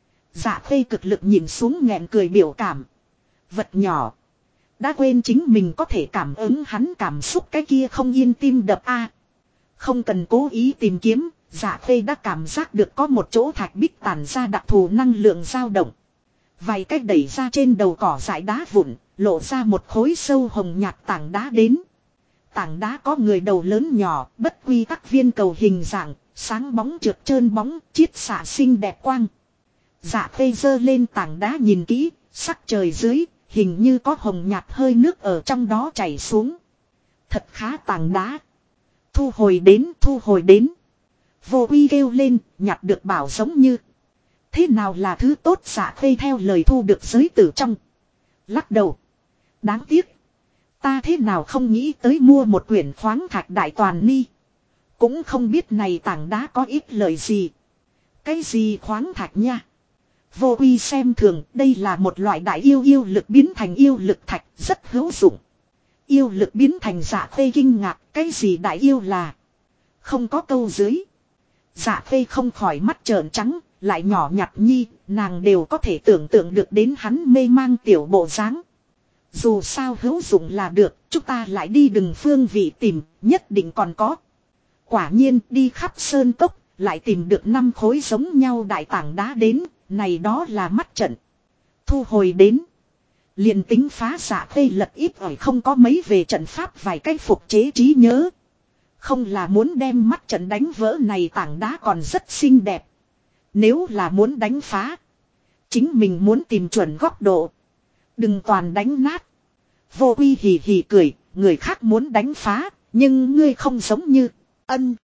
Dạ Khê cực lực nhìn xuống nghẹn cười biểu cảm. Vật nhỏ. Đã quên chính mình có thể cảm ứng hắn cảm xúc cái kia không yên tim đập a. Không cần cố ý tìm kiếm. Dạ Khê đã cảm giác được có một chỗ thạch bích tản ra đặc thù năng lượng dao động. Vài cách đẩy ra trên đầu cỏ dại đá vụn. Lộ ra một khối sâu hồng nhạt tảng đá đến. Tảng đá có người đầu lớn nhỏ. Bất quy tắc viên cầu hình dạng. Sáng bóng trượt trơn bóng. Chiết xạ xinh đẹp quang. Dạ Khê giơ lên tảng đá nhìn kỹ. Sắc trời dưới. Hình như có hồng nhạt hơi nước ở trong đó chảy xuống. Thật khá tảng đá. Thu hồi đến, thu hồi đến. Vô Uy kêu lên, nhặt được bảo giống như. Thế nào là thứ tốt Dạ Khê theo lời thu được giới tử trong. Lắc đầu. Đáng tiếc. Ta thế nào không nghĩ tới mua một quyển khoáng thạch đại toàn ni. Cũng không biết này tảng đá có ít lời gì. Cái gì khoáng thạch nha. Vô Uy xem thường, đây là một loại đại yêu lực biến thành yêu lực thạch, rất hữu dụng. Yêu lực biến thành Dạ Khê kinh ngạc, cái gì đại yêu là. Không có câu dưới. Dạ Khê không khỏi mắt trợn trắng, lại nhỏ nhặt nhi, nàng đều có thể tưởng tượng được đến hắn mê mang tiểu bộ dáng. Dù sao hữu dụng là được, chúng ta lại đi đừng phương vị tìm, nhất định còn có. Quả nhiên đi khắp sơn cốc, lại tìm được 5 khối giống nhau đại tảng đá đến, này đó là mắt trận. Thu hồi đến. Liền tính phá Dạ Khê lật ít ỏi không có mấy về trận pháp vài cách phục chế trí nhớ. Không là muốn đem mắt trận đánh vỡ này tảng đá còn rất xinh đẹp. Nếu là muốn đánh phá. Chính mình muốn tìm chuẩn góc độ. Đừng toàn đánh nát. Vô Quy hì hì cười, người khác muốn đánh phá, nhưng ngươi không giống như. Ân.